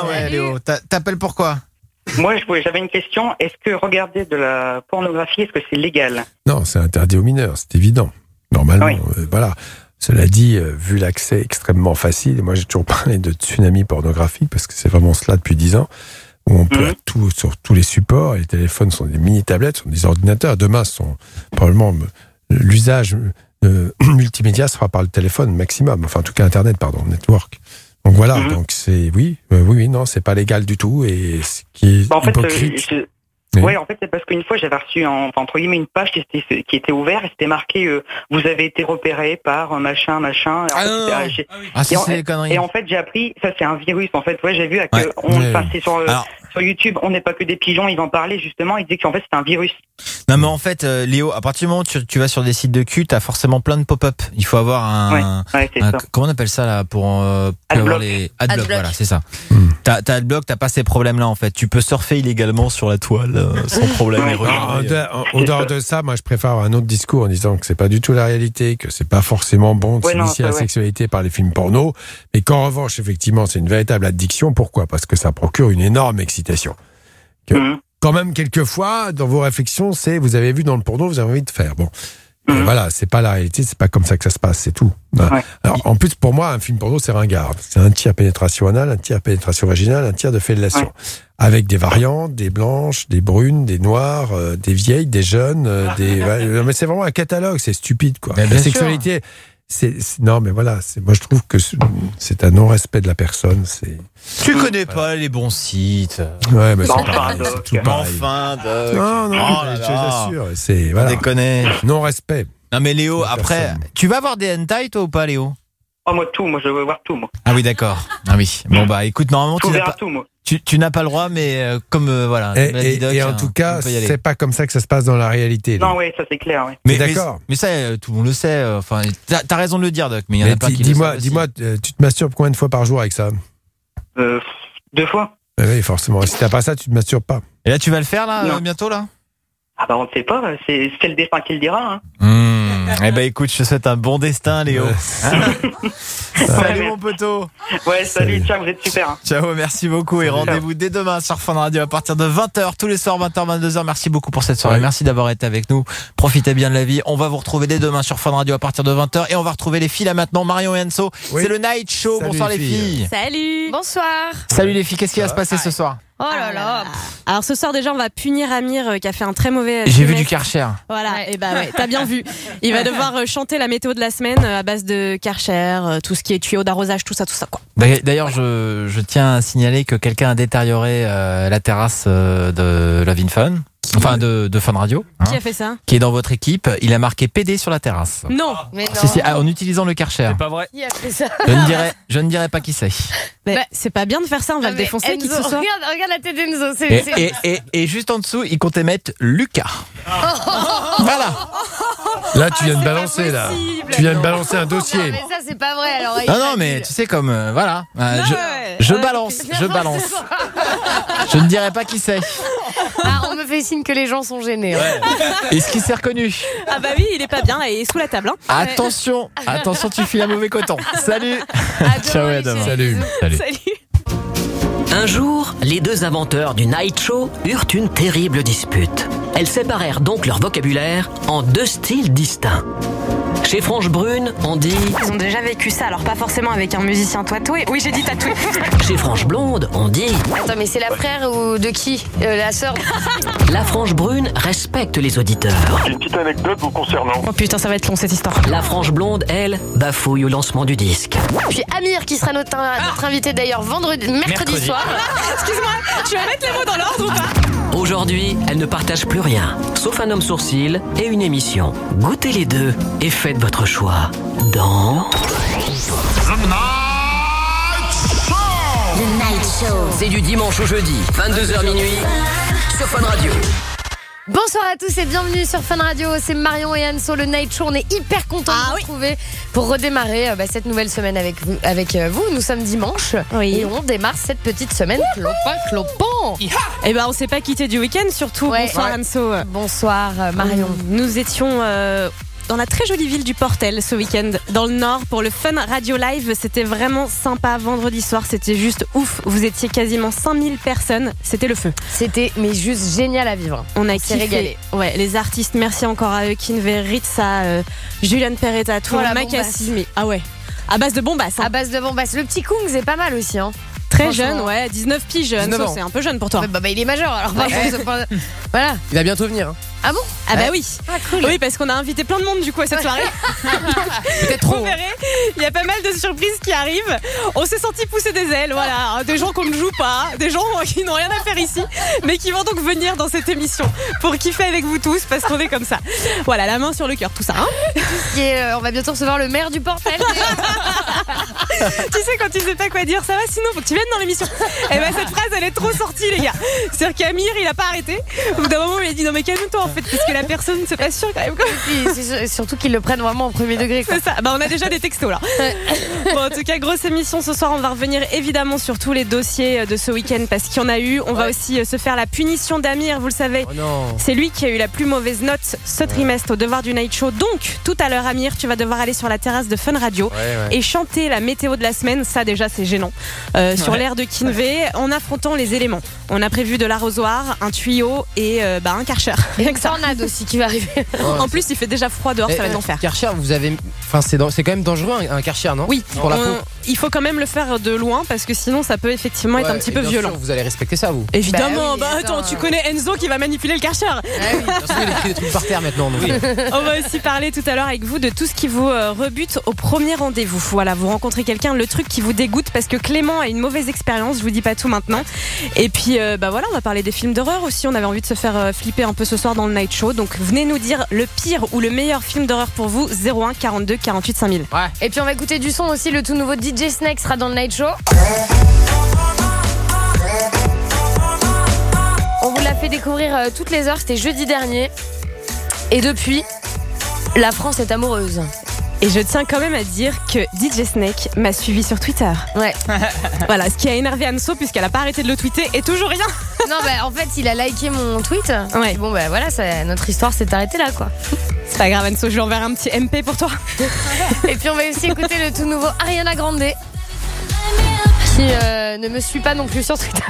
bien, ouais, Léo. T'appelles pourquoi ? Moi, j'avais une question. Est-ce que regarder de la pornographie, est-ce que c'est légal ? Non, c'est interdit aux mineurs, c'est évident. Normalement, Oui. voilà. Cela dit, vu l'accès extrêmement facile, et moi j'ai toujours parlé de tsunami pornographique, parce que c'est vraiment cela depuis 10 ans, où on peut tout sur tous les supports, et les téléphones sont des mini-tablettes, sont des ordinateurs. Demain, probablement l'usage multimédia sera par le téléphone maximum, enfin en tout cas Internet, network. Donc voilà, donc c'est oui, non, c'est pas légal du tout, et ce qui est hypocrite. Oui, en fait, c'est parce qu'une fois, j'avais reçu entre guillemets une page qui était ouverte et c'était marqué vous avez été repéré par machin. Ça c'est des conneries. Et en fait, j'ai appris, ça c'est un virus. En fait, j'ai vu c'est sur YouTube, on n'est pas que des pigeons, ils en parlaient justement, ils disaient qu'en fait c'était un virus. Non mais en fait, Léo, à partir du moment où tu vas sur des sites de cul, t'as forcément plein de pop-up. Il faut avoir comment on appelle ça là pour avoir les adblock. Voilà, c'est ça. T'as adblock, t'as pas ces problèmes-là en fait. Tu peux surfer illégalement sur la toile sans problème. En dehors de ça, moi je préfère avoir un autre discours en disant que c'est pas du tout la réalité, que c'est pas forcément bon de s'initier à la sexualité par les films porno, mais qu'en revanche, effectivement, c'est une véritable addiction. Pourquoi ? Parce que ça procure une énorme excitation. Quand même, quelquefois, dans vos réflexions, c'est vous avez vu dans le porno, vous avez envie de faire. Bon. Voilà, c'est pas la réalité, c'est pas comme ça que ça se passe, c'est tout. Alors, en plus, pour moi, un film porno, c'est ringard. C'est un tiers pénétration anale, un tiers pénétration vaginale, un tiers de fellation. Avec des variantes, des blanches, des brunes, des noires, des vieilles, des jeunes, mais c'est vraiment un catalogue, c'est stupide, quoi. La sexualité, non, mais voilà, moi je trouve que c'est un non-respect de la personne. Tu connais pas les bons sites. Ouais, mais c'est tout pareil. Non, je t'assure, c'est voilà. Déconner. Non-respect. Non mais Léo, après, tu vas voir des hentai toi ou pas, Léo ? Oh, moi je veux voir tout, moi. Ah oui, d'accord. Ah oui. Bon bah écoute, normalement tu n'as pas le droit, mais comme voilà. Et en tout cas, c'est pas comme ça que ça se passe dans la réalité. Non, oui, ça c'est clair. Oui. Mais d'accord. Mais ça, tout le monde le sait. Enfin, t'as raison de le dire, Doc. Mais il y en a plein qui le savent. Dis-moi, tu te masturbes combien de fois par jour avec ça ? 2 fois. Oui, forcément. Si t'as pas ça, tu te masturbes pas. Et là, tu vas le faire là bientôt là ? Ah bah on ne sait pas. C'est le destin qui le dira. Hein. Eh ben écoute, je te souhaite un bon destin, Léo. Salut mon poteau. Ouais, salut, ciao, vous êtes super. Hein. Ciao, merci beaucoup et rendez-vous dès demain sur Fun Radio à partir de 20h, tous les soirs, 20h, 22h. Merci beaucoup pour cette soirée, merci d'avoir été avec nous. Profitez bien de la vie. On va vous retrouver dès demain sur Fun Radio à partir de 20h et on va retrouver les filles là maintenant, Marion et Enzo. C'est le Night Show. Salut bonsoir les filles. Salut. Bonsoir. Salut les filles, qu'est-ce qui va se passer ce soir ? Oh là là. Alors ce soir déjà on va punir Amir qui a fait un très mauvais J'ai vu du Karcher. Voilà, et bah ouais, t'as bien vu. Il va devoir chanter la météo de la semaine à base de Karcher, tout ce qui est tuyau d'arrosage, tout ça quoi. D'ailleurs je tiens à signaler que quelqu'un a détérioré la terrasse de Love in Fun. Enfin de Fun Radio. Qui a fait ça ? Qui est dans votre équipe. Il a marqué PD sur la terrasse. Non, mais non. Si, en utilisant le Karcher. C'est pas vrai. Qui a fait ça ? Je ne dirai pas qui c'est. Mais c'est pas bien de faire ça, on va le défoncer. Enzo, qui que ce soit. regarde la tête d'Enzo. Et juste en dessous, il comptait mettre Lucas. Voilà. Là, tu viens de balancer là. Tu viens de balancer un dossier. Non, mais ça c'est pas vrai. Alors, Non, mais tu sais comme voilà. Je balance. Je ne dirai pas qui c'est. Ah, on me fait signe que les gens sont gênés. Est-ce qu'il s'est reconnu ? Ah bah oui, il est pas bien là, il est sous la table. Hein. Attention, tu files un mauvais coton. Salut. Ciao et à demain. Salut. Un jour, les deux inventeurs du Night Show eurent une terrible dispute. Elles séparèrent donc leur vocabulaire en 2 styles distincts. Chez Franche Brune, on dit... Ils ont déjà vécu ça, alors pas forcément avec un musicien tatoué. Oui, j'ai dit tatoué. Chez Franche Blonde, on dit... Attends, mais c'est la frère ou de qui la sœur. La Franche Brune respecte les auditeurs. J'ai une petite anecdote vous concernant. Oh putain, ça va être long cette histoire. La Franche Blonde, elle, bafouille au lancement du disque. Puis Amir, qui sera notre invité d'ailleurs mercredi soir. Excuse-moi, tu vas mettre les mots dans l'ordre ou pas ? Aujourd'hui, elle ne partage plus rien, sauf un homme sourcil et une émission. Goûtez les deux et faites votre choix dans... The Night Show. C'est du dimanche au jeudi, 22h minuit, sur Fun Radio. Bonsoir à tous et bienvenue sur Fun Radio. C'est Marion et Anso, le Night Show. On est hyper contents de vous retrouver pour redémarrer cette nouvelle semaine avec vous. Nous sommes dimanche et on démarre cette petite semaine clopin. Et ben on s'est pas quitté du week-end surtout. Bonsoir Anso. Bonsoir Marion. Nous étions dans la très jolie ville du Portel ce week-end, dans le Nord, pour le Fun Radio Live. C'était vraiment sympa. Vendredi soir, c'était juste ouf. Vous étiez quasiment 5000 personnes. C'était le feu. C'était mais juste génial à vivre. On a kiffé. Régalé. Ouais, les artistes, merci encore à eux. Kinvé, Ritza, Julian Peretta, tout Makassi. Mais ah ouais, à base de bombasse. À base de bombasse. Le petit Kung, c'est pas mal aussi. Très jeune, ouais, 19 piges. 19 ans. C'est un peu jeune pour toi. Bah, il est majeur, alors voilà. Il va bientôt venir. Ah bon? Ah bah oui. Ah, cool. Oui, parce qu'on a invité plein de monde du coup à cette soirée. Peut-être trop. Vous verrez, il y a pas mal de surprises qui arrivent. On s'est senti pousser des ailes, voilà. Des gens qu'on ne joue pas, des gens qui n'ont rien à faire ici, mais qui vont donc venir dans cette émission pour kiffer avec vous tous, parce qu'on est comme ça. Voilà, la main sur le cœur, tout ça. On va bientôt recevoir le maire du Portel. Tu sais, quand tu sais pas quoi dire, ça va, sinon faut que tu viennes dans l'émission. Et ben cette phrase, elle est trop sortie, les gars. C'est-à-dire qu'Amir, il a pas arrêté. Au bout d'un moment, il a dit non mais calme-toi en fait, parce que la personne, c'est pas sûr quand même. C'est surtout qu'ils le prennent vraiment au premier degré. Quoi. C'est ça. Bah on a déjà des textos là. Bon, en tout cas, grosse émission ce soir. On va revenir évidemment sur tous les dossiers de ce week-end parce qu'il y en a eu. On va aussi se faire la punition d'Amir. Vous le savez. C'est lui qui a eu la plus mauvaise note ce trimestre au devoir du Night Show. Donc tout à l'heure, Amir, tu vas devoir aller sur la terrasse de Fun Radio et chanter la météo de la semaine. Ça déjà, c'est gênant. Sur l'air de Kinvé, en affrontant les éléments. On a prévu de l'arrosoir, un tuyau et un Karcher. Et une tornade aussi qui va arriver. En plus, il fait déjà froid dehors, ça va être l'enfer. Karcher, vous avez, c'est quand même dangereux un Karcher, non? Oui. Pour la peau. Il faut quand même le faire de loin parce que sinon, ça peut effectivement être un petit peu violent. Sûr, vous allez respecter ça, vous? Évidemment. Attends, tu connais Enzo qui va manipuler le Karcher. Oui. Il écrit des trucs par terre maintenant. Donc. Oui. On va aussi parler tout à l'heure avec vous de tout ce qui vous rebute au premier rendez-vous. Voilà, vous rencontrez quelqu'un, le truc qui vous dégoûte parce que Clément a une mauvaise expérience. Je vous dis pas tout maintenant. Et puis, voilà, on va parler des films d'horreur aussi. On avait envie de se faire flipper un peu ce soir dans le Night Show. Donc, venez nous dire le pire ou le meilleur film d'horreur pour vous. 01 42 48 5000. Ouais. Et puis, on va écouter du son aussi. Le tout nouveau DJ Snake sera dans le Night Show. On vous l'a fait découvrir toutes les heures. C'était jeudi dernier. Et depuis, la France est amoureuse. Et je tiens quand même à dire que DJ Snake m'a suivi sur Twitter. Ouais. Voilà, ce qui a énervé Anso puisqu'elle a pas arrêté de le tweeter et toujours rien. Non, en fait, il a liké mon tweet. Ouais. Bon, voilà, notre histoire s'est arrêtée là, quoi. C'est pas grave, Anso, je lui enverrai un petit MP pour toi. Et puis, on va aussi écouter le tout nouveau Ariana Grande qui ne me suit pas non plus sur Twitter.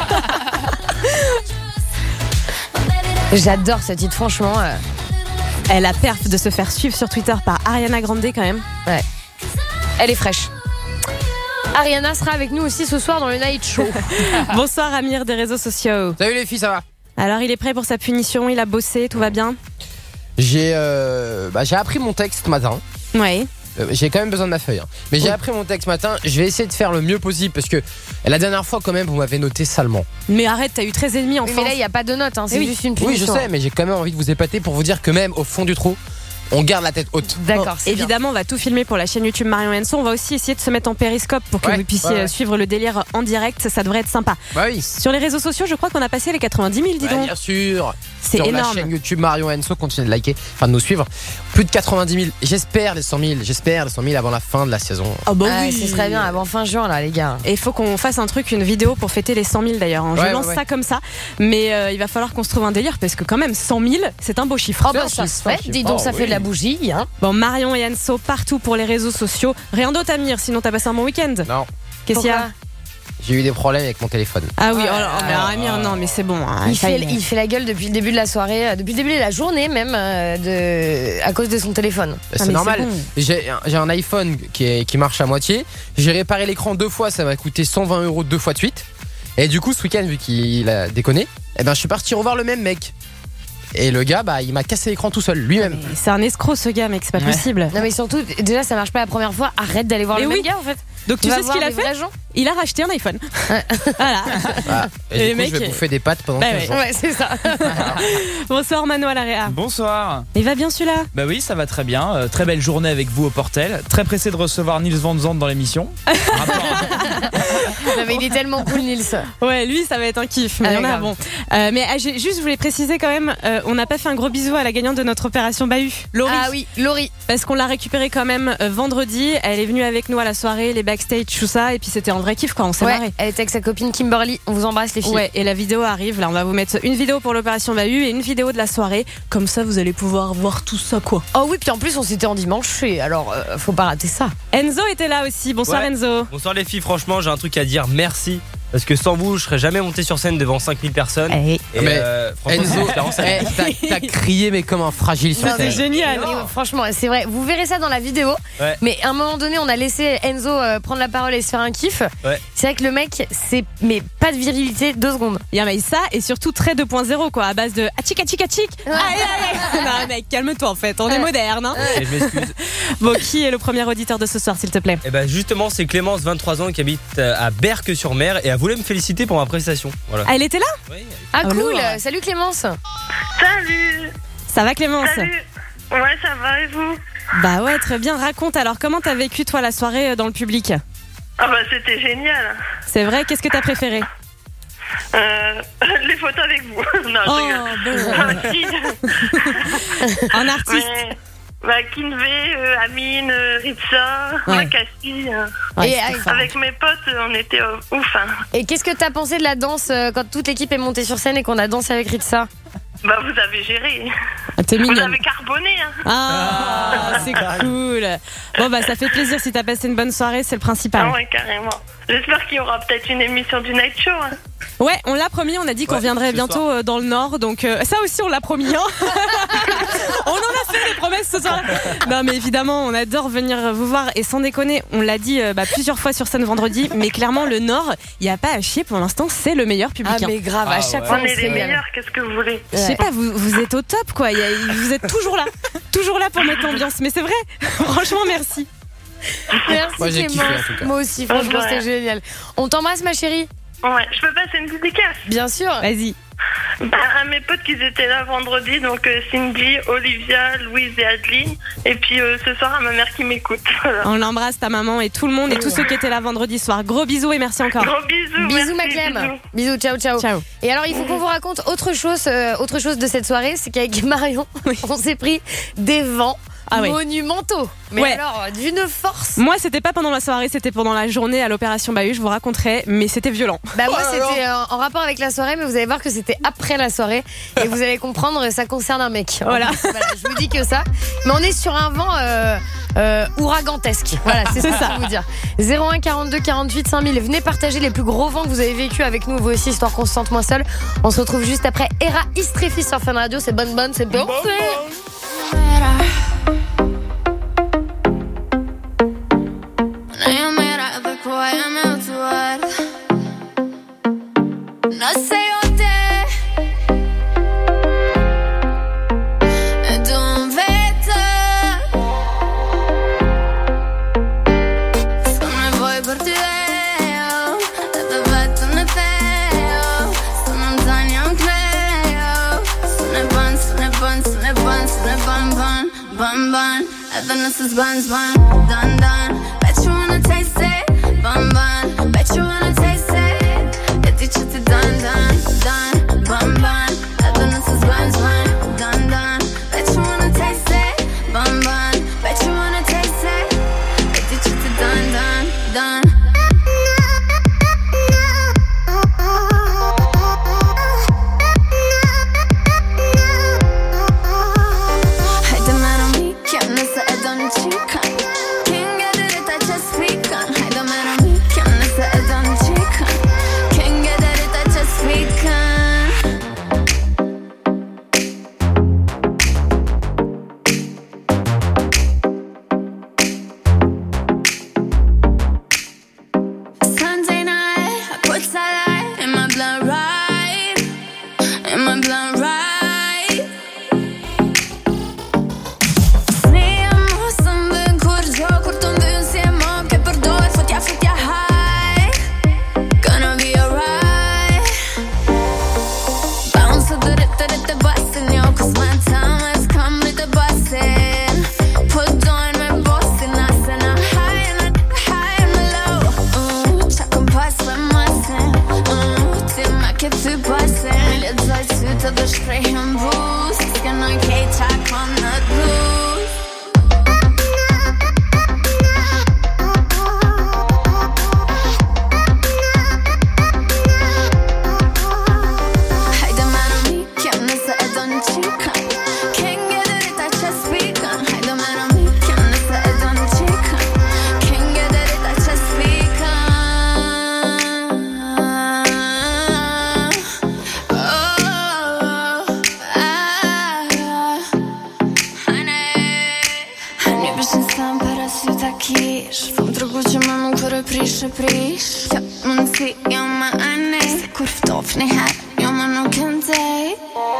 J'adore ce titre, franchement. Elle a perf de se faire suivre sur Twitter par Ariana Grande quand même. Ouais. Elle est fraîche. Ariana sera avec nous aussi ce soir dans le Night Show. Bonsoir Amir des réseaux sociaux. Salut les filles, ça va? Alors il est prêt pour sa punition, il a bossé, tout va bien? J'ai appris mon texte ce matin. Ouais. J'ai quand même besoin de ma feuille. Mais j'ai appris mon texte ce matin. Je vais essayer de faire le mieux possible parce que la dernière fois quand même vous m'avez noté salement. Mais arrête, t'as eu 13,5 en France. Mais là il n'y a pas de note, c'est juste une punition. Oui je sais, mais j'ai quand même envie de vous épater pour vous dire que même au fond du trou, on garde la tête haute. D'accord. Évidemment, on va tout filmer pour la chaîne YouTube Marion Henson. On va aussi essayer de se mettre en périscope pour que vous puissiez suivre le délire en direct. Ça devrait être sympa. Bah oui. Sur les réseaux sociaux, je crois qu'on a passé les 90 000, dis donc. Bien sûr. C'est sur énorme. Sur la chaîne YouTube Marion Henson, continuez de liker, de nous suivre. Plus de 90 000. J'espère les 100 000 avant la fin de la saison. Oh bah oui. Ce serait bien avant fin juin là, les gars. Et il faut qu'on fasse une vidéo pour fêter les 100 000 d'ailleurs. Je lance ça comme ça. Mais il va falloir qu'on se trouve un délire parce que quand même 100 000, c'est un beau chiffre. Oh bah ça se fait. Dis donc, ça fait de la bougie. Hein. Bon, Marion et Anso partout pour les réseaux sociaux. Rien d'autre, Amir, sinon t'as passé un bon week-end? Non. Qu'est-ce qu'il y a? J'ai eu des problèmes avec mon téléphone. Ah oui, mais Amir, non, mais c'est bon. Hein, il fait la gueule depuis le début de la soirée, depuis le début de la journée même, à cause de son téléphone. C'est normal. Bon. J'ai un iPhone qui marche à moitié. J'ai réparé l'écran 2 fois, ça m'a coûté 120 € 2 fois de suite. Et du coup, ce week-end, vu qu'il a déconné, je suis parti revoir le même mec. Et le gars, il m'a cassé l'écran tout seul, lui-même. C'est un escroc, ce gars, mec, c'est pas possible. Non, mais surtout, déjà, ça marche pas la première fois. Arrête d'aller voir le même gars, en fait. Donc tu sais ce qu'il a fait? Il a racheté un iPhone. Voilà. Et du coup, je vais bouffer des pâtes pendant 15 jours. Ouais, c'est ça. Bonsoir Mano à l'Aréa. Bonsoir. Il va bien celui-là? Bah oui, ça va très bien. Très belle journée avec vous au Portel. Très pressé de recevoir Nils Van Zandt dans l'émission. Non, mais il est tellement cool, Nils. Ouais, lui, ça va être un kiff. Mais bon. Mais je voulais préciser quand même, on n'a pas fait un gros bisou à la gagnante de notre opération Bahut, Laurie. Ah oui, Laurie. Parce qu'on l'a récupérée quand même vendredi. Elle est venue avec nous à la soirée, les backstage, tout ça. Et puis c'était un vrai kiff, quoi. On s'est marré. Elle était avec sa copine Kimberly. On vous embrasse, les filles. Ouais, et la vidéo arrive. Là, on va vous mettre une vidéo pour l'opération Bahut et une vidéo de la soirée. Comme ça, vous allez pouvoir voir tout ça, quoi. Oh oui, puis en plus, on s'était en dimanche. Alors, faut pas rater ça. Enzo était là aussi. Bonsoir, Enzo. Bonsoir, les filles. Franchement, j'ai un truc à dire. Merci. Parce que sans vous, je serais jamais monté sur scène devant 5000 personnes. Enzo, t'as crié mais comme un fragile sur scène. C'est génial. Franchement, c'est vrai. Vous verrez ça dans la vidéo. Ouais. Mais à un moment donné, on a laissé Enzo prendre la parole et se faire un kiff. Ouais. C'est vrai que le mec, mais pas de virilité, 2 secondes. Il y a ça et surtout très 2.0, quoi, à base de achik. Ouais. Allez. Non, mec, calme-toi en fait. On est moderne. Hein. Et je m'excuse. Bon, qui est le premier auditeur de ce soir, s'il te plaît? Justement, c'est Clémence, 23 ans, qui habite à Berck-sur-Mer et a voulu me féliciter pour ma prestation. Voilà. Ah, elle était là? Oui. Ah, cool. Salut Clémence. Salut. Ça va, Clémence? Salut. Ouais, ça va, et vous? Bah ouais, très bien. Raconte alors, comment t'as vécu toi la soirée dans le public? Ah bah c'était génial. C'est vrai, qu'est-ce que t'as préféré? Les photos avec vous. Non, En artiste. Kinvey, Amine, Ritza, Cassie. Et avec mes potes, on était ouf. Hein. Et qu'est-ce que t'as pensé de la danse quand toute l'équipe est montée sur scène et qu'on a dansé avec Ritza? Bah vous avez géré. T'es mignonne. Vous avez carboné. Hein. Ah, c'est cool. Bon bah ça fait plaisir si t'as passé une bonne soirée, c'est le principal. Ah ouais, carrément. J'espère qu'il y aura peut-être une émission du Night Show. Hein. Ouais, on l'a promis, on a dit qu'on viendrait bientôt dans le Nord, donc ça aussi on l'a promis. Hein. On en a fait des promesses ce soir. Non mais évidemment, on adore venir vous voir et sans déconner, on l'a dit plusieurs fois sur scène vendredi, mais clairement le Nord, il n'y a pas à chier pour l'instant, c'est le meilleur public. Ah mais grave, à chaque fois on est les meilleurs, qu'est-ce que vous voulez? Je sais pas, vous êtes au top quoi, vous êtes toujours là pour mettre l'ambiance, mais c'est vrai, franchement merci. Merci moi, j'ai kiffé, en tout cas. Moi aussi, franchement c'était génial. On t'embrasse ma chérie. Ouais, je peux passer une dédicace? Bien sûr. Vas-y. À mes potes qui étaient là vendredi, donc Cindy, Olivia, Louise et Adeline. Et puis ce soir à ma mère qui m'écoute. Voilà. On l'embrasse, ta maman et tout le monde et tous ceux qui étaient là vendredi soir. Gros bisous et merci encore. Gros bisous. Bisous ma Clem. Bisous, ciao. Et alors il faut qu'on vous raconte autre chose de cette soirée, c'est qu'avec Marion, on s'est pris des vents. Monumentaux. Mais alors, d'une force. Moi, c'était pas pendant la soirée, c'était pendant la journée à l'opération Bahut, je vous raconterai, mais c'était violent. Bah, moi, c'était en rapport avec la soirée, mais vous allez voir que c'était après la soirée. Et vous allez comprendre, ça concerne un mec. Voilà, je vous dis que ça. Mais on est sur un vent ouragantesque. Voilà, c'est ça que je veux vous dire. 01 42 48 5000. Venez partager les plus gros vents que vous avez vécu avec nous, vous aussi, histoire qu'on se sente moins seul. On se retrouve juste après Era Istrefi sur Fun Radio. C'est bonne, c'est bon. No sé dónde vete, me voy por ti veo, te vedo ne veo, sono lontani non credo, ban, everything is done, bet you wanna taste it, ban, bet you wanna taste it. Done, bun, everything is done, bet you wanna taste it, bun, bet you wanna taste it, done. Hide the man on me, can't miss it, don't cheat, can't get it, I just speak on. Hide the man on me, can't miss it, don't cheat, can't get it, I just speak on. Sunday night, I put satellite in my blood right, Sniamo sempre in corso, curtando insieme, che per dove fotti a high, gonna be alright. Bounce the bustin', yo, 'cause my time has come with the bustin'. Put on my boss and I high and the low. Check and pass. Inte do spray en boost Ska någon cage konnat blues Haydi man mi kan nasa adon chica Can't get it I just speak on Haydi man mi kan nasa adon chica Can't get it I just speak on Honey besinsan para sluta kish Fom drogu që më nuk kërë prish Kjo mundësi jo më ane Se kur ftofni her jo më nuk këndej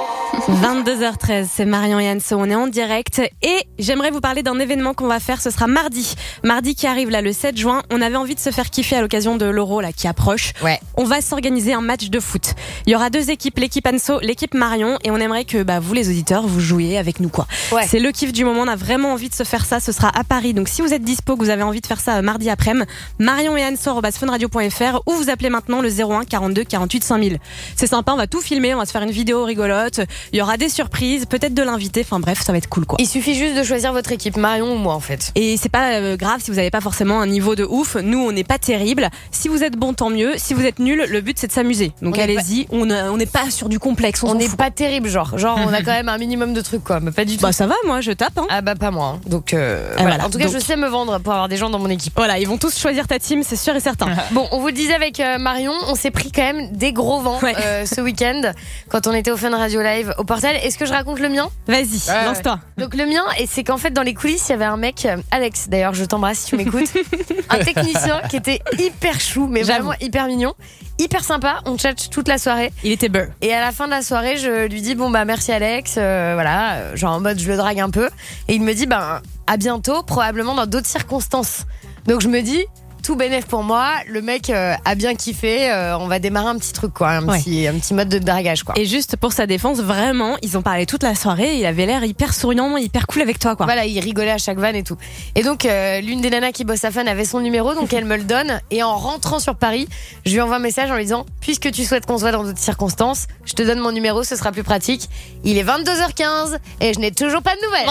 22h13, c'est Marion et Anso, on est en direct et j'aimerais vous parler d'un événement qu'on va faire, ce sera mardi qui arrive là le 7 juin, on avait envie de se faire kiffer à l'occasion de l'Euro là qui approche. Ouais. On va s'organiser un match de foot. Il y aura 2 équipes, l'équipe Anso, l'équipe Marion et on aimerait que vous les auditeurs vous jouiez avec nous quoi. Ouais. C'est le kiff du moment, on a vraiment envie de se faire ça, ce sera à Paris. Donc si vous êtes dispo, que vous avez envie de faire ça mardi après-midi, Marion et Anso@funradio.fr ou vous appelez maintenant le 01 42 48 5000. C'est sympa, on va tout filmer, on va se faire une vidéo rigolote, il y aura des surprises, peut-être de l'inviter, enfin bref, ça va être cool quoi. Il suffit juste de choisir votre équipe, Marion ou moi en fait. Et c'est pas grave si vous n'avez pas forcément un niveau de ouf, nous on n'est pas terrible. Si vous êtes bon, tant mieux. Si vous êtes nul, le but c'est de s'amuser. Donc allez-y, on n'est pas sur du complexe. On n'est pas terrible, genre on a quand même un minimum de trucs quoi, mais pas du tout. Bah ça va, moi je tape. Hein. Ah bah pas moi. Hein. Donc voilà. En tout cas, je sais me vendre pour avoir des gens dans mon équipe. Voilà, ils vont tous choisir ta team, c'est sûr et certain. Bon, on vous le disait avec Marion, on s'est pris quand même des gros vents ce week-end quand on était au Fun Radio Live au Portal. Est-ce que je raconte le mien? Vas-y, lance-toi. Donc le mien, et c'est qu'en fait dans les coulisses, il y avait un mec, Alex d'ailleurs, je t'embrasse si tu m'écoutes, un technicien qui était hyper chou, mais vraiment hyper mignon, hyper sympa, on chat toute la soirée. Il était beurre. Et à la fin de la soirée, je lui dis bon bah merci Alex, voilà, genre en mode je le drague un peu, et il me dit à bientôt, probablement dans d'autres circonstances. Donc je me dis tout bénef pour moi, le mec a bien kiffé, on va démarrer un petit truc quoi, un petit mode de dragage quoi. Et juste pour sa défense, vraiment, ils ont parlé toute la soirée, il avait l'air hyper souriant, hyper cool avec toi quoi. Voilà, il rigolait à chaque vanne et tout. Et donc l'une des nanas qui bosse à Fun avait son numéro, donc elle me le donne, et en rentrant sur Paris, je lui envoie un message en lui disant puisque tu souhaites qu'on se voit dans d'autres circonstances, je te donne mon numéro, ce sera plus pratique. Il est 22h15 et je n'ai toujours pas de nouvelles.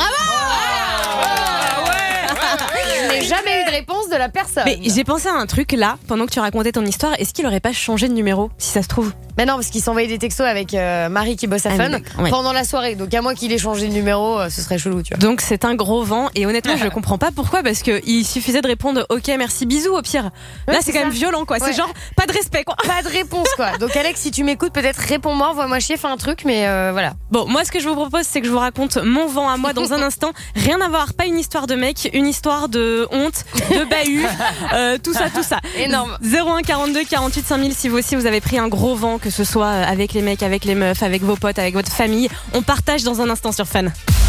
Bravo. Je n'ai jamais eu de réponse de la personne. Mais j'ai pensé à un truc là, pendant que tu racontais ton histoire, est-ce qu'il aurait pas changé de numéro, si ça se trouve? Mais non, parce qu'il s'envoyait des textos avec Marie qui bosse à Fun pendant la soirée. Donc à moi qu'il ait changé de numéro, ce serait chelou, tu vois. Donc c'est un gros vent, et honnêtement je comprends pas pourquoi, parce que il suffisait de répondre ok merci bisous au pire. Là c'est quand même violent quoi, c'est genre pas de respect quoi. Pas de réponse quoi. Donc Alex, si tu m'écoutes, peut-être réponds-moi, envoie-moi chier, fais un truc, mais voilà. Bon, moi ce que je vous propose c'est que je vous raconte mon vent à moi dans un instant. Rien à voir, pas une histoire de mec, une histoire de honte, de bahut, tout ça. Énorme. 01 42 48 5000 si vous aussi vous avez pris un gros vent, que ce soit avec les mecs, avec les meufs, avec vos potes, avec votre famille. On partage dans un instant sur Fun.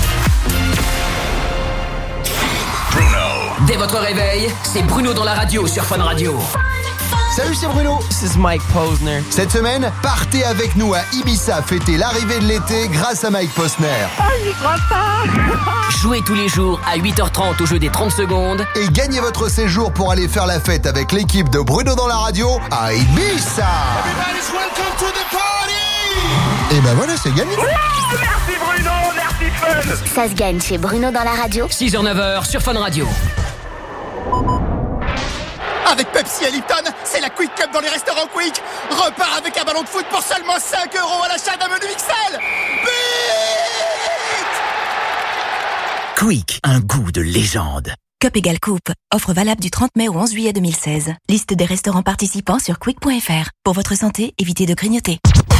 Bruno. Dès votre réveil, c'est Bruno dans la radio sur Fun Radio. Salut, c'est Bruno. This is Mike Posner. Cette semaine, partez avec nous à Ibiza fêter l'arrivée de l'été grâce à Mike Posner. Oh, j'y crois pas. Jouez tous les jours à 8h30 au jeu des 30 secondes. Et gagnez votre séjour pour aller faire la fête avec l'équipe de Bruno dans la radio à Ibiza. Everybody's welcome to the party. Et ben voilà, c'est gagné. Merci Bruno, merci Fun. Ça se gagne chez Bruno dans la radio. 6h-9h sur Fun Radio. Avec Pepsi et Lipton, c'est la Quick Cup dans les restaurants Quick. Repars avec un ballon de foot pour seulement 5 € à l'achat d'un menu XL. Vite! Quick, un goût de légende. Cup égale coupe. Offre valable du 30 mai au 11 juillet 2016. Liste des restaurants participants sur quick.fr. Pour votre santé, évitez de grignoter.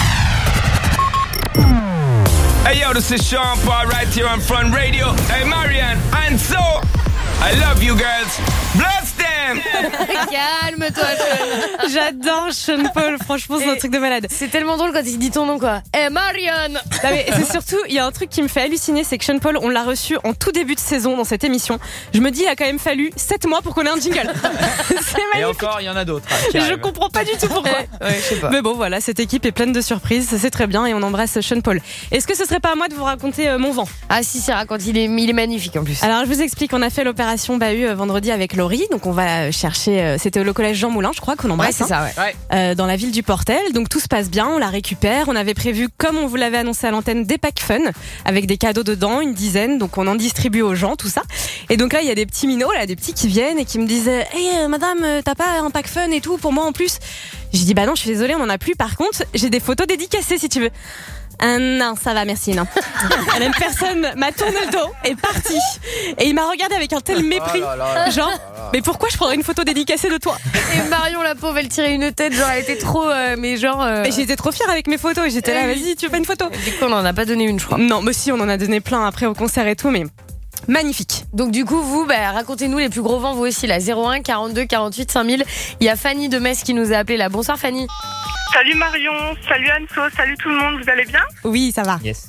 Hey yo, this is Sean Paul right here on Fun Radio. Hey Marianne, and so I love you girls. Bless them. Calme-toi, Sean. J'adore Sean Paul, franchement c'est un truc de malade. C'est tellement drôle quand il dit ton nom quoi. Marianne. Non, mais c'est surtout, il y a un truc qui me fait halluciner, c'est que Sean Paul, on l'a reçu en tout début de saison dans cette émission. Je me dis, il a quand même fallu 7 mois pour qu'on ait un jingle. C'est magnifique. Et encore, il y en a d'autres. Je comprends pas du tout pourquoi. Je sais pas. Mais bon, voilà, cette équipe est pleine de surprises, c'est très bien et on embrasse Sean Paul. Est-ce que ce serait pas à moi de vous raconter mon vent? Ah si, raconte, il est magnifique en plus. Alors je vous explique, on a fait l'opération Bahut vendredi avec Laurie, donc on va va chercher. C'était le collège Jean Moulin, je crois, qu'on embrasse. Ouais, c'est ça, ouais. Dans la ville du Portel. Donc tout se passe bien, on la récupère. On avait prévu, comme on vous l'avait annoncé à l'antenne, des packs fun avec des cadeaux dedans, une dizaine. Donc on en distribue aux gens, tout ça. Et donc là, il y a des petits minots, là, des petits qui viennent et qui me disent hey, madame, t'as pas un pack fun et tout pour moi en plus? J'ai dit bah non, je suis désolée, on en a plus. Par contre, j'ai des photos dédicacées si tu veux. Non, ça va, merci, non. La même personne m'a tourné le dos et parti. Et il m'a regardé avec un tel mépris. Genre, mais pourquoi je prendrais une photo dédicacée de toi? Et Marion, la pauvre, elle tirait une tête, genre, elle était trop, mais j'étais trop fière avec mes photos. Et j'étais là, vas-y, tu veux pas une photo? Du coup, on en a pas donné une, je crois. Non, mais si, on en a donné plein après au concert et tout, mais magnifique. Donc du coup, vous, racontez-nous les plus gros vents, vous aussi, là. 01 42 48 5000. Il y a Fanny de Metz qui nous a appelé là. Bonsoir Fanny. Salut Marion, salut Anso, salut tout le monde, vous allez bien? Oui, ça va. Yes.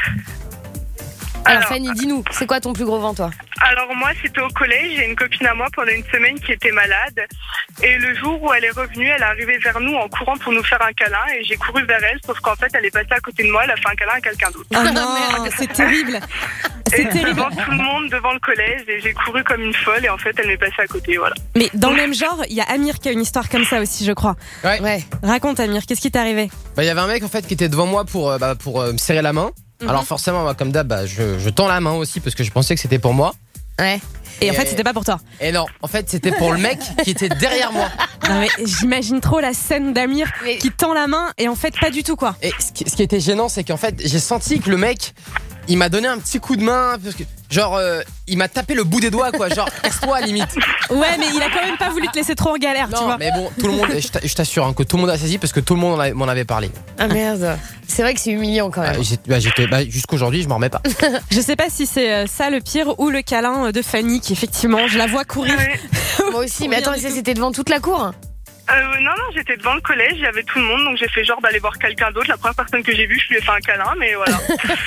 Alors Fanny, dis-nous, c'est quoi ton plus gros vent, toi? Alors moi, c'était au collège, j'ai une copine à moi pendant une semaine qui était malade. Et le jour où elle est revenue, elle est arrivée vers nous en courant pour nous faire un câlin. Et j'ai couru vers elle, sauf qu'en fait, elle est passée à côté de moi, elle a fait un câlin à quelqu'un d'autre. Oh non, c'est terrible. C'est terrible. Devant tout le monde, devant le collège, et j'ai couru comme une folle. Et en fait, elle m'est passée à côté, voilà. Mais dans le même genre, il y a Amir qui a une histoire comme ça aussi, je crois. Ouais. Raconte Amir, qu'est-ce qui t'est arrivé? Il y avait un mec en fait qui était devant moi pour me serrer la main. Alors forcément, moi, comme d'hab, je tends la main aussi parce que je pensais que c'était pour moi. Ouais. Et en fait, c'était pas pour toi. Et non, en fait, c'était pour le mec qui était derrière moi. Non mais j'imagine trop la scène d'Amir qui tend la main et en fait pas du tout quoi. Et ce qui était gênant, c'est qu'en fait, j'ai senti que le mec, il m'a donné un petit coup de main parce que genre il m'a tapé le bout des doigts quoi, genre casse-toi limite. Ouais, mais il a quand même pas voulu te laisser trop en galère, non, tu vois. Mais bon, tout le monde, je t'assure que tout le monde a saisi parce que tout le monde m'en avait parlé. Ah merde. C'est vrai que c'est humiliant quand même. Jusqu'aujourd'hui, je m'en remets pas. Je sais pas si c'est ça le pire ou le câlin de Fanny qui effectivement, je la vois courir. Moi aussi, mais attends, c'était devant toute la cour? Non, j'étais devant le collège, il y avait tout le monde, donc j'ai fait genre d'aller voir quelqu'un d'autre. La première personne que j'ai vue, je lui ai fait un câlin, mais voilà.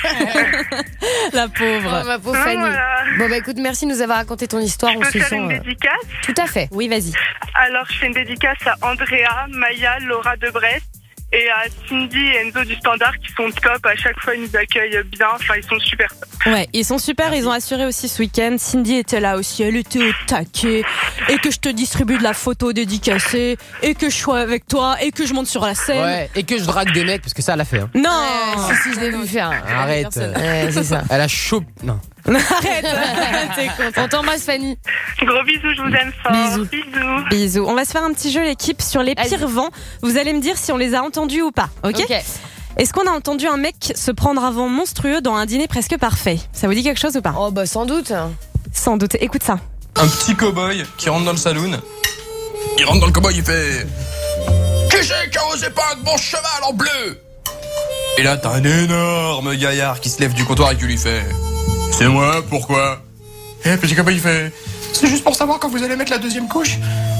La pauvre. Oh, ma pauvre Fanny. Voilà. Bon, écoute, merci de nous avoir raconté ton histoire. Je peux faire une dédicace? Tout à fait. Oui, vas-y. Alors, je fais une dédicace à Andrea, Maya, Laura de Brest. Et à Cindy et Enzo du Standard qui sont top, à chaque fois ils nous accueillent bien, enfin ils sont super top. Ouais, ils sont super, merci. Ils ont assuré aussi ce week-end. Cindy était là aussi, elle était au taquet. Et que je te distribue de la photo dédicacée, et que je sois avec toi, et que je monte sur la scène. Ouais, et que je drague des mecs, parce que ça elle a fait. Hein. Non, si je l'ai vu faire. Arrête. C'est ça. Elle a chaud. Non. Arrête. On t'embrasse Fanny. Gros bisous, je vous aime fort. Bisous. On va se faire un petit jeu l'équipe sur les pires vents. Vous allez me dire si on les a entendus ou pas, ok? Est-ce qu'on a entendu un mec se prendre un vent monstrueux dans un dîner presque parfait? Ça vous dit quelque chose ou pas? Oh sans doute. Sans doute, écoute ça. Un petit cow-boy qui rentre dans le saloon. Il rentre dans le cow-boy, il fait qui c'est qui a osé peindre mon cheval en bleu? Et là t'as un énorme gaillard qui se lève du comptoir et qui lui fait c'est moi, pourquoi? Et le petit cow-boy il fait c'est juste pour savoir quand vous allez mettre la deuxième couche.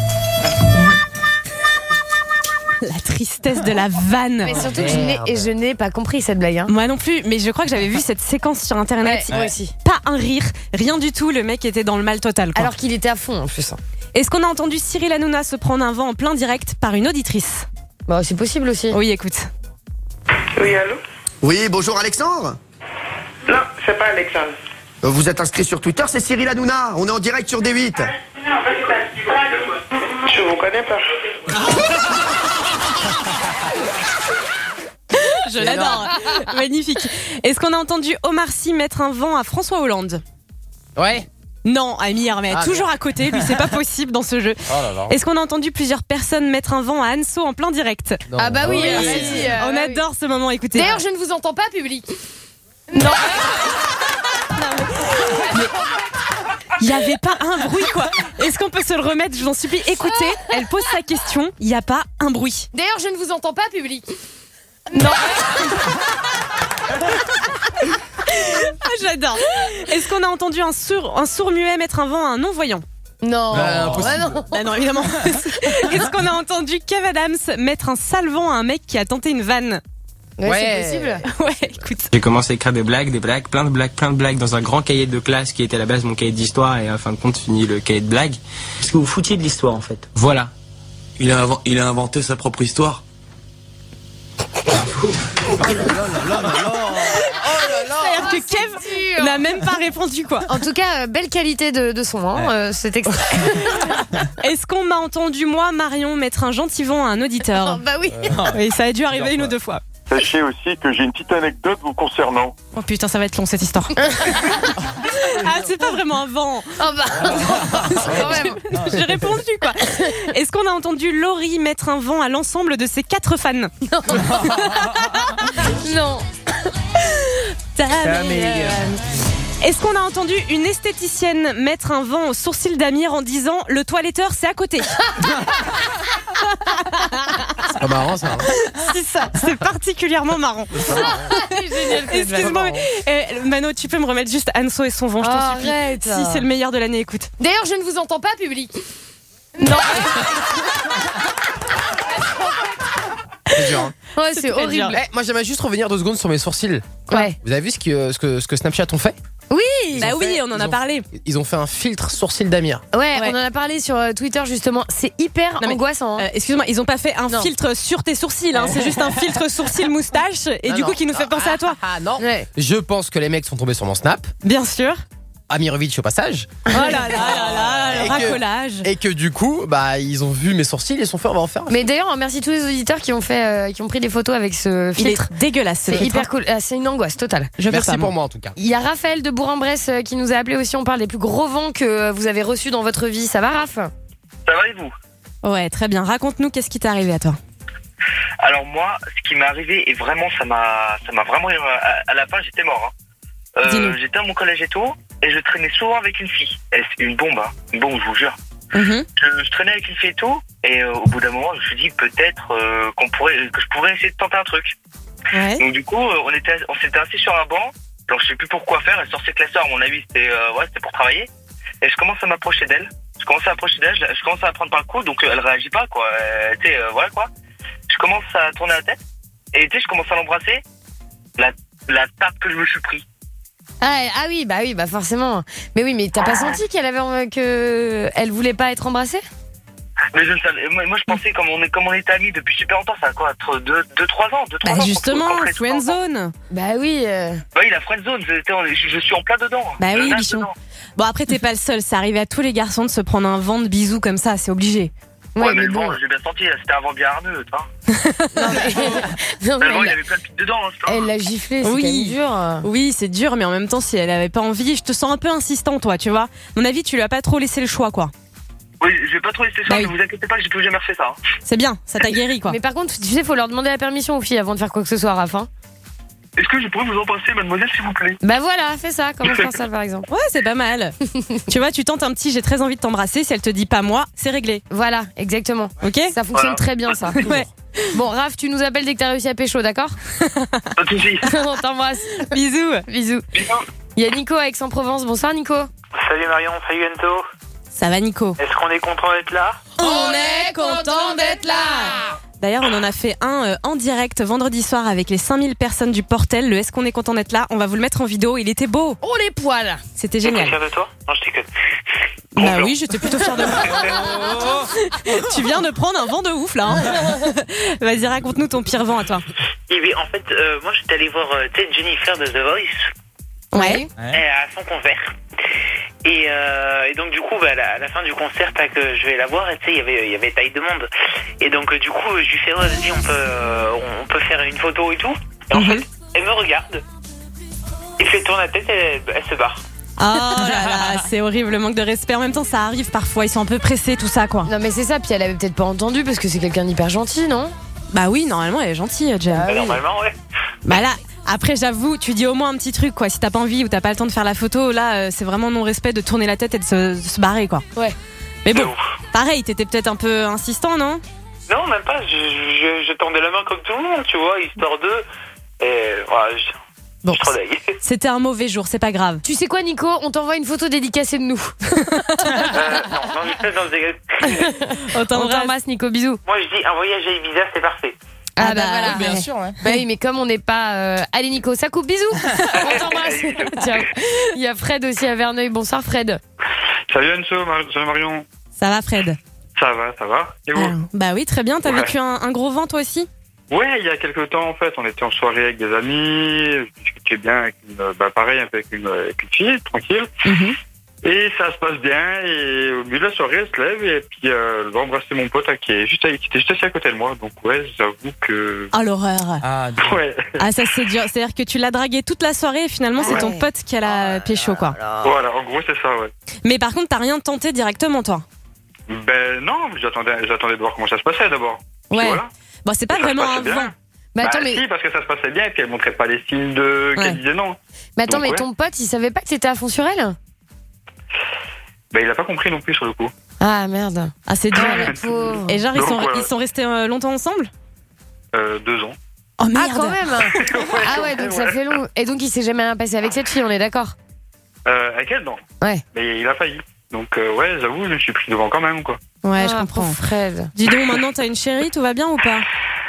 La tristesse de la vanne. Mais surtout que je n'ai pas compris cette blague. Hein. Moi non plus, mais je crois que j'avais vu cette séquence sur internet. Moi aussi. Pas un rire, rien du tout. Le mec était dans le mal total. Quoi. Alors qu'il était à fond en plus. Est-ce qu'on a entendu Cyril Hanouna se prendre un vent en plein direct par une auditrice? Bah c'est possible aussi. Oui, écoute. Oui, allô? Oui, bonjour Alexandre. Non, c'est pas Alexandre. Vous êtes inscrit sur Twitter, c'est Cyril Hanouna. On est en direct sur D8. Je vous connais pas. Je l'adore. Magnifique. Est-ce qu'on a entendu Omar Sy mettre un vent à François Hollande? Ouais. Non, Amir, mais toujours à côté. Lui, c'est pas possible dans ce jeu. Oh là là. Est-ce qu'on a entendu plusieurs personnes mettre un vent à Anso en plein direct? Non. Ah bah oui, on adore ce moment. Écoutez. D'ailleurs, je ne vous entends pas, public. Non. Il n'y avait pas un bruit quoi. Est-ce qu'on peut se le remettre? Je vous en supplie. Écoutez, elle pose sa question. Il n'y a pas un bruit. D'ailleurs, je ne vous entends pas, public. Non. J'adore. Est-ce qu'on a entendu un sourd-muet mettre un vent à un non-voyant? Non. Impossible. Non, évidemment. Est-ce qu'on a entendu Kev Adams mettre un sale vent à un mec qui a tenté une vanne? Ouais, c'est possible. Ouais, écoute. J'ai commencé à écrire des blagues, plein de blagues dans un grand cahier de classe qui était à la base mon cahier d'histoire et en fin de compte fini le cahier de blagues. Est-ce que vous foutiez de l'histoire en fait? Voilà. Il a inventé sa propre histoire. C'est-à-dire que Kev n'a même pas répondu, quoi. En tout cas, belle qualité de son, hein, cet extrait. Est-ce qu'on m'a entendu, moi, Marion, mettre un gentil vent à un auditeur? Bah oui. Oui, ça a dû arriver une ou deux fois. Sachez aussi que j'ai une petite anecdote vous concernant. Oh putain, ça va être long cette histoire. Ah, c'est pas vraiment un vent. Oh bah, quand même. J'ai répondu, quoi. Est-ce qu'on a entendu Laurie mettre un vent à l'ensemble de ses 4 fans? Non. Ta meilleure. Est-ce qu'on a entendu une esthéticienne mettre un vent au sourcil d'Amir en disant le toiletteur c'est à côté? C'est pas marrant ça. C'est ça, c'est particulièrement marrant. Génial. Excuse-moi, mais, Mano, tu peux me remettre juste Anso et son vent, je t'en supplie. Arrête. Si c'est le meilleur de l'année, écoute. D'ailleurs, je ne vous entends pas, public. Non. C'est dur, hein. Ouais, c'est horrible. Moi, j'aimerais juste revenir 2 secondes sur mes sourcils. Ouais. Vous avez vu ce que Snapchat ont fait? Oui. Bah oui, on en a parlé. Ils ont fait un filtre sourcil d'Amir. Ouais, on en a parlé sur Twitter justement. C'est hyper angoissant. Excuse-moi, ils ont pas fait un filtre sur tes sourcils, hein. C'est juste un filtre sourcil moustache et du coup qui nous fait penser à toi. Non. Ouais. Je pense que les mecs sont tombés sur mon Snap. Bien sûr. Amirovic au passage. Oh là là là là, le racolage. Et que du coup, bah ils ont vu mes sourcils et ils sont fait on va en faire. Mais d'ailleurs, merci tous les auditeurs qui ont pris des photos avec ce filtre. Il est dégueulasse. C'est hyper cool. C'est une angoisse totale. Merci pour moi en tout cas. Il y a Raphaël de Bourg-en-Bresse qui nous a appelé aussi. On parle des plus gros vents que vous avez reçus dans votre vie. Ça va, Raph? Ça va et vous? Ouais, très bien. Raconte-nous qu'est-ce qui t'est arrivé à toi. Alors moi, ce qui m'est arrivé et vraiment ça m'a vraiment à la fin j'étais mort. J'étais à mon collège et tout. Et je traînais souvent avec une fille. Et c'est une bombe, je vous jure. Je traînais avec une fille et tout. Et au bout d'un moment, je me suis dit peut-être que je pourrais essayer de tenter un truc. Ouais. Donc du coup, on s'était assis sur un banc. Alors je sais plus pourquoi faire. Elle sort ses classeurs, à mon avis, c'était pour travailler. Et je commence à m'approcher d'elle. Je commence à la prendre par le cou. Donc elle réagit pas, quoi. Voilà quoi. Je commence à tourner la tête. Et je commence à l'embrasser. La tape que je me suis pris. Ah oui, bah forcément. Mais oui, mais t'as pas senti qu'elle voulait pas être embrassée? Mais moi je pensais comme on était amis depuis super longtemps, ça a quoi, 2-3 ans, 2-3 ans. Justement, friendzone. Bah oui. Bah oui, la friendzone, je suis en plein dedans. Bah oui, bichon. Bon après t'es pas le seul, ça arrive à tous les garçons de se prendre un vent de bisous comme ça, c'est obligé. Ouais, mais bon, j'ai bien senti, c'était un vent bien hargneux, tu vois. Non, mais il y avait plein de pics dedans. Elle l'a giflé, c'est quand même dur. Oui, c'est dur, mais en même temps, si elle avait pas envie, je te sens un peu insistant, toi, tu vois. À mon avis, tu lui as pas trop laissé le choix, quoi. Oui, j'ai pas trop laissé le choix, mais vous inquiétez pas, j'ai plus jamais refait ça. C'est bien, ça t'a guéri, quoi. Mais par contre, tu sais, faut leur demander la permission aux filles avant de faire quoi que ce soit, Raph. Est-ce que je pourrais vous embrasser, mademoiselle, s'il vous plaît? Bah voilà, fais ça, comme ça par exemple. Ouais, c'est pas mal. Tu vois, tu tentes un petit, j'ai très envie de t'embrasser. Si elle te dit pas moi, c'est réglé. Voilà, exactement. Ok. Ça fonctionne très bien, ça. Ouais. Bon, Raph, tu nous appelles dès que t'as réussi à pécho, d'accord? Pas de soucis. On t'embrasse. Bisous. Bisous. Il y a Nico à Aix-en-Provence. Bonsoir, Nico. Salut Marion, salut Ento. Ça va, Nico? Est-ce qu'on est content d'être là? On est content d'être là. D'ailleurs, on en a fait un en direct vendredi soir avec les 5000 personnes du Portel. Le Est-ce qu'on est content d'être là? On va vous le mettre en vidéo. Il était beau. Oh les poils. T'es C'était génial. fier de toi? Non, je déconne. Bah oui, j'étais plutôt fière de moi. Tu viens de prendre un vent de ouf là. Hein. Vas-y, raconte-nous ton pire vent à toi. Et bien, en fait, moi j'étais allé voir Jennifer de The Voice. Ouais. À son concert. Et donc du coup, à la fin du concert, je vais la voir. Et tu sais, il y avait taille de monde. Et donc du coup, je lui fais vas-y, on peut faire une photo et tout. Et en fait, elle me regarde. Et fait tourne la tête, et elle se barre. Oh là là, c'est horrible, le manque de respect. En même temps, ça arrive parfois, ils sont un peu pressés, tout ça, quoi. Non, mais c'est ça, puis elle avait peut-être pas entendu parce que c'est quelqu'un d'hyper gentil, non? Bah oui, normalement, elle est gentille, Jen. Normalement, ouais. Bah là, après, j'avoue, tu dis au moins un petit truc, quoi. Si t'as pas envie ou t'as pas le temps de faire la photo, là, c'est vraiment non-respect de tourner la tête et de se barrer, quoi. Ouais. Mais bon, pareil, t'étais peut-être un peu insistant, non? Non, même pas. Je tendais la main comme tout le monde, tu vois, histoire de. Et voilà, bon, c'était un mauvais jour, c'est pas grave. Tu sais quoi, Nico? On t'envoie une photo dédicacée de nous. non, on t'embrasse, Nico, bisous. Moi, je dis un voyage à Ibiza, c'est parfait. Ah bah voilà, bien sûr. Ouais. Bah oui, mais comme on n'est pas... Allez Nico, ça coupe, bisous. On t'embrasse. Ciao. Il y a Fred aussi à Verneuil. Bonsoir Fred. Salut Anso, salut Marion. Ça va Fred? Ça va. Et vous? Bah oui, très bien. T'as vécu un gros vent toi aussi? Ouais, il y a quelques temps, en fait, on était en soirée avec des amis, je discutais bien avec pareil, avec une fille, tranquille. Mhm. Et ça se passe bien, et au milieu de la soirée, elle se lève, et puis elle va embrasser mon pote qui était juste assis à côté de moi. Donc ouais, j'avoue que... Oh l'horreur. Ouais. Ah ça c'est dur, c'est-à-dire que tu l'as dragué toute la soirée et finalement c'est ton pote qui a la pécho quoi. Voilà, en gros c'est ça, ouais. Mais par contre t'as rien tenté directement toi? Ben non, j'attendais de voir comment ça se passait d'abord. Ouais. Voilà. Bon c'est pas Et vraiment ça se un passait vent. bien. Mais attends, si, parce que ça se passait bien et puis elle montrait pas les signes de... qu'elle disait non. Mais attends, Donc, mais ouais. ton pote, il savait pas que t'étais à fond sur elle? Ben il a pas compris non plus sur le coup. Ah merde. Ah c'est dur. le pauvre. Et genre Donc, voilà. ils sont restés longtemps ensemble? 2 ans. Oh merde. Ah quand même. Ah ouais, donc ça fait long. Et donc il s'est jamais rien passé avec cette fille, on est d'accord? Avec elle, non. Ouais. Mais il a failli. Donc ouais, j'avoue, je me suis pris devant quand même, quoi. Ouais, je comprends. Pauvre Fred. Dis donc, maintenant t'as une chérie, tout va bien ou pas?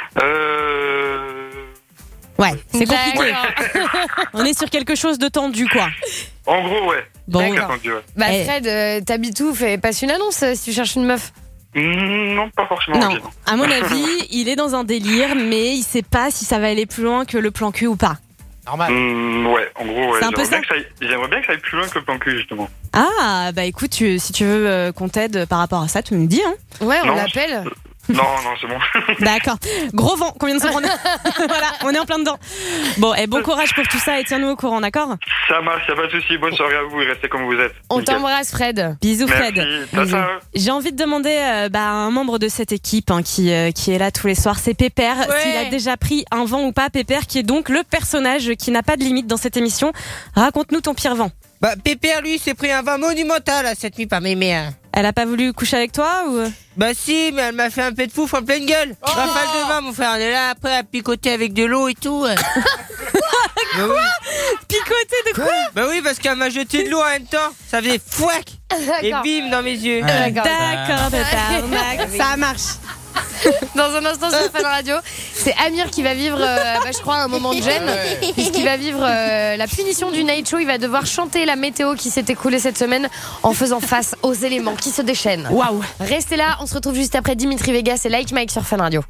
Ouais, c'est compliqué. On est sur quelque chose de tendu, quoi. En gros, ouais. Bon. D'accord. Tendu, ouais. Bah Fred, t'habites où? Passe une annonce si tu cherches une meuf. Non, pas forcément. Non, envie, non. à mon avis, il est dans un délire, mais il sait pas si ça va aller plus loin que le plan cul ou pas. Normal. Ouais, en gros, ouais. C'est un peu J'aimerais bien que ça aille plus loin que le plan cul, justement. Ah, bah écoute, si tu veux qu'on t'aide par rapport à ça, tu me dis, hein. Ouais, on Non, l'appelle. Non, c'est bon. D'accord. Gros vent, combien de secondes on est Voilà, on est en plein dedans. Bon, et bon courage pour tout ça et tiens-nous au courant, d'accord? Ça marche, y'a pas de soucis. Bonne soirée à vous et restez comme vous êtes. On Nickel. t'embrasse Fred. Bisous Fred. Merci. Ciao. J'ai envie de demander à un membre de cette équipe qui est là tous les soirs, c'est Pépère, s'il a déjà pris un vent ou pas. Pépère qui est donc le personnage qui n'a pas de limite dans cette émission. Raconte-nous ton pire vent. Bah, Pépère, lui, s'est pris un vent monumental cette nuit par mes mères. Elle a pas voulu coucher avec toi ou? Bah si, mais elle m'a fait un pet de fouf en pleine gueule. Rafale de vin, mon frère, on est là après à picoter avec de l'eau et tout. Bah oui. Picoter de quoi? Bah oui, parce qu'elle m'a jeté de l'eau en même temps. Ça faisait fouac. Et bim dans mes yeux. D'accord, Pépère, ça marche. Dans un instant sur Fun Radio, c'est Amir qui va vivre, je crois, un moment de gêne, puisqu'il va vivre la punition du Night Show. Il va devoir chanter la météo qui s'est écoulée cette semaine en faisant face aux éléments qui se déchaînent. Waouh! Restez là, on se retrouve juste après Dimitri Vegas et Like Mike sur Fun Radio.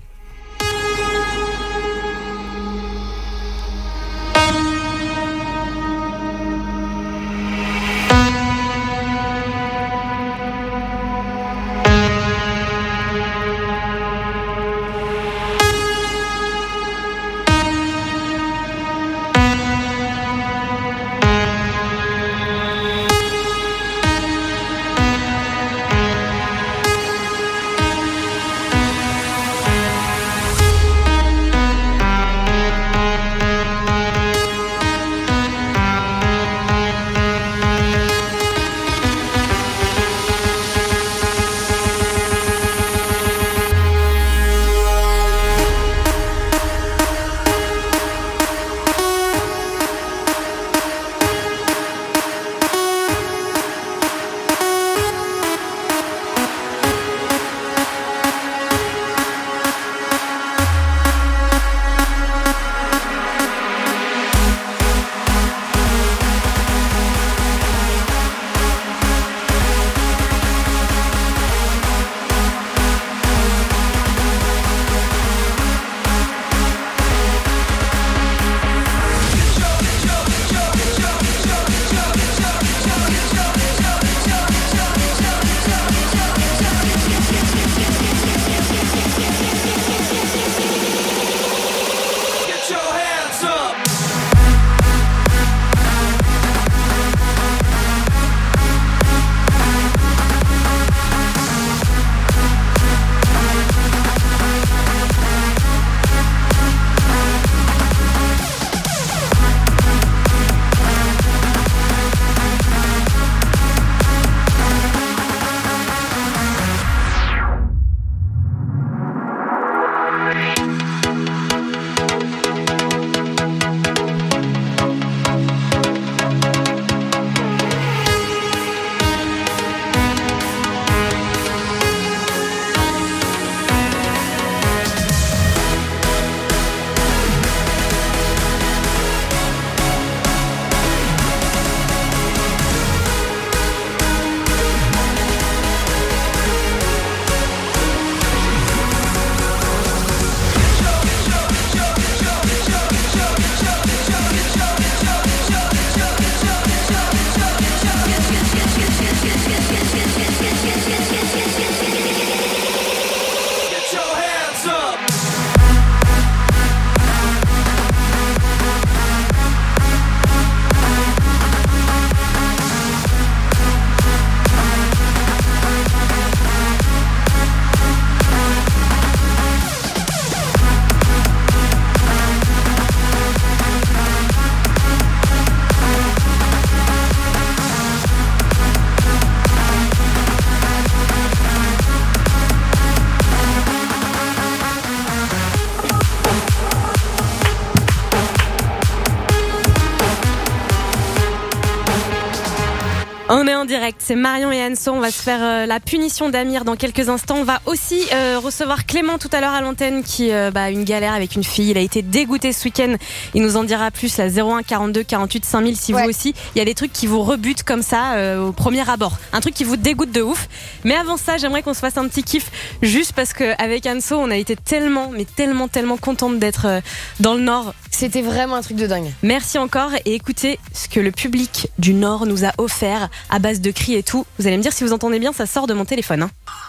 On est en direct, c'est Marion et Anso. On va se faire la punition d'Amir dans quelques instants. On va aussi recevoir Clément tout à l'heure à l'antenne qui a une galère avec une fille. Il a été dégoûté ce week-end. Il nous en dira plus à 01 42 48 5000 si vous aussi. Il y a des trucs qui vous rebutent comme ça au premier abord. Un truc qui vous dégoûte de ouf. Mais avant ça, j'aimerais qu'on se fasse un petit kiff juste parce qu'avec Anso, on a été tellement contente d'être dans le Nord. C'était vraiment un truc de dingue. Merci encore et écoutez ce que le public du Nord nous a offert à base de cris et tout. Vous allez me dire si vous entendez bien, ça sort de mon téléphone.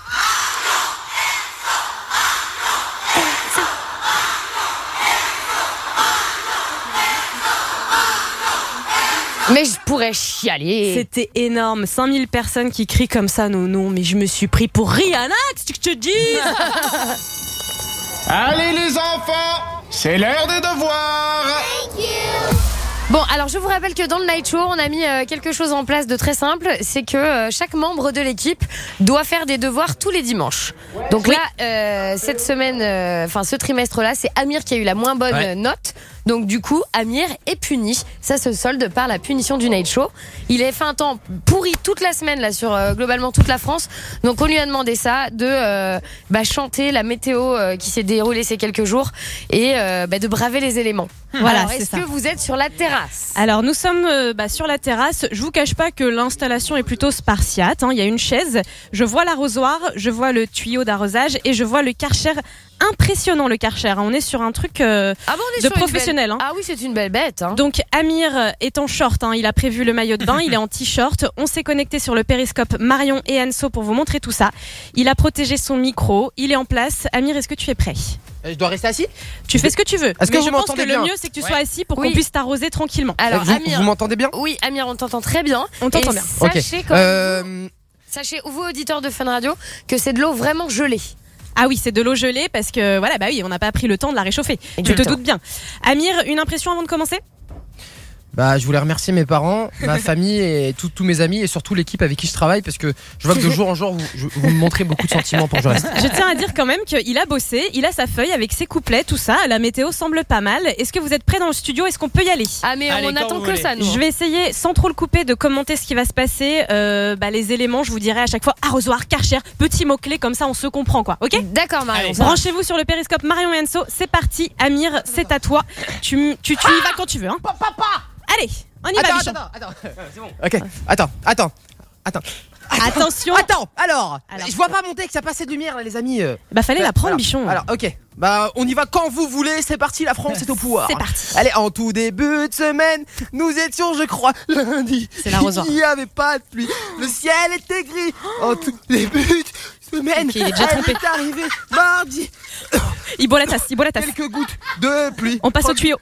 Mais je pourrais chialer. C'était énorme. 5000 personnes qui crient comme ça. Non, mais je me suis pris pour Rihanna, qu'est-ce que je te dis? Allez les enfants, c'est l'heure des devoirs. Bon, alors je vous rappelle que dans le Night Show, on a mis quelque chose en place de très simple, c'est que chaque membre de l'équipe doit faire des devoirs tous les dimanches. Donc là, cette semaine, ce trimestre-là, c'est Amir qui a eu la moins bonne note. Donc du coup, Amir est puni. Ça se solde par la punition du Night Show. Il a fait un temps pourri toute la semaine là sur globalement toute la France. Donc on lui a demandé ça de chanter la météo qui s'est déroulée ces quelques jours et de braver les éléments. Voilà, alors, est-ce que vous êtes sur la terrasse? Alors nous sommes sur la terrasse. Je vous cache pas que l'installation est plutôt spartiate. Il y a une chaise, je vois l'arrosoir, je vois le tuyau d'arrosage et je vois le Karcher. Impressionnant le Karcher. On est sur un truc de professionnel. Ah oui, c'est une belle bête. Donc Amir est en short. Il a prévu le maillot de bain. Il est en t-shirt. On s'est connecté sur le périscope Marion et Anso pour vous montrer tout ça. Il a protégé son micro. Il est en place. Amir, est-ce que tu es prêt? Je dois rester assis? Tu fais ce que tu veux. Est-ce que mais vous je pense que m'entendez bien? le mieux c'est que tu sois assis pour qu'on puisse t'arroser tranquillement. Alors Amir, vous m'entendez bien? Oui, Amir, on t'entend très bien. On t'entend bien. Sachez, vous auditeurs de Fun Radio, que c'est de l'eau vraiment gelée. Ah oui, c'est de l'eau gelée parce que on n'a pas pris le temps de la réchauffer. Tu te doutes bien. Amir, une impression avant de commencer? Je voulais remercier mes parents, ma famille et tous mes amis et surtout l'équipe avec qui je travaille parce que je vois que de jour en jour vous me montrez beaucoup de sentiments pour que je reste. Je tiens à dire quand même qu'il a bossé, il a sa feuille avec ses couplets, tout ça. La météo semble pas mal. Est-ce que vous êtes prêts dans le studio? Est-ce qu'on peut y aller? Ah mais on attend que ça nous. Je vais essayer sans trop le couper de commenter ce qui va se passer. Les éléments, je vous dirai à chaque fois arrosoir, Karcher, petit mot-clé comme ça on se comprend quoi. Ok? D'accord Marion. Branchez-vous sur le périscope Marion et Anso. C'est parti. Amir, c'est à toi. Tu y vas quand tu veux. Papa. Allez, on y va, bichon. Attends, c'est bon. Ok, attends. Attention. Attends, alors, je vois pas monter que ça passait de lumière là les amis. Fallait la prendre, bichon. Alors, ok. On y va quand vous voulez, c'est parti, la France est au pouvoir. C'est parti. Allez, en tout début de semaine, nous étions, je crois, lundi. C'est l'arrosoir. Il n'y avait pas de pluie, le ciel était gris. En tout début de semaine, il est déjà trompé. est arrivé mardi. Il boit la tasse. Quelques gouttes de pluie. On passe au tuyau.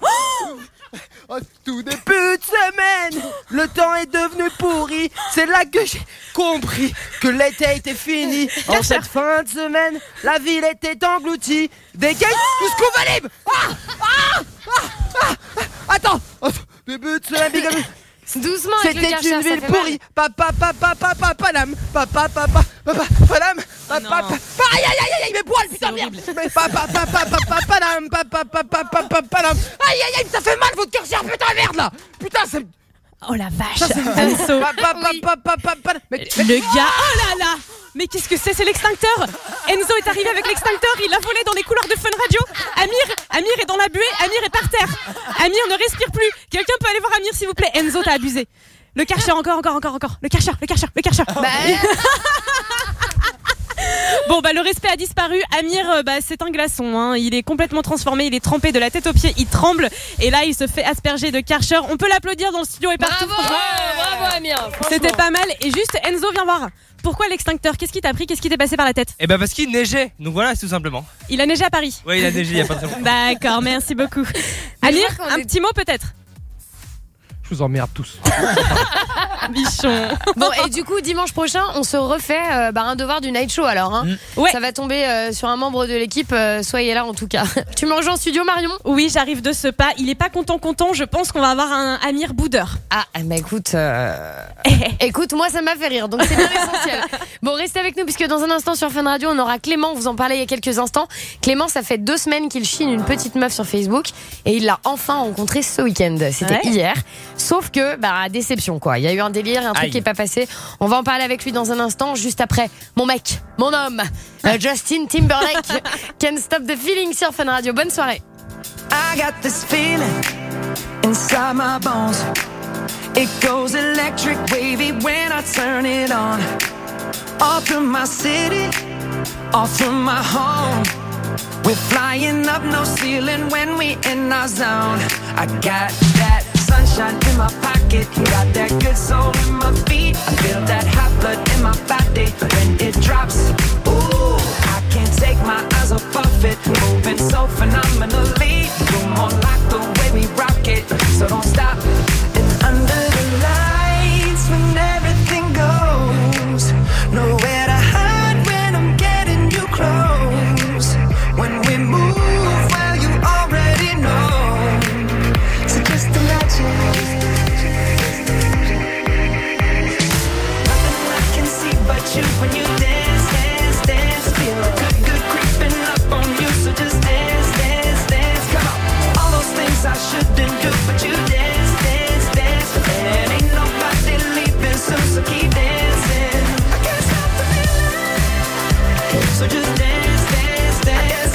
En tout début de semaine, le temps est devenu pourri. C'est là que j'ai compris que l'été était fini. En cette fin de semaine, la ville était engloutie. Des cailles jusqu'au Valib. Attends, début de semaine, big up. Doucement avec le Karcher, c'était une ville pourrie. Padam. Aïe, mes poils, putain, merde. Padam. Aïe, ça fait mal votre Karcher, putain, merde là. Putain, c'est. Oh la vache. Anso. Le gars, oh là là. Mais qu'est-ce que c'est l'extincteur. Enzo est arrivé avec l'extincteur, il l'a volé dans les couloirs de Fun Radio. Amir est dans la buée, Amir est par terre. Amir ne respire plus. Quelqu'un peut aller voir Amir s'il vous plaît. Enzo, t'as abusé. Le Karcher, encore. Le Karcher. Bon le respect a disparu. Amir c'est un glaçon Il est complètement transformé, il est trempé de la tête aux pieds, il tremble et là il se fait asperger de Karcher. On peut l'applaudir dans le studio et partout. Bravo Amir. C'était pas mal. Et juste Enzo, viens voir. Pourquoi l'extincteur? Qu'est-ce qui t'a pris? Qu'est-ce qui t'est passé par la tête? Parce qu'il neigeait. Donc voilà, tout simplement. Il a neigé à Paris. Oui, il a neigé il y a pas très longtemps. D'accord, merci beaucoup. Amir, un petit mot peut-être? Je vous emmerde tous. Bichon. Bon, et du coup, dimanche prochain, on se refait un devoir du Night Show alors. Ouais. Ça va tomber sur un membre de l'équipe. Soyez là en tout cas. Tu manges en studio, Marion? Oui, j'arrive de ce pas. Il est pas content. Je pense qu'on va avoir un Amir boudeur. Ah, écoute. Écoute, moi ça m'a fait rire, donc c'est bien l'essentiel. Bon, restez avec nous puisque dans un instant sur Fun Radio, on aura Clément. On vous en parlait il y a quelques instants. Clément, ça fait 2 semaines qu'il chine une petite meuf sur Facebook et il l'a enfin rencontrée ce week-end. C'était hier. Sauf que, déception quoi. Il y a eu un délire, un truc qui est pas passé. On va en parler avec lui dans un instant, juste après mon mec, mon homme, Justin Timberlake, Can't Stop the Feeling sur Fun Radio. Bonne soirée. I got this feeling inside my bones. It goes electric wavy when I turn it on. All through my city, all through my home. We're flying up, no ceiling when we in our zone. I got that sunshine in my pocket, got that good soul in my feet. I feel that hot blood in my body when it drops. Ooh, I can't take my eyes off it, moving so phenomenally. You're more like the way we rock it, so don't stop. And under the lights, when everything goes, nowhere to hide when I'm getting you close. When we move, well, you already know. So just imagine. Nothing I can see but you when you dance, dance, dance. Feel good, good creeping up on you. So just dance, dance, dance. Come on. All those things I shouldn't do, but you dance, dance, dance. And ain't nobody leaving soon, so keep dancing. I can't stop the feeling. So just dance, dance, dance.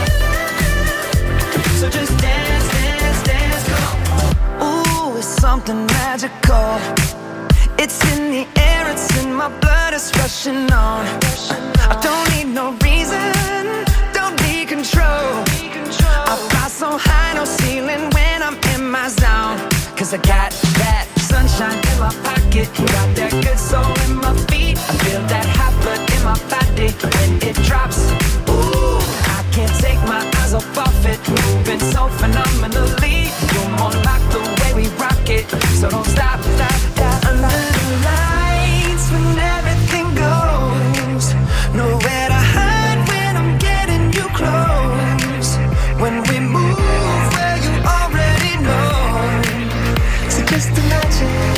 So just dance, dance, dance, come on. Ooh, it's something magical. It's in the air, it's in my blood, it's rushing on. I don't need no reason, don't need control. I fly so high, no ceiling when I'm in my zone. Cause I got that sunshine in my pocket, got that good soul in my feet. I feel that hot blood in my body when it drops. Ooh, I can't take my eyes off it, moving so phenomenally. You're more like the way we rock it, so don't stop, stop, stop. Under the lights when everything goes, nowhere to hide when I'm getting you close. When we move, well, you already know. So just imagine.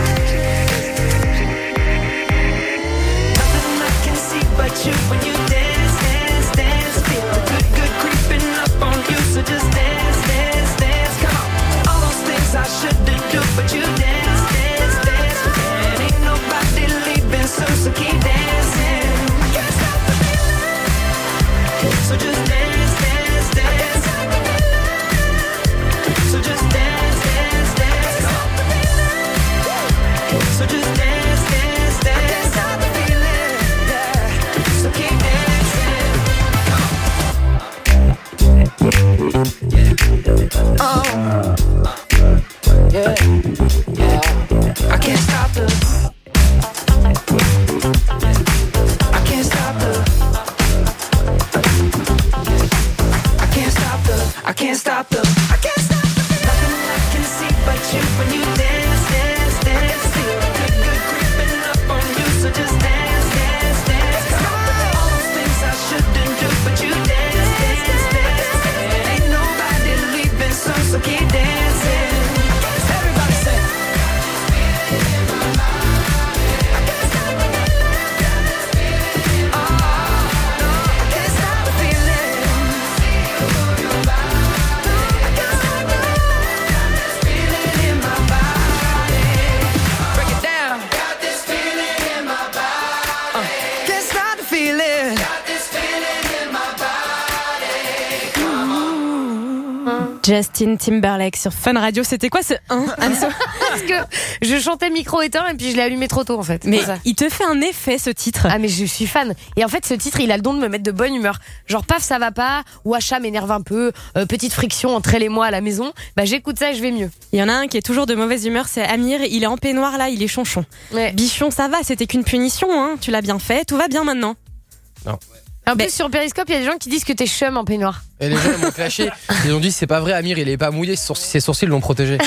Nothing I can see but you when you dance, dance, dance. Feel good, good creeping up on you. So just dance, dance, dance. Come on. All those things I shouldn't do, but you dance, dance, dance. And ain't nobody leaving soon, so keep dancing. I can't stop the feeling. So just dance, dance, dance. So just dance, dance, dance. So just dance, dance, dance. I can't stop the feeling. Yeah. So keep dancing. Oh, yeah, yeah. I can't stop the. I can't stop the. I can't stop the. I can't stop the. I can't stop the. Nothing I can see but you when you dance, dance, dance. Feel good, good creeping up on you. So just dance, dance, dance. All those things I shouldn't do, but you dance, dance, dance. And ain't nobody leaving soon, so keep dancing. Everybody say. Justin Timberlake sur Fun Radio. C'était quoi ce 1, Anso? Parce que je chantais micro éteint et puis je l'ai allumé trop tôt en fait. Mais il te fait un effet ce titre. Ah mais je suis fan. Et en fait ce titre il a le don de me mettre de bonne humeur. Genre paf ça va pas, ou Acha m'énerve un peu, petite friction entre elle et moi à la maison. Bah j'écoute ça et je vais mieux. Il y en a un qui est toujours de mauvaise humeur, c'est Amir. Il est en peignoir là, il est chonchon. Ouais. Bichon ça va, c'était qu'une punition hein. Tu l'as bien fait, tout va bien maintenant. Non. En plus sur Periscope il y a des gens qui disent que t'es chum en peignoir. Et les gens m'ont clashé. Ils ont dit c'est pas vrai, Amir il est pas mouillé, ses sourcils l'ont protégé.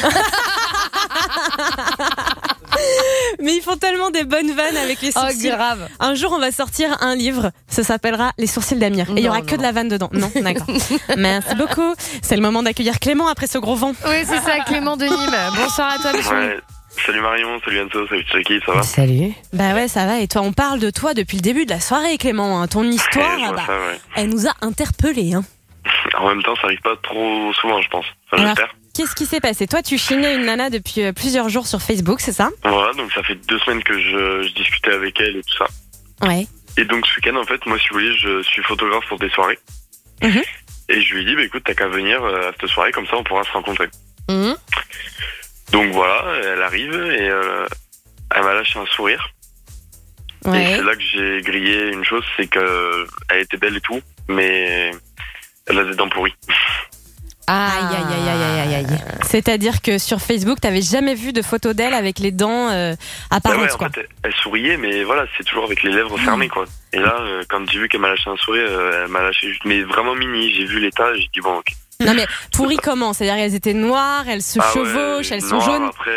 Mais ils font tellement des bonnes vannes avec les sourcils. Oh, grave. Un jour, on va sortir un livre. Ça s'appellera Les sourcils d'Amir. Et il y aura que de la vanne dedans. Non, d'accord. Merci beaucoup. C'est le moment d'accueillir Clément après ce gros vent. Oui, c'est ça, Clément de Nîmes. Bonsoir à toi, Bichon. Ouais. Salut Marion, salut Anso, salut Chucky, ça va? Salut. Bah ouais, ça va. Et toi, on parle de toi depuis le début de la soirée, Clément. Ton histoire, ouais. Elle nous a interpellés. Hein. En même temps, ça arrive pas trop souvent, je pense. Enfin, alors, j'espère. qu'est-ce qui s'est passé? Toi, tu chignais une nana depuis plusieurs jours sur Facebook, c'est ça? Voilà, donc ça fait 2 semaines que je discutais avec elle et tout ça. Ouais. Et donc ce week-end, en fait, moi, si vous voulez, je suis photographe pour des soirées. Mhm. Et je lui ai dit, bah écoute, t'as qu'à venir à cette soirée, comme ça on pourra se rencontrer. Mhm. Donc voilà, elle arrive et elle m'a lâché un sourire. Ouais. Et c'est là que j'ai grillé une chose, c'est que elle était belle et tout, mais elle a des dents pourries. Aïe. C'est-à-dire que sur Facebook, t'avais jamais vu de photo d'elle avec les dents apparentes, Ouais, en quoi. fait, elle souriait, mais voilà, c'est toujours avec les lèvres fermées, quoi. Et là, quand j'ai vu qu'elle m'a lâché un sourire, elle m'a lâché juste, mais vraiment mini. J'ai vu l'état, j'ai dit bon, ok. Non mais pourri comment? C'est-à-dire qu'elles étaient noires, elles se chevauchent, elles sont noir, jaunes. Après,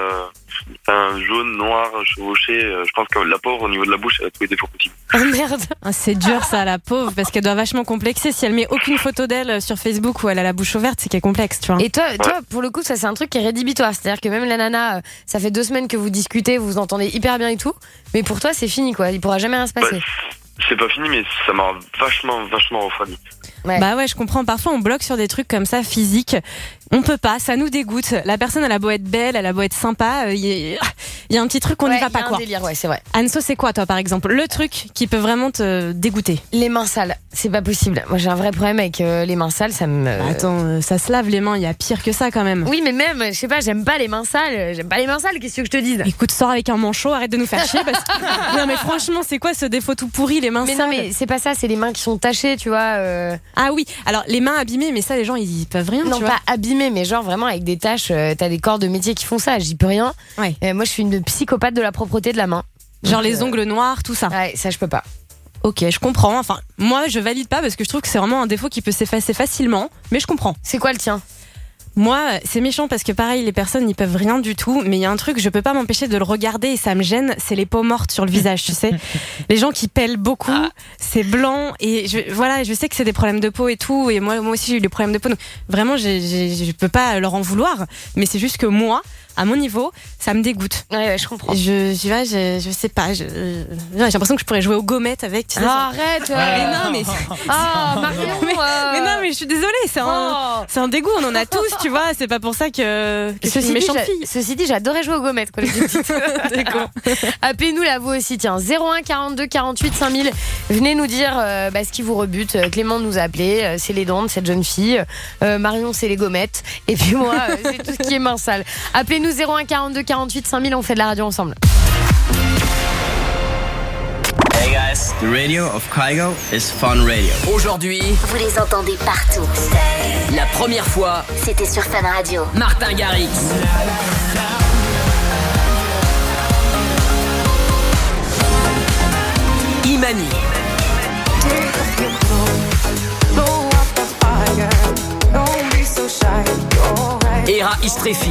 un jaune, noir, chevauché. Je pense que la pauvre, au niveau de la bouche, elle a tous les défauts possibles. Oh merde. C'est dur ça, la pauvre, parce qu'elle doit vachement complexer. Si elle met aucune photo d'elle sur Facebook où elle a la bouche ouverte, c'est qu'elle est complexe, tu vois. Et toi, pour le coup, ça c'est un truc qui est rédhibitoire. C'est-à-dire que même la nana, ça fait 2 semaines que vous discutez, vous vous entendez hyper bien et tout, mais pour toi c'est fini, quoi. Il pourra jamais rien se passer. C'est pas fini, mais ça m'a vachement refroidi. Ouais. Bah ouais, je comprends. Parfois, on bloque sur des trucs comme ça, physiques. On peut pas, ça nous dégoûte. La personne, elle a beau être belle, elle a beau être sympa, il y a un petit truc qu'on n'y va pas, quoi. Il y a un délire, ouais, c'est vrai. Anso, c'est quoi, toi, par exemple, le truc qui peut vraiment te dégoûter? Les mains sales, c'est pas possible. Moi, j'ai un vrai problème avec les mains sales, ça me... Attends, ça se lave les mains, il y a pire que ça, quand même. Oui, mais même, je sais pas, j'aime pas les mains sales. Qu'est-ce que je te dise? Écoute, sors avec un manchot, arrête de nous faire chier. Parce que... Non, mais franchement, c'est quoi ce défaut tout pourri, les mains sales? Non, mais c'est pas ça, c'est les mains qui sont tachées, tu vois. Ah oui, alors les mains abîmées, mais ça, les gens, ils peuvent rien, non, tu vois. pas abîmées, mais genre vraiment avec des taches. T'as des corps de métier qui font ça, j'y peux rien. Ouais. Moi, je suis une psychopathe de la propreté de la main. Genre les ongles noirs, tout ça. Ouais, ça, je peux pas. Ok, je comprends. Enfin, moi, je valide pas parce que je trouve que c'est vraiment un défaut qui peut s'effacer facilement, mais je comprends. C'est quoi le tien? Moi, c'est méchant parce que pareil, les personnes n'y peuvent rien du tout, mais il y a un truc, je peux pas m'empêcher de le regarder et ça me gêne, c'est les peaux mortes sur le visage, tu sais. Les gens qui pèlent beaucoup, c'est blanc et je sais que c'est des problèmes de peau et tout, et moi aussi j'ai eu des problèmes de peau, donc vraiment je peux pas leur en vouloir, mais c'est juste que moi, à mon niveau, ça me dégoûte. Ouais, je comprends. Je sais pas, j'ai l'impression que je pourrais jouer aux gommettes avec, tu sais. Arrête. Mais non, mais Marion. mais non, mais je suis désolée, c'est un dégoût, on en a tous, tu vois, c'est pas pour ça que je suis une méchante fille. Ceci dit, j'adorais jouer aux gommettes quand j'étais petite. D'accord. Appelez-nous là, vous aussi, tiens, 01 42 48 5000. Venez nous dire ce qui vous rebute. Clément nous a appelé, c'est les dents de cette jeune fille. Marion, c'est les gommettes. Et puis moi, c'est tout ce qui est main sale. Appelez-nous 01 42 48 5000, on fait de la radio ensemble. Hey guys, the radio of Kygo is Fun Radio. Aujourd'hui, Vous les entendez partout. la première fois, C'était sur Fun Radio. Martin Garrix. Imani. Era Istrefi.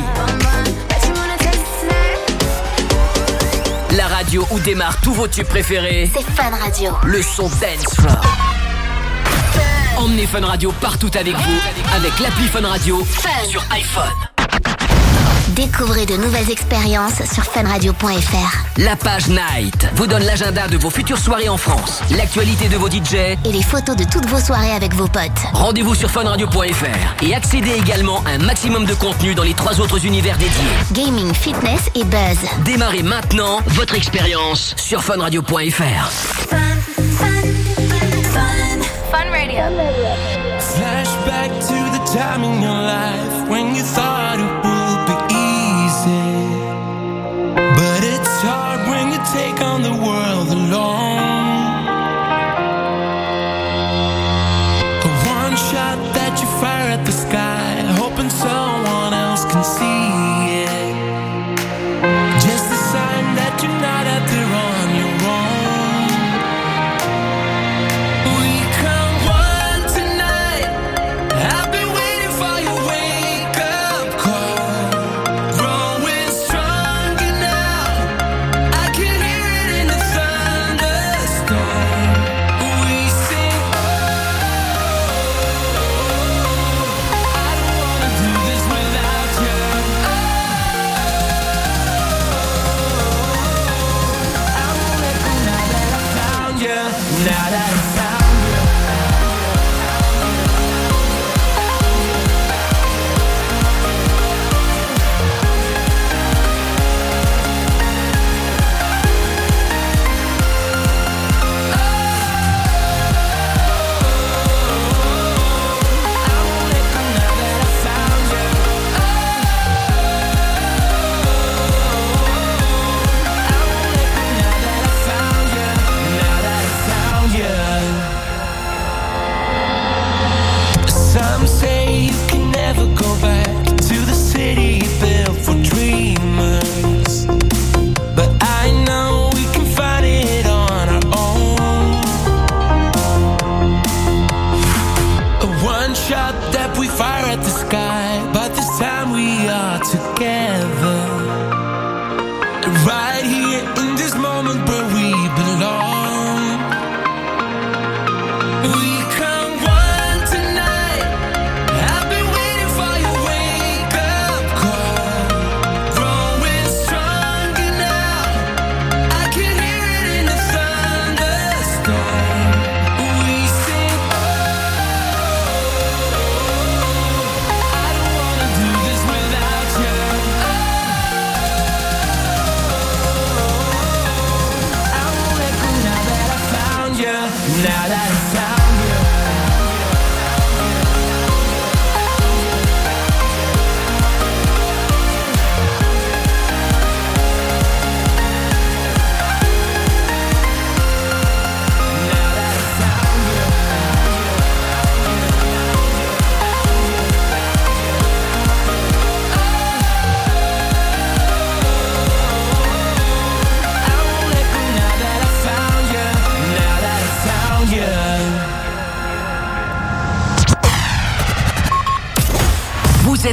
La radio où démarrent tous vos tubes préférés. C'est Fun Radio. Le son dance floor. Emmenez Fun Radio partout avec vous avec l'appli Fun Radio sur iPhone. Découvrez de nouvelles expériences sur funradio.fr. La page Night vous donne l'agenda de vos futures soirées en France, l'actualité de vos DJ Et les photos de toutes vos soirées avec vos potes. Rendez-vous sur funradio.fr et accédez également à un maximum de contenu dans les 3 autres univers dédiés. Gaming, fitness et buzz. Démarrez maintenant votre expérience sur funradio.fr. Fun Radio. Flashback to the time in your life when you thought it would be easy. But it's hard when you take on the world alone. A one shot that you fire at the sky, hoping someone else can see it. Just a sign that you're not out there on your own. We come one tonight. I've been waiting for you, waiting.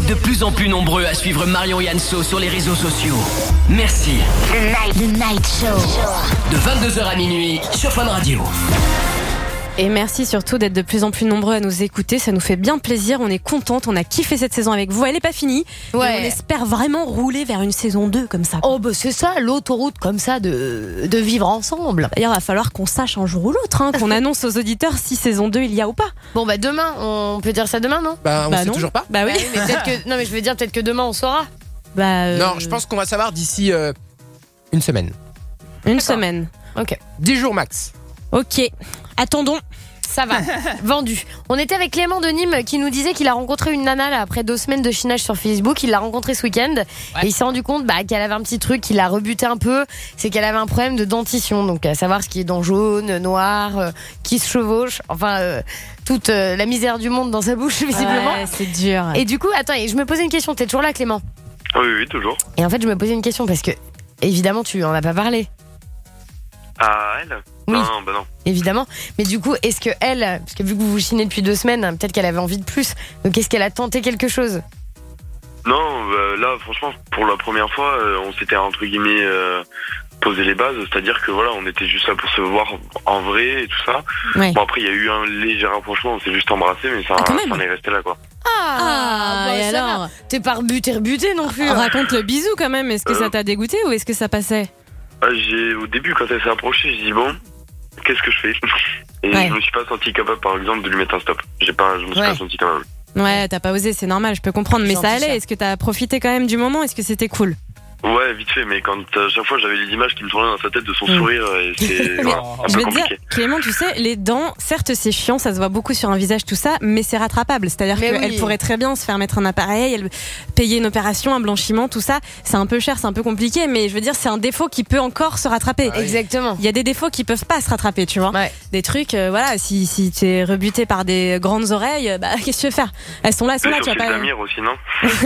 de plus en plus nombreux à suivre Marion et Anso sur les réseaux sociaux. Merci. Le Night Show. De 22h à minuit sur Fun Radio. Et merci surtout d'être de plus en plus nombreux à nous écouter. Ça nous fait bien plaisir. On est contente. On a kiffé cette saison avec vous. Elle n'est pas finie. Ouais. Et on espère vraiment rouler vers une saison 2 comme ça. Oh, bah c'est ça, l'autoroute comme ça de vivre ensemble. D'ailleurs, il va falloir qu'on sache un jour ou l'autre, qu'on annonce aux auditeurs si saison 2 il y a ou pas. Bon, bah demain, on peut dire ça demain, non? On sait non. toujours pas. Bah oui. Mais peut-être que. Non, mais je veux dire, peut-être que demain on saura. Non, je pense qu'on va savoir d'ici une semaine. Une semaine. Ok. 10 jours max. Ok. Attendons. Ça va, vendu. On était avec Clément de Nîmes qui nous disait qu'il a rencontré une nana là, après 2 semaines de chinage sur Facebook. Il l'a rencontrée ce week-end et il s'est rendu compte qu'elle avait un petit truc qui l'a rebuté un peu. C'est qu'elle avait un problème de dentition. Donc à savoir ce qui est dans jaune, noir, qui se chevauche. Enfin, toute la misère du monde dans sa bouche visiblement. Ouais, c'est dur. Et du coup, attends, je me posais une question. T'es toujours là, Clément? Oui, toujours. Et en fait, je me posais une question parce que évidemment tu en as pas parlé. Ah, elle? Oui. Non, bah non. Évidemment. Mais du coup, est-ce que elle, parce que vu que vous vous chinez depuis 2 semaines, peut-être qu'elle avait envie de plus. Donc est-ce qu'elle a tenté quelque chose? Non, là, franchement, pour la première fois, on s'était, entre guillemets, posé les bases. C'est-à-dire que voilà, on était juste là pour se voir en vrai et tout ça. Ouais. Bon, après, il y a eu un léger rapprochement, on s'est juste embrassé, mais ça en est resté là, quoi. Et ça alors va. T'es pas rebuté non plus. Raconte le bisou quand même. Est-ce que ça t'a dégoûté ou est-ce que ça passait? Au début, quand elle s'est approchée, j'ai dit bon, qu'est-ce que je fais? Et je me suis pas senti capable, par exemple, de lui mettre un stop. Je me suis pas senti capable. Ouais, t'as pas osé, c'est normal, je peux comprendre. Mais ça allait. Est-ce que t'as profité quand même du moment? Est-ce que c'était cool? Ouais, vite fait, mais quand à chaque fois j'avais les images qui me tournaient dans sa tête de son sourire et c'est Mais, un je peu vais te dire, compliqué. Clément, tu sais, les dents, certes c'est chiant, ça se voit beaucoup sur un visage, tout ça, mais c'est rattrapable. C'est-à-dire qu'elle pourrait très bien se faire mettre un appareil, payer une opération, un blanchiment, tout ça. C'est un peu cher, c'est un peu compliqué, mais je veux dire, c'est un défaut qui peut encore se rattraper. Exactement. Il y a des défauts qui peuvent pas se rattraper, tu vois. Des trucs, voilà, si tu es rebuté par des grandes oreilles, qu'est-ce que tu veux faire? Elles sont là, tu vas pas. Damir aussi, non?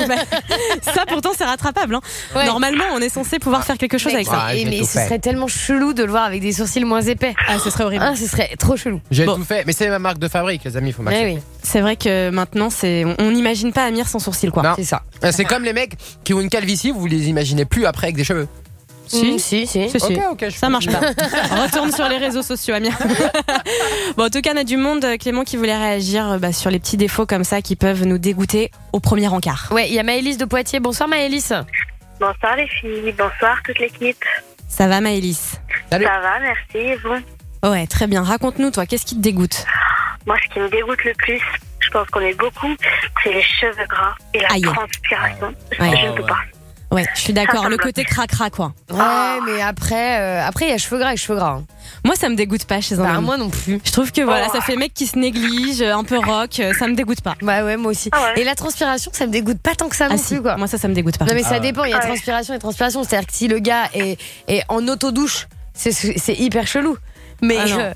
Ça pourtant c'est rattrapable. Normalement, on est censé pouvoir faire quelque chose avec ça. Mais ce serait tellement chelou de le voir avec des sourcils moins épais. Ah, ce serait horrible. Ce serait trop chelou. J'ai tout fait, mais c'est ma marque de fabrique, les amis, il faut m'accepter. C'est vrai que maintenant, on n'imagine pas Amir sans sourcils, quoi. C'est ça. C'est comme les mecs qui ont une calvitie, vous les imaginez plus après avec des cheveux. Si. Ok, ça marche pas. Retourne sur les réseaux sociaux, Amir. Bon, en tout cas, on a du monde, Clément, qui voulait réagir sur les petits défauts comme ça qui peuvent nous dégoûter au premier encart. Ouais, il y a Maëlys de Poitiers. Bonsoir Maëlys. Bonsoir les filles, bonsoir toute l'équipe. Ça va Maëlys? Salut. Ça va, merci, et vous? Ouais, très bien. Raconte-nous, toi, qu'est-ce qui te dégoûte? Moi, ce qui me dégoûte le plus, je pense qu'on est beaucoup, c'est les cheveux gras et la transpiration. Je ne peux pas. Ouais, je suis d'accord. Le côté cracra, quoi. Ouais, mais après, il y a cheveux gras et cheveux gras. Moi, ça me dégoûte pas chez un homme. Moi non plus. Je trouve que voilà, ça fait mec qui se néglige, un peu rock, ça me dégoûte pas. Bah ouais, moi aussi. Et la transpiration, ça me dégoûte pas tant que ça non plus, quoi. Moi, ça me dégoûte pas. Non, mais ça dépend. Il y a transpiration et transpiration. C'est-à-dire que si le gars est en autodouche, c'est hyper chelou. Mais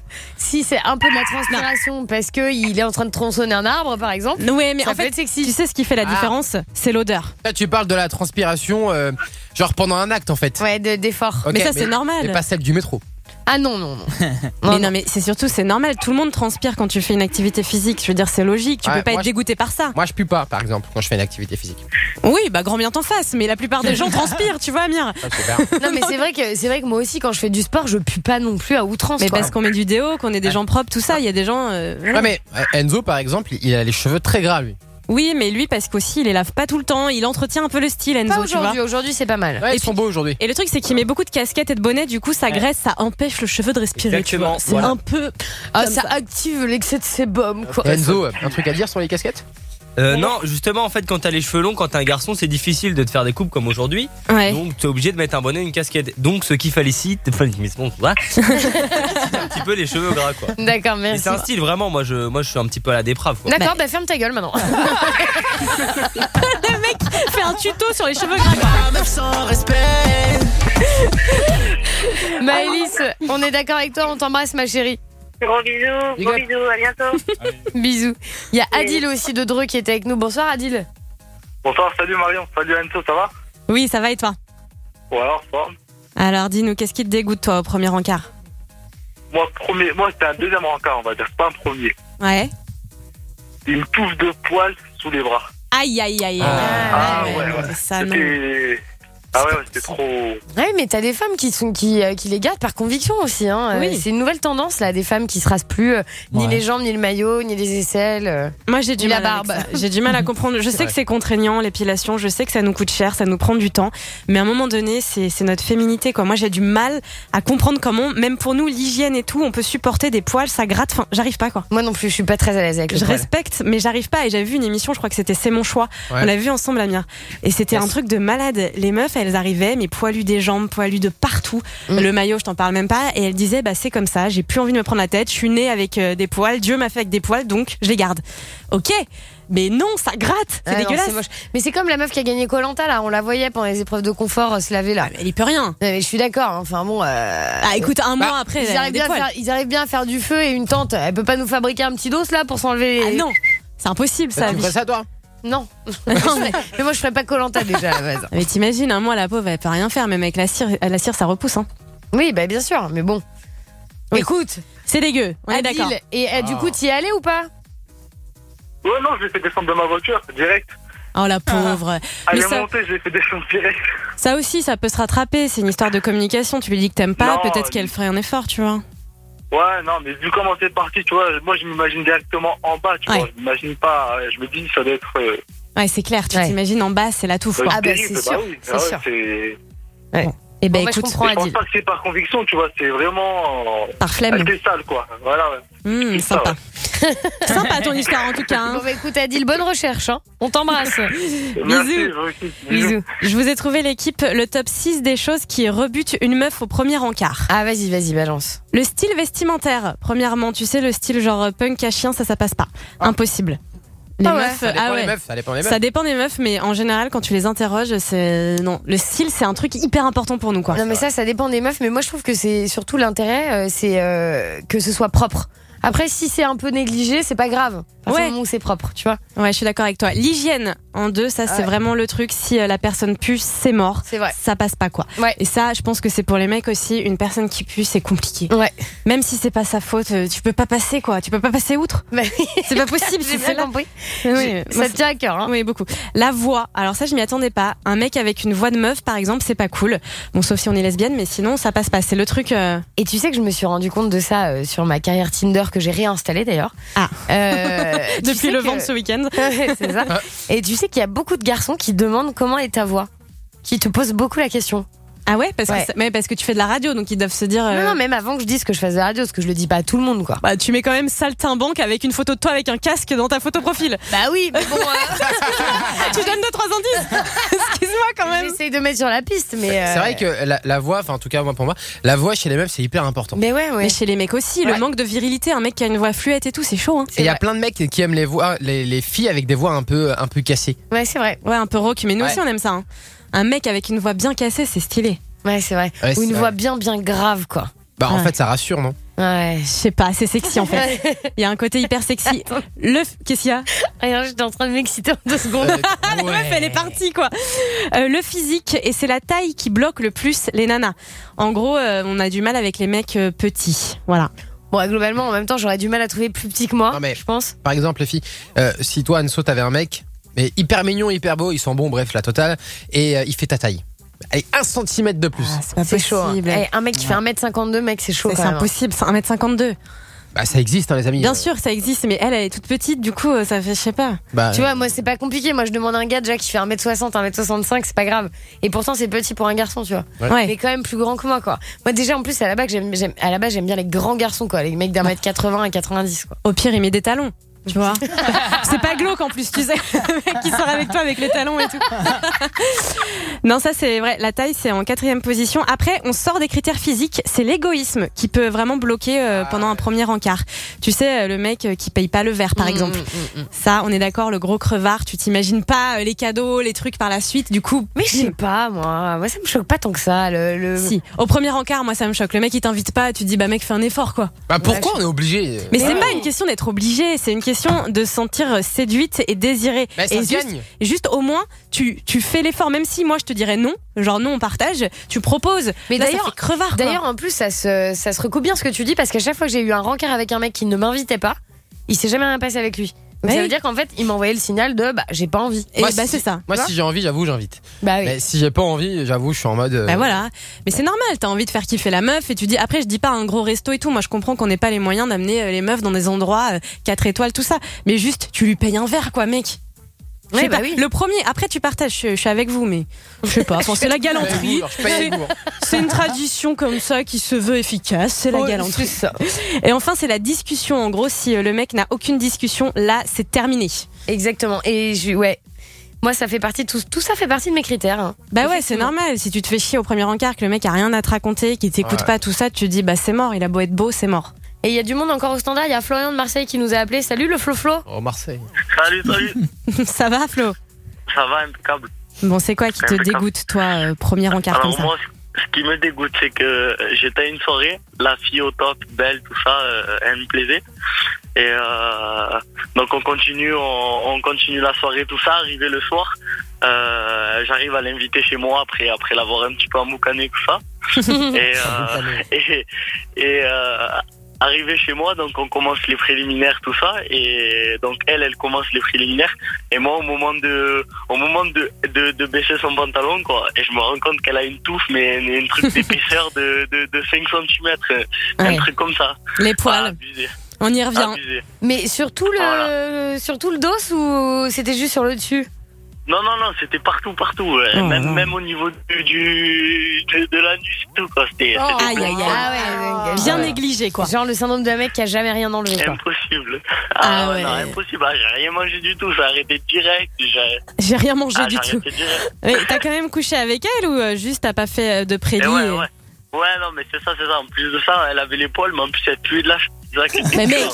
si c'est un peu de la transpiration parce qu'il est en train de tronçonner un arbre, par exemple, ouais, mais ça en fait, peut être sexy. Tu sais ce qui fait la différence? C'est l'odeur. Là, tu parles de la transpiration, genre pendant un acte, en fait. Ouais, d'effort. Mais ça, c'est normal. Mais pas celle du métro. Ah non. Mais c'est surtout, c'est normal. Tout le monde transpire quand tu fais une activité physique. Je veux dire, c'est logique. Tu peux pas être dégoûté par ça. Moi, je pue pas, par exemple, quand je fais une activité physique. Oui, grand bien t'en fasse. Mais la plupart des gens transpirent, tu vois, Amir. Non, mais c'est vrai que moi aussi, quand je fais du sport, je pue pas non plus à outrance. Mais parce qu'on met du déo, qu'on est des gens propres, tout ça. Il y a des gens. Ouais, mais Enzo, par exemple, il a les cheveux très gras, lui. Oui, mais lui, parce qu'aussi, il les lave pas tout le temps. Il entretient un peu le style, Enzo, tu vois. Aujourd'hui, c'est pas mal. Ouais, ils sont beaux aujourd'hui. Et le truc, c'est qu'il met beaucoup de casquettes et de bonnets. Du coup, ça graisse, ça empêche le cheveu de respirer. Exactement. C'est un peu. Ça active l'excès de sébum, quoi. Enzo, un truc à dire sur les casquettes? Non, justement, en fait, quand t'as les cheveux longs, quand t'es un garçon, c'est difficile de te faire des coupes comme aujourd'hui. Ouais. Donc, t'es obligé de mettre un bonnet et une casquette. Donc, ce qui félicite, c'est un petit peu les cheveux gras, quoi. D'accord, Mais merci. c'est un style vraiment, moi je suis un petit peu à la déprave, quoi. D'accord, ferme ta gueule maintenant. Le mec fait un tuto sur les cheveux gras. Sans respect. Maëlys, on est d'accord avec toi, on t'embrasse, ma chérie. Gros bisous, à bientôt. Bisous. Il y a Adil aussi de Dreux qui était avec nous. Bonsoir Adil. Bonsoir, salut Marion, salut Anso, ça va? Oui, ça va et toi? Ouais, alors, ça va. Alors, dis-nous, qu'est-ce qui te dégoûte, toi, au premier encart? Moi, c'était un deuxième rencard, on va dire, c'est pas un premier. Ouais. Une touffe de poils sous les bras. Aïe. Ça, non. Ah ouais, c'était trop. Ouais, mais t'as des femmes qui les gardent par conviction aussi. Hein. Oui. C'est une nouvelle tendance là, des femmes qui se rasent plus ni les jambes, ni le maillot, ni les aisselles. Moi, j'ai du ni mal la barbe. avec ça. J'ai du mal à comprendre. Je sais que c'est contraignant l'épilation. Je sais que ça nous coûte cher, ça nous prend du temps. Mais à un moment donné, c'est notre féminité, quoi. Moi, j'ai du mal à comprendre comment, même pour nous, l'hygiène et tout, on peut supporter des poils, ça gratte. Enfin, j'arrive pas, quoi. Moi non plus, je suis pas très à l'aise avec les poils. Je respecte, mais j'arrive pas. Et j'avais vu une émission, je crois que c'était C'est mon choix. Ouais. On l'a vu ensemble, Amir. Et c'était un truc de malade. Les meufs, elles arrivaient, mais poilues des jambes, poilues de partout. Le maillot, je t'en parle même pas. Et elles disaient, c'est comme ça. J'ai plus envie de me prendre la tête. Je suis née avec des poils. Dieu m'a fait avec des poils, donc je les garde. Ok. Mais non, ça gratte. C'est dégueulasse. C'est moche. Mais c'est comme la meuf qui a gagné Koh-Lanta là. On la voyait pendant les épreuves de confort se laver là. Elle y peut rien. Mais je suis d'accord. Enfin bon. Écoute, un mois après, ils arrivent bien à faire du feu et une tente. Elle peut pas nous fabriquer un petit dos là pour s'enlever. Ah non, c'est impossible ça. Tu ferais ça toi? Non. Mais moi je ferais pas Koh-Lanta déjà à la base. Mais t'imagines, un mois la pauvre elle peut rien faire, même avec la cire ça repousse. Hein. Oui, bien sûr, mais bon. Oui. Écoute, c'est dégueu. On est d'accord. Et du coup, t'y es allé ou pas? Ouais, non, je l'ai fait descendre de ma voiture, direct. Oh la pauvre. Elle est montée, je l'ai fait descendre direct. Ça aussi, ça peut se rattraper. C'est une histoire de communication. Tu lui dis que t'aimes pas, Non, peut-être qu'elle ferait un effort, tu vois. Ouais, non, mais vu comment c'est parti, tu vois, moi je m'imagine directement en bas, tu vois. Je m'imagine pas, je me dis, ça doit être. Ouais, c'est clair, tu t'imagines en bas, c'est la touffe. Quoi. Ah, c'est sûr. Oui, c'est sûr. C'est. Ouais. Et moi, écoute, je comprends je pense pas que c'est par conviction, tu vois, c'est vraiment. Par flemme. C'est sale, quoi. Voilà, ouais. Sympa. Sympa ton histoire en tout cas. Hein. Bon, écoute, Adil, bonne recherche. Hein. On t'embrasse. Merci, Bisous. Je vous ai trouvé l'équipe, le top 6 des choses qui rebutent une meuf au premier encart. Ah, vas-y, balance. Le style vestimentaire, premièrement, tu sais, le style genre punk à chien, ça passe pas. Impossible. Les meufs, ça dépend des meufs. Ça dépend des meufs, mais en général, quand tu les interroges, c'est non. Le style, c'est un truc hyper important pour nous, quoi. Non, mais ça dépend des meufs. Mais moi, je trouve que c'est surtout l'intérêt, c'est que ce soit propre. Après, si c'est un peu négligé, c'est pas grave. Ouais, c'est propre, tu vois. Ouais, je suis d'accord avec toi. L'hygiène en deux, ça c'est vraiment le truc. Si la personne pue, c'est mort. C'est vrai. Ça passe pas quoi. Ouais. Et ça, je pense que c'est pour les mecs aussi. Une personne qui pue, c'est compliqué. Ouais. Même si c'est pas sa faute, tu peux pas passer quoi. Tu peux pas passer outre. C'est pas possible. J'ai bien compris. Oui, ça te tient à cœur. Hein. Oui, beaucoup. La voix. Alors ça, je m'y attendais pas. Un mec avec une voix de meuf, par exemple, c'est pas cool. Bon, sauf si on est lesbienne, mais sinon, ça passe pas. C'est le truc. Et tu sais que je me suis rendu compte de ça sur ma carrière Tinder que j'ai réinstallée d'ailleurs. Ah. Depuis le vent de ce week-end. C'est ça. Et tu sais qu'il y a beaucoup de garçons qui demandent comment est ta voix, qui te posent beaucoup la question. Ah ouais, parce que tu fais de la radio, donc ils doivent se dire. Non, même avant que je dise que je fasse de la radio, parce que je le dis pas à tout le monde, quoi. Bah, tu mets quand même saltimbanque avec une photo de toi avec un casque dans ta photo profil. Bah oui, mais bon. Tu donnes 2-3 indices. Excuse-moi quand même. J'essaye de mettre sur la piste, mais. C'est vrai que la voix, enfin en tout cas pour moi, la voix chez les meufs c'est hyper important. Mais ouais. Mais chez les mecs aussi, le manque de virilité, un mec qui a une voix fluette et tout, c'est chaud. Hein. Et il y a plein de mecs qui aiment les voix, les filles avec des voix un peu cassées. Ouais, c'est vrai. Ouais, un peu rock, mais nous aussi on aime ça. Hein. Un mec avec une voix bien cassée, c'est stylé. Ouais, c'est vrai. Ou une voix bien grave, quoi. Bah, en fait, ça rassure, non? Ouais. Je sais pas, c'est sexy en fait. Il y a un côté hyper sexy. Qu'est-ce qu'il y a? Rien, j'étais en train de m'exciter en 2 secondes. La meuf, elle est partie, quoi. Le physique, et c'est la taille qui bloque le plus les nanas. En gros, on a du mal avec les mecs petits. Voilà. Bon, globalement, en même temps, j'aurais du mal à trouver plus petit que moi, je pense. Par exemple, les filles, si toi, Anso, t'avais un mec, mais hyper mignon, hyper beau, ils sont bons, bref, la totale, et il fait ta taille. Allez, 1 centimètre de plus. C'est chaud. Hein. Un mec qui fait 1m52, mec, c'est chaud. C'est impossible, c'est 1m52. Bah, ça existe, hein, les amis. Bien sûr, ça existe, mais elle est toute petite, du coup, ça fait, je sais pas. Tu vois, moi, c'est pas compliqué. Moi, je demande un gars déjà qui fait 1m60, 1m65, c'est pas grave. Et pourtant, c'est petit pour un garçon, tu vois. Ouais. Mais quand même plus grand que moi, quoi. Moi, déjà, en plus, à la base, j'aime bien les grands garçons, quoi. Les mecs d'1m80 et 90, quoi. Au pire, il met des talons. Tu vois, c'est pas glauque en plus, tu sais, le mec qui sort avec toi avec les talons et tout. Non, ça c'est vrai, la taille c'est en 4e position. Après, on sort des critères physiques, c'est l'égoïsme qui peut vraiment bloquer pendant un premier encart. Tu sais, le mec qui paye pas le verre par exemple. Ça, on est d'accord, le gros crevard, tu t'imagines pas les cadeaux, les trucs par la suite, du coup. Mais je sais pas, moi ça me choque pas tant que ça. Si, au premier encart, moi ça me choque. Le mec il t'invite pas, tu te dis bah mec fais un effort quoi. Bah pourquoi on est obligé? Mais c'est pas une question d'être obligé, c'est une question de se sentir séduite et désirée. Bah, et juste au moins tu fais l'effort, même si moi je te dirais non, genre non on partage, tu proposes. Mais là, d'ailleurs, ça fait crevard. D'ailleurs en plus ça se recoupe bien ce que tu dis, parce qu'à chaque fois que j'ai eu un rencard avec un mec qui ne m'invitait pas, il s'est jamais rien passé avec lui. Donc ça veut dire qu'en fait, il m'a envoyé le signal de j'ai pas envie. Et c'est ça. Moi, si j'ai envie, j'avoue, j'invite. Bah oui. Mais si j'ai pas envie, j'avoue, je suis en mode. Bah voilà. Mais c'est normal, t'as envie de faire kiffer la meuf et tu dis. Après, je dis pas un gros resto et tout. Moi, je comprends qu'on n'ait pas les moyens d'amener les meufs dans des endroits 4 étoiles, tout ça. Mais juste, tu lui payes un verre, quoi, mec. Je sais pas. Le premier, après tu partages, je suis avec vous, mais je sais pas. C'est la galanterie. C'est une tradition comme ça qui se veut efficace. C'est la galanterie. C'est ça. Et enfin, c'est la discussion. En gros, si le mec n'a aucune discussion, là, c'est terminé. Exactement. Et moi, ça fait partie tout ça fait partie de mes critères. Hein. Bah ouais, c'est normal. Si tu te fais chier au premier encart, que le mec a rien à te raconter, qu'il t'écoute pas, tout ça, tu te dis c'est mort. Il a beau être beau, c'est mort. Et il y a du monde encore au standard. Il y a Florian de Marseille qui nous a appelé. Salut le Flo. Oh, Marseille. Salut. Ça va, Flo? Ça va, impeccable. Bon, c'est quoi qui te dégoûte, toi, premier encart comme ça? Moi, ce qui me dégoûte, c'est que j'étais à une soirée, la fille au top, belle, tout ça, elle me plaisait. Et donc on continue la soirée, tout ça. Arrivé le soir, j'arrive à l'inviter chez moi après l'avoir un petit peu emboucané, tout ça. et arrivé chez moi, donc on commence les préliminaires, tout ça, et donc elle commence les préliminaires, et moi au moment de baisser son pantalon, quoi, et je me rends compte qu'elle a une touffe, mais un truc d'épaisseur de 5 cm, un truc comme ça. Les poils. Abusé. On y revient. Abusé. Mais sur tout le dos ou c'était juste sur le dessus? Non, c'était partout. Même au niveau de l'anus et tout, quoi. C'était bien négligé, quoi. Genre le syndrome d'un mec qui a jamais rien enlevé, quoi. Impossible. Non, impossible. J'ai rien mangé du tout. J'ai arrêté direct. J'ai rien mangé du tout. Mais t'as quand même couché avec elle ou juste t'as pas fait de prélit? Ouais, non, mais c'est ça. En plus de ça, elle avait les poils, mais en plus elle puait de la Mais mec,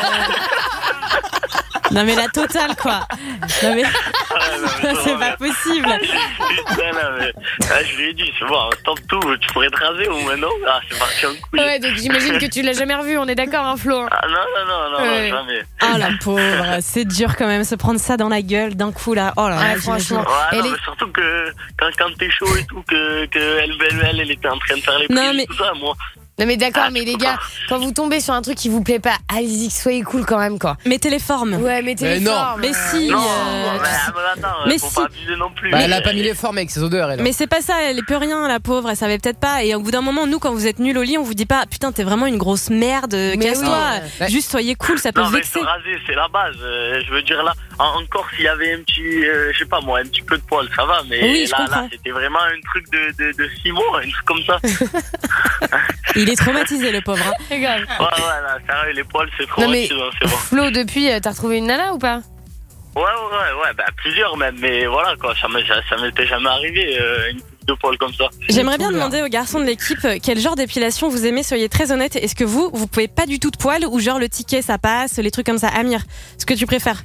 non mais la totale, quoi. Non mais c'est pas possible. Je lui ai dit, c'est bon, stop tout, tu pourrais te raser ou maintenant. C'est parti en couille. Ouais, donc j'imagine que tu l'as jamais revu, on est d'accord, hein, Flo? Non, jamais. Oh la pauvre, c'est dur quand même se prendre ça dans la gueule d'un coup là. Oh là là, franchement. Mais surtout que quand t'es chaud et tout, que elle était en train de faire les prises, tout ça, moi. Non mais d'accord, mais les gars, quand vous tombez sur un truc qui vous plaît pas, allez-y, soyez cool quand même, quoi. Mettez les formes. Ouais, mettez les formes. Mais si. Mais faut pas abuser non plus. Elle a pas mis les formes avec ses odeurs, elle. Mais c'est pas ça, elle est plus rien, la pauvre, elle savait peut-être pas. Et au bout d'un moment, nous, quand vous êtes nuls au lit, on vous dit pas, putain, t'es vraiment une grosse merde, casse-toi. Juste soyez cool, ça peut vous vexer. Se raser, c'est la base. Je veux dire là, encore s'il y avait un petit, je sais pas moi, un petit peu de poil, ça va. Mais là, c'était vraiment un truc de 6 mois, un truc comme ça. Il est traumatisé, le pauvre. Ouais, là, sérieux, les poils, c'est traumatisant, c'est bon. Flo, depuis, t'as retrouvé une nana ou pas? Ouais, plusieurs même, mais voilà, quoi, ça m'était jamais arrivé, une coupe de poils comme ça. J'aimerais bien demander aux garçons de l'équipe quel genre d'épilation vous aimez, soyez très honnêtes. Est-ce que vous pouvez pas du tout de poils ou genre le ticket ça passe, les trucs comme ça? Amir, ce que tu préfères?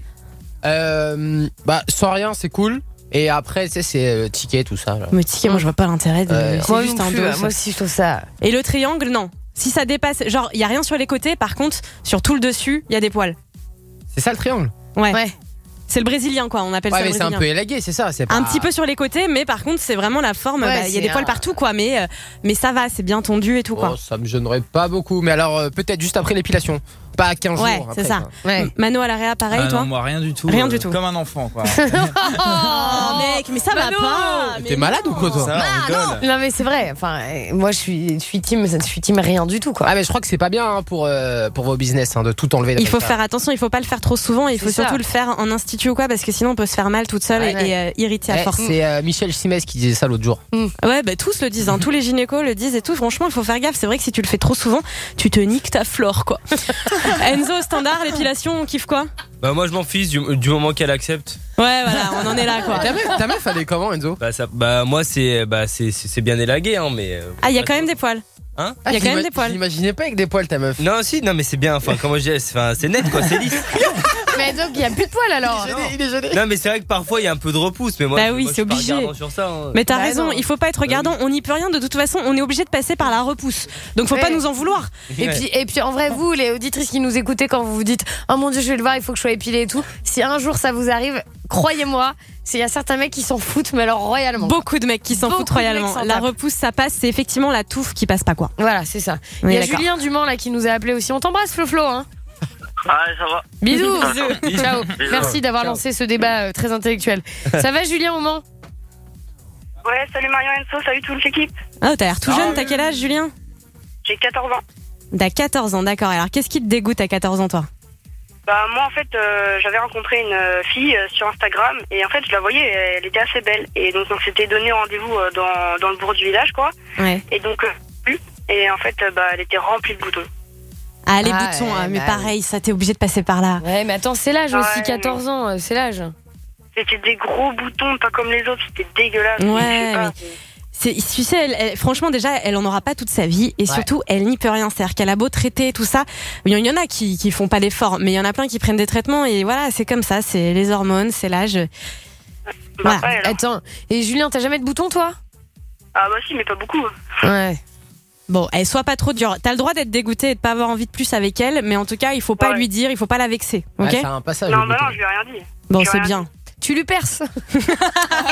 Sans rien, c'est cool. Et après, tu sais, c'est ticket, tout ça. Là. Mais ticket, moi, je vois pas l'intérêt de. C'est juste un dos. Moi aussi, je trouve ça. Et le triangle, non. Si ça dépasse, genre, il y a rien sur les côtés, par contre, sur tout le dessus, il y a des poils. C'est ça le triangle? Ouais. C'est le brésilien, quoi, on appelle ça le brésilien. C'est un peu élagué, c'est ça, c'est pas... Un petit peu sur les côtés, mais par contre, c'est vraiment la forme. Il y a des poils partout, quoi, mais ça va, c'est bien tondu et tout, quoi. Ça me gênerait pas beaucoup, mais alors peut-être juste après l'épilation. Pas à 15 jours. Ouais, c'est ça. Mano à l'area, pareil, toi? Non, moi, rien du tout. Rien du tout. Comme un enfant, quoi. Oh, mec, mais ça va pas. T'es malade ou quoi, toi? Ça, on rigole. Non, mais c'est vrai. Enfin, moi, je suis team rien du tout, quoi. Ah, mais je crois que c'est pas bien pour vos business de tout enlever. Il faut faire attention, il faut pas le faire trop souvent. Il faut surtout le faire en institut ou quoi, parce que sinon on peut se faire mal toute seule et irriter à force. C'est Michel Simès qui disait ça l'autre jour. Ouais, tous le disent. Tous les gynécos le disent et tout. Franchement, il faut faire gaffe. C'est vrai que si tu le fais trop souvent, tu te niques ta flore, quoi. Enzo, standard, l'épilation, on kiffe quoi? Bah moi je m'en fiche du moment qu'elle accepte. Ouais, voilà, on en est là, quoi. Ta meuf, elle est comment, Enzo? Moi c'est bien élagué, hein, mais. Il y a quand même des poils. Hein? Il y a quand même des poils. J'imaginais pas avec des poils, ta meuf. Non, mais c'est bien. Enfin, comment je dis, c'est net, quoi, c'est lisse. Mais donc, il n'y a plus de poils alors. Il est gêné. Non, mais c'est vrai que parfois il y a un peu de repousse, mais moi, c'est obligé. Sur ça, hein. Mais t'as raison, il faut pas être regardant. On n'y peut rien. De toute façon, on est obligé de passer par la repousse. Donc, faut pas nous en vouloir. Et puis, en vrai, vous, les auditrices qui nous écoutez, quand vous vous dites, oh mon Dieu, je vais le voir, il faut que je sois épilée et tout. Si un jour ça vous arrive, croyez-moi, il y a certains mecs qui s'en foutent, mais alors royalement. Beaucoup de mecs qui s'en foutent royalement. La repousse, ça passe, c'est effectivement la touffe qui passe pas, quoi. Voilà, c'est ça. Il y a Julien Dumont là qui nous a appelé aussi. On t'embrasse, Flo, hein. Ouais, ça va. Bisous. Bisous. Ciao. Bisous. Merci d'avoir lancé ce débat très intellectuel. Ça va, Julien, au Mans? Ouais, salut Marion Enso, salut toute l'équipe. Ah, t'as l'air tout jeune, t'as quel âge, Julien? J'ai 14 ans. T'as 14 ans, d'accord. Alors, qu'est-ce qui te dégoûte à 14 ans, toi? Bah moi en fait j'avais rencontré une fille sur Instagram et en fait je la voyais, elle était assez belle et donc on s'était donné rendez-vous dans le bourg du village quoi. Ouais. Et donc et en fait elle était remplie de boutons. Ah, les boutons, mais pareil, ça t'es obligé de passer par là. Ouais, mais attends, c'est l'âge aussi, Ouais, 14 ans, c'est l'âge. C'était des gros boutons, pas comme les autres, c'était dégueulasse. Ouais, Je sais pas, tu sais, franchement, déjà, elle en aura pas toute sa vie et surtout, elle n'y peut rien. C'est-à-dire qu'elle a beau traiter tout ça. Il y en a qui font pas l'effort, mais il y en a plein qui prennent des traitements et voilà, c'est comme ça, c'est les hormones, c'est l'âge. Voilà. Attends, et Julien, t'as jamais de boutons, toi? Ah bah si, mais pas beaucoup. Ouais. Bon, sois pas trop dure. T'as le droit d'être dégoûté et de pas avoir envie de plus avec elle, mais en tout cas, il faut pas lui dire, il faut pas la vexer. Ok? C'est un passage. Non, bah non, je lui ai rien dit. Bon, c'est bien. Tu lui perces. Non, je ferais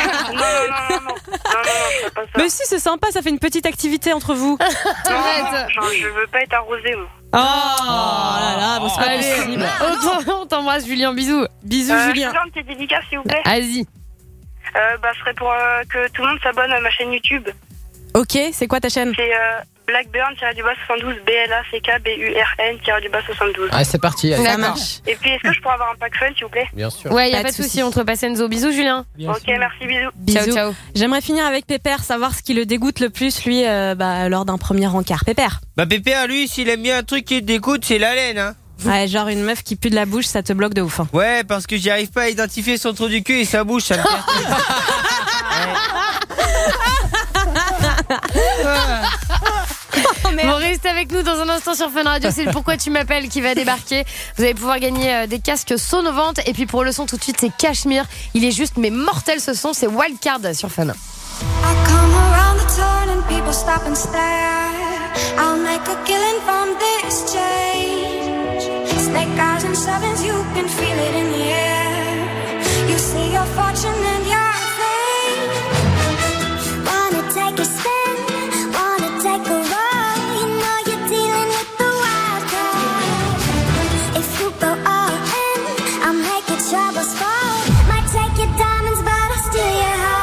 pas ça. Mais si, c'est sympa, ça fait une petite activité entre vous. Arrête. Genre, je veux pas être arrosée, moi. Oh là là, bon, c'est pas possible. On t'embrasse, Julien, bisous. Bisous, Julien. Je peux faire une petite dédicace, s'il vous plaît? Vas-y. Ce serait pour que tout le monde s'abonne à ma chaîne YouTube. Ok, c'est quoi ta chaîne? C'est Blackburn-72, BLACK-BURN-72. Ah, c'est parti, allez. Ça marche. Et puis, est-ce que je pourrais avoir un pack fun, s'il vous plaît? Bien sûr. Ouais, y a pas de souci, on te repasse Enzo. Bisous, Julien. Ok, merci, bisous. Bisous. Ciao. J'aimerais finir avec Pépère, savoir ce qui le dégoûte le plus, lui, lors d'un premier encart. Pépère. Bah Pépère, lui, s'il aime bien un truc qui le dégoûte, c'est la laine, hein. Ouais, genre une meuf qui pue de la bouche, ça te bloque de ouf. Hein. Ouais, parce que j'y arrive pas à identifier son trou du cul et sa bouche, ça me perturbe. Bon, reste avec nous dans un instant sur Fun Radio. C'est le Pourquoi tu m'appelles qui va débarquer. Vous allez pouvoir gagner des casques Sonovant. Et puis pour le son tout de suite, c'est Cachemire. Il est juste mais mortel ce son. C'est Wildcard sur Fun. I come around the turn and people stop and stare. I'll make a killing from this change. Snake eyes and sevens, you can feel it in the air. You see your fortune and your fame. Wanna take a spin, wanna take a ride. You know you're dealing with the wild card. If you go all in, I'll make your troubles fall. Might take your diamonds, but I'll steal your heart.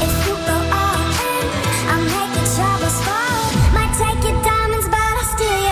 Still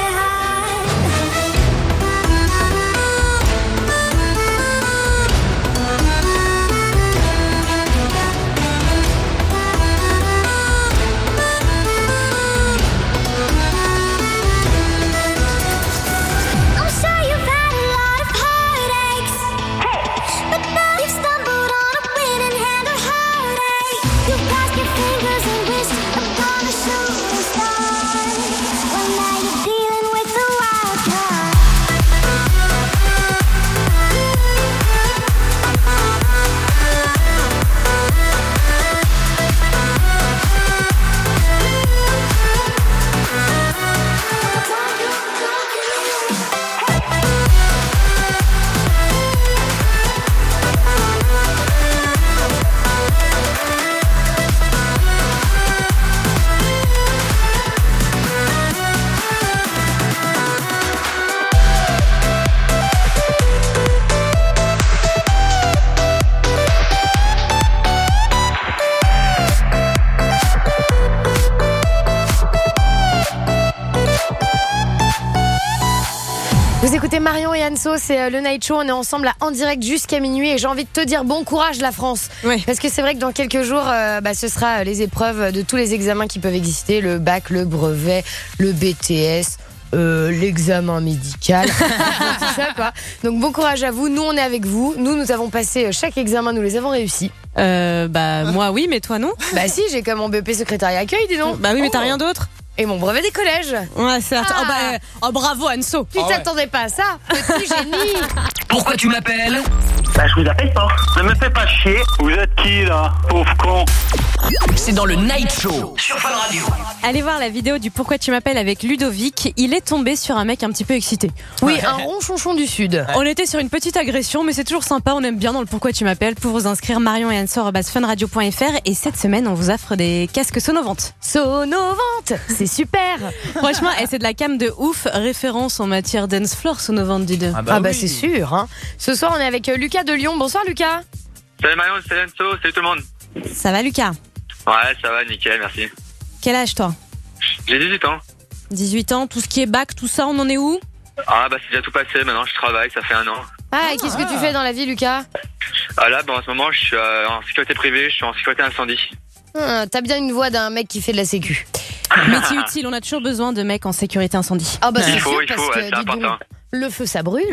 Vous écoutez Marion et Anso, c'est le Night Show. On est ensemble là, en direct jusqu'à minuit et j'ai envie de te dire bon courage la France. Oui. Parce que c'est vrai que dans quelques jours, ce sera les épreuves de tous les examens qui peuvent exister, le bac, le brevet, le BTS. L'examen médical, tout ça quoi. Donc bon courage à vous. Nous on est avec vous. Nous avons passé chaque examen, nous les avons réussis. Moi oui, mais toi non. Bah si, j'ai comme mon BP secrétariat accueil, dis donc. Bah oui, mais t'as rien d'autre. Et mon brevet des collèges. Ouais, certes. Bravo Anso. Tu t'attendais pas à ça, petit génie. Pourquoi tu m'appelles? Bah, je vous appelle pas. Ne me fais pas chier. Vous êtes qui, là? Pauvre con. C'est dans le Night Show sur Fun Radio. Allez voir la vidéo du Pourquoi tu m'appelles avec Ludovic. Il est tombé sur un mec un petit peu excité. Oui, un ronchonchon du Sud. On était sur une petite agression, mais c'est toujours sympa. On aime bien dans le Pourquoi tu m'appelles. Pour vous inscrire, Marion et Anso@funradio.fr. Et cette semaine, on vous offre des casques Sonovante. Sonovante, c'est super. Franchement, c'est de la cam de ouf. Référence en matière dance floor, Sonovante, dis donc. Oui. C'est sûr. Hein. Ce soir, on est avec Lucas de Lyon. Bonsoir Lucas. Salut Marion, salut Anso, salut tout le monde. Ça va Lucas? Ouais, ça va, nickel, merci. Quel âge toi? J'ai 18 ans. 18 ans, tout ce qui est bac, tout ça, on en est où? C'est déjà tout passé, maintenant je travaille, ça fait 1 an. Et qu'est-ce que tu fais dans la vie Lucas? Là, en ce moment, je suis en sécurité privée, je suis en sécurité incendie. T'as bien une voix d'un mec qui fait de la sécu. Métier utile, on a toujours besoin de mecs en sécurité incendie. C'est il faut, sûr, parce que c'est important. Le feu ça brûle.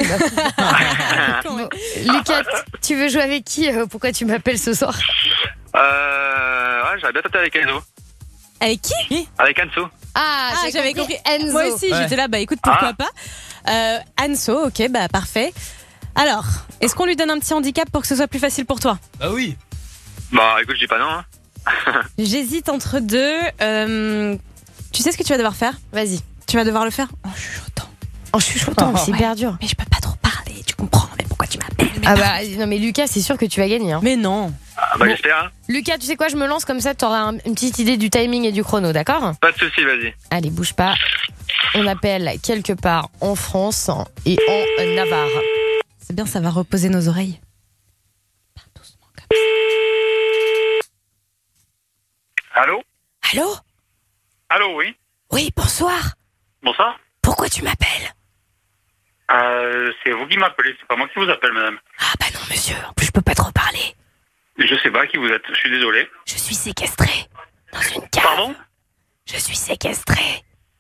Bon, Lucas, tu veux jouer avec qui? Pourquoi tu m'appelles ce soir? J'aurais bien tenté avec Enzo. Avec qui? Avec Anso. J'avais compris Enzo. Moi aussi, j'étais là, écoute, pourquoi pas. Anso, ok, parfait. Alors, est-ce qu'on lui donne un petit handicap pour que ce soit plus facile pour toi? Bah oui. Écoute, je dis pas non. Hein. J'hésite entre deux. Tu sais ce que tu vas devoir faire? Vas-y. Tu vas devoir le faire en chuchotant. C'est hyper dur. Mais je peux pas trop parler, tu comprends? Mais pourquoi tu m'appelles? Non mais Lucas, c'est sûr que tu vas gagner. Hein. Mais non. J'espère. Hein. Lucas, tu sais quoi, je me lance comme ça, t'auras une petite idée du timing et du chrono, d'accord? Pas de soucis, vas-y. Allez, bouge pas. On appelle quelque part en France et en Navarre. C'est bien, ça va reposer nos oreilles. Pas doucement comme ça. Allô? Allô? Allô, oui. Oui, bonsoir. Bonsoir. Pourquoi tu m'appelles? C'est vous qui m'appelez, c'est pas moi qui vous appelle, madame. Non, monsieur, en plus je peux pas trop parler. Je sais pas qui vous êtes, je suis désolé. Je suis séquestré dans une cave. Pardon? Je suis séquestré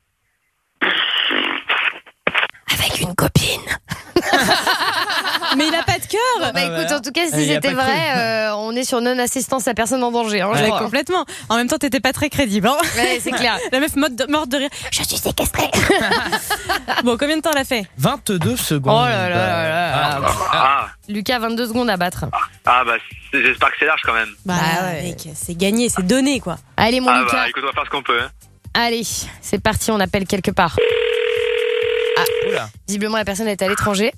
avec une copine. Mais il a pas de cœur. Écoute, en tout cas, si c'était vrai, on est sur non-assistance à personne en danger. Hein, complètement. En même temps, t'étais pas très crédible. Hein. Ouais, c'est clair. La meuf morte de rire. Je suis séquestrée. Bon, combien de temps elle a fait? 22 secondes. Oh là là. Lucas, 22 secondes à battre. J'espère que c'est large quand même. Mec, c'est gagné, c'est donné quoi. Allez, mon Lucas. Écoute, on va faire ce qu'on peut. Hein. Allez, c'est parti, on appelle quelque part. Oula. Visiblement, la personne est à l'étranger.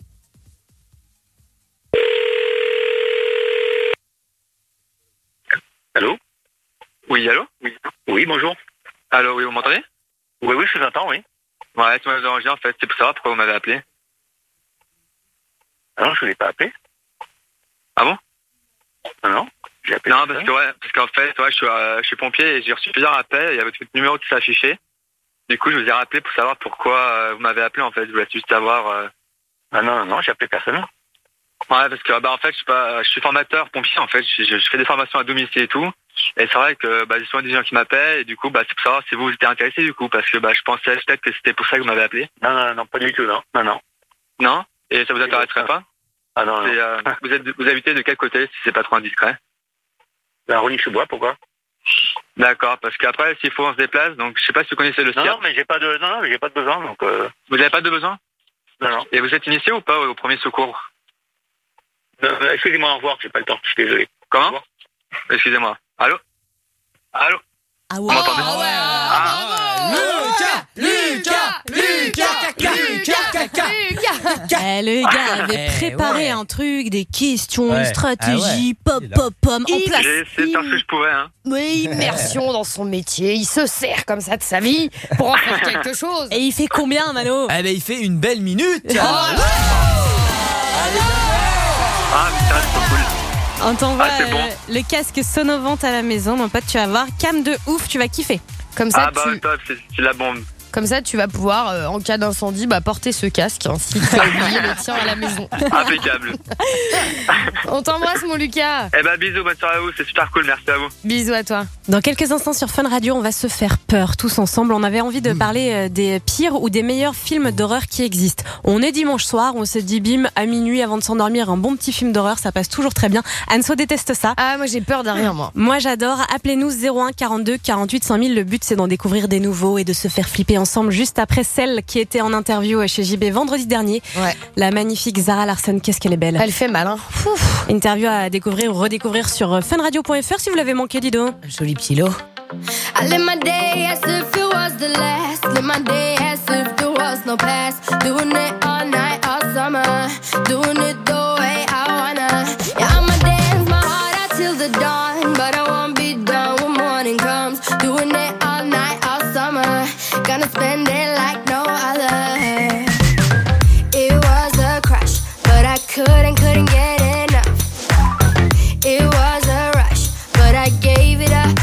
Allô? Oui, allô? Oui, bonjour. Allô, oui, vous m'entendez? Oui, je vous entends, oui. Ouais, tu m'avais dérangé en fait, c'est pour savoir pourquoi vous m'avez appelé. Non, je ne l'ai pas appelé. Ah bon? Non, j'ai appelé. Non, parce qu'en fait, je suis pompier et j'ai reçu plusieurs appels, il y avait votre numéro qui s'est affiché. Du coup, je vous ai rappelé pour savoir pourquoi vous m'avez appelé en fait, je voulais juste savoir... Non, j'ai appelé personne. Ouais, parce que en fait, je suis formateur pompier en fait, je fais des formations à domicile et tout. Et c'est vrai que j'ai souvent des gens qui m'appellent et du coup, c'est pour savoir si vous étiez intéressé du coup, parce que je pensais peut-être que c'était pour ça que vous m'avez appelé. Non, pas du tout, non. Non? Et ça vous intéresserait pas? Non. Vous habitez de quel côté, si c'est pas trop indiscret? Rony-sous-Bois, pourquoi? D'accord, parce qu'après, s'il faut, on se déplace, donc je sais pas si vous connaissez le CIRT. Non, mais j'ai pas de besoin, donc... Vous n'avez pas de besoin? Non. Et vous êtes initié ou pas au premier secours? Excusez-moi, au revoir, j'ai pas le temps, je suis désolé. Comment? Excusez-moi. Allô? Vous m'entendez? Le gars avait préparé un truc, des questions, une stratégie, pop, en place. J'ai essayé de faire ce que je pouvais, hein. Oui, immersion dans son métier, il se sert comme ça de sa vie pour en faire quelque chose. Et il fait combien, Mano? Il fait une belle minute. Putain, c'est trop cool. On t'envoie bon. le casque Sonovante à la maison, mon pote, tu vas voir, cam de ouf, tu vas kiffer. Comme ça, top, c'est la bombe. Comme ça, tu vas pouvoir, en cas d'incendie, porter ce casque si tu as oublié le tien à la maison. Impeccable. On t'embrasse, mon Lucas. Bisous, bonne soirée à vous, c'est super cool, merci à vous. Bisous à toi. Dans quelques instants sur Fun Radio, on va se faire peur tous ensemble. On avait envie de parler des pires ou des meilleurs films d'horreur qui existent. On est dimanche soir, on se dit bim, à minuit avant de s'endormir, un bon petit film d'horreur, ça passe toujours très bien. Anso déteste ça. Ah, moi j'ai peur d'un rien, moi. Moi j'adore. Appelez-nous 01 42 48 5000. Le but c'est d'en découvrir des nouveaux et de se faire flipper ensemble juste après celle qui était en interview chez JB vendredi dernier. Ouais. La magnifique Zara Larsson, qu'est-ce qu'elle est belle. Elle fait mal, hein. Interview à découvrir ou redécouvrir sur funradio.fr si vous l'avez manqué, Dido. Joli petit lot. I live my day as if it was the last. Live my day as if there was no past. Doing it all night, all summer. Doing it the way I wanna. Yeah, I'ma dance my heart out till the dawn. But I won't be done when morning comes. Doing it all night, all summer. Gonna spend it like no other. It was a crush, but I couldn't get enough. It was a rush, but I gave it up.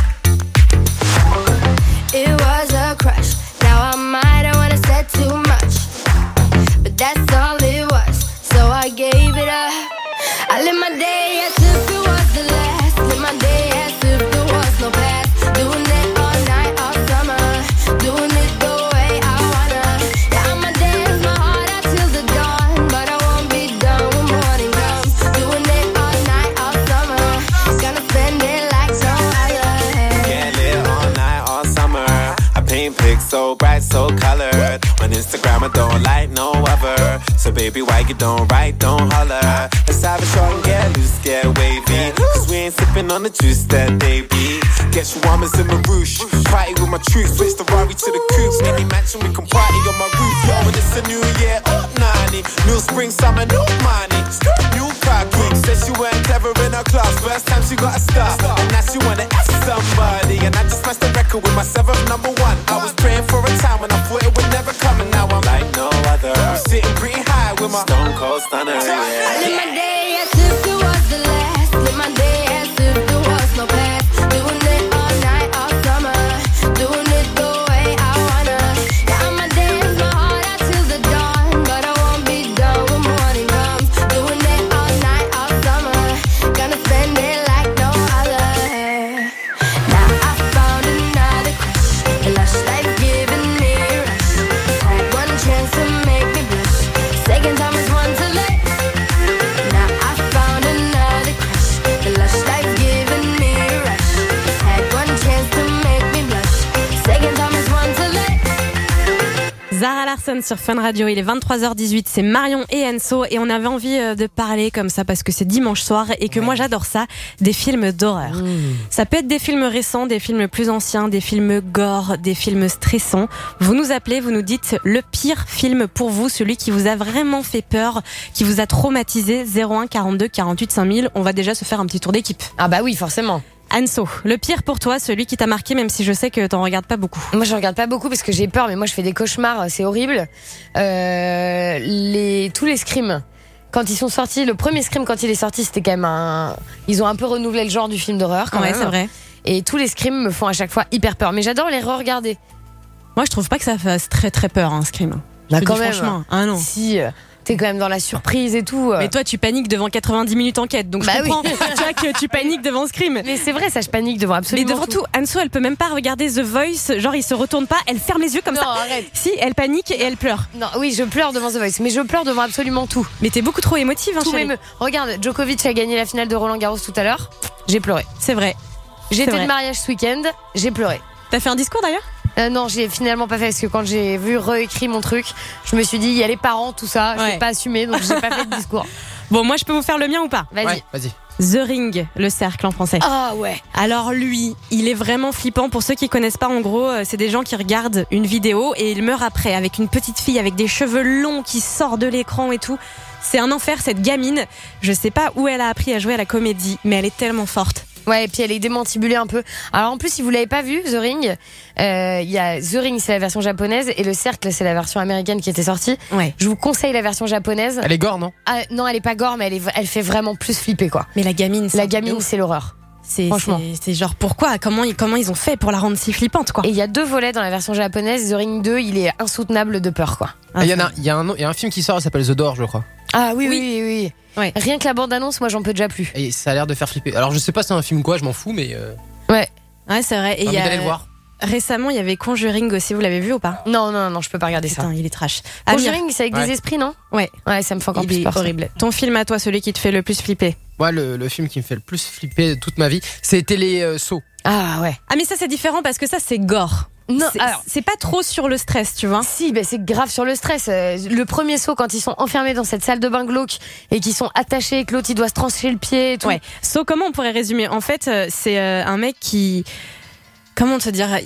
It was a crush. Now I might have wanna said too much, but that's all it was. So I gave it up. I live my day as if it was the last. Live my day as if there was no past. Doing it all night, all summer. Doing it the way I wanna. Yeah, I'ma dance my heart out till the dawn, but I won't be done when morning comes. Doing it all night, all summer. Gonna spend it like no other. Can't live all night, all summer. I paint pics so bright, so colored. On Instagram I don't like no other. So baby, why you don't write, don't holler. Let's have a short and get loose, get wavy. Cause we ain't sipping on the juice that they be. Get your warmers in my roosh. Party with my troops, switch the Rari to the coops. Any mansion we can party on my roof. Yo, when it's a new year, up 90. New spring, summer, new money. New car quick, said she weren't clever in her class. First time she got a star, and now she wanna F somebody. And I just smashed the record with my 7th number 1. I was praying for a time when I thought it would never come, and now I'm like no other. I'm sitting pretty high with my stone cold stunner. I live my day as if it was the last. Live my day as if there was no past. Doing it all night, all summer. Doing it the way I wanna. Yeah, I'ma dance my heart out till the dawn, but I won't be done when morning comes. Doing it all night, all summer. Gonna spend it like no other. Now I found another crush. A lush life giving me a rush. Had one chance to make me blush. Second time is one too late. Now I found another crush. The lush life giving me a rush. Had one chance to make me blush. Second time is one too late. Zara Larsson sur Fun Radio, il est 23h18, c'est Marion et Enso et on avait envie de parler comme ça parce que c'est dimanche soir et que moi j'adore ça, des films d'horreur. Ça peut être des films récents, des films plus anciens, des films gore, des films stressants. Vous nous appelez, vous nous dites le pire film pour vous, celui qui vous a vraiment fait peur, qui vous a traumatisé, 01 42 48 5000. On va déjà se faire un petit tour d'équipe. Ah bah oui, forcément. Anso, le pire pour toi, celui qui t'a marqué, même si je sais que t'en regardes pas beaucoup. Moi, je regarde pas beaucoup parce que j'ai peur, mais moi, je fais des cauchemars, c'est horrible. Tous les Scream. Quand ils sont sortis, le premier Scream, quand il est sorti, c'était quand même ils ont un peu renouvelé le genre du film d'horreur, quand même. Ouais, c'est vrai. Et tous les Scream me font à chaque fois hyper peur. Mais j'adore les re-regarder. Moi, je trouve pas que ça fasse très très peur, un Scream. Bah, quand même. Franchement. Ah non. Si. T'es quand même dans la surprise et tout. Mais toi, tu paniques devant 90 minutes enquête, donc je comprends. Oui. Tu vois que tu paniques devant Scream. Mais c'est vrai, ça, je panique devant absolument. Mais devant tout. Anso, elle peut même pas regarder The Voice. Genre, il se retourne pas, elle ferme les yeux comme non, ça. Arrête. Si, elle panique et elle pleure. Non, oui, je pleure devant The Voice, mais je pleure devant absolument tout. Mais t'es beaucoup trop émotive, hein, tout chérie. Regarde, Djokovic a gagné la finale de Roland Garros tout à l'heure. J'ai pleuré. C'est vrai. J'étais de mariage ce week-end. J'ai pleuré. T'as fait un discours d'ailleurs? Non, j'ai finalement pas fait parce que quand j'ai vu réécrit mon truc, je me suis dit il y a les parents, tout ça, je vais pas assumer, donc j'ai pas fait de discours. Bon, moi je peux vous faire le mien ou pas? Vas-y. Ouais, vas-y. The Ring, le cercle en français. Ah ouais. Alors lui, il est vraiment flippant. Pour ceux qui connaissent pas, en gros, c'est des gens qui regardent une vidéo et ils meurent après avec une petite fille avec des cheveux longs qui sort de l'écran et tout. C'est un enfer, cette gamine. Je sais pas où elle a appris à jouer à la comédie, mais elle est tellement forte. Ouais, et puis elle est démantibulée un peu. Alors en plus, si vous l'avez pas vu, The Ring, il y a The Ring, c'est la version japonaise, et Le Cercle, c'est la version américaine qui était sortie. Ouais. Je vous conseille la version japonaise. Elle est gore, non? Non, elle est pas gore, mais elle fait vraiment plus flipper, quoi. Mais la gamine, c'est l'horreur. Franchement. C'est genre pourquoi comment ils ont fait pour la rendre si flippante quoi. Et il y a 2 volets dans la version japonaise. The Ring 2, il est insoutenable de peur quoi. Il y a un film qui sort, il s'appelle The Door, je crois. Ah oui. Ouais. Rien que la bande-annonce, moi j'en peux déjà plus. Et ça a l'air de faire flipper. Alors je sais pas si c'est un film quoi, je m'en fous, mais. Ouais, c'est vrai. Et j'ai envie d'aller le voir. Récemment, il y avait Conjuring aussi, vous l'avez vu ou pas? Non, je peux pas regarder ça. Il est trash. Conjuring, c'est avec des esprits, non? Ouais, ça me fait encore plus peur. Horrible. Ton film à toi, celui qui te fait le plus flipper? Moi, le film qui me fait le plus flipper de toute ma vie, c'était les Sauts. Ah ouais. Ah mais ça c'est différent parce que ça c'est gore. Non, c'est pas trop sur le stress, tu vois. Si, c'est grave sur le stress. Le premier saut, quand ils sont enfermés dans cette salle de bain glauque et qu'ils sont attachés et que l'autre il doit se trancher le pied et tout. Ouais. Saut, comment on pourrait résumer? En fait, c'est un mec qui... Comment te dire,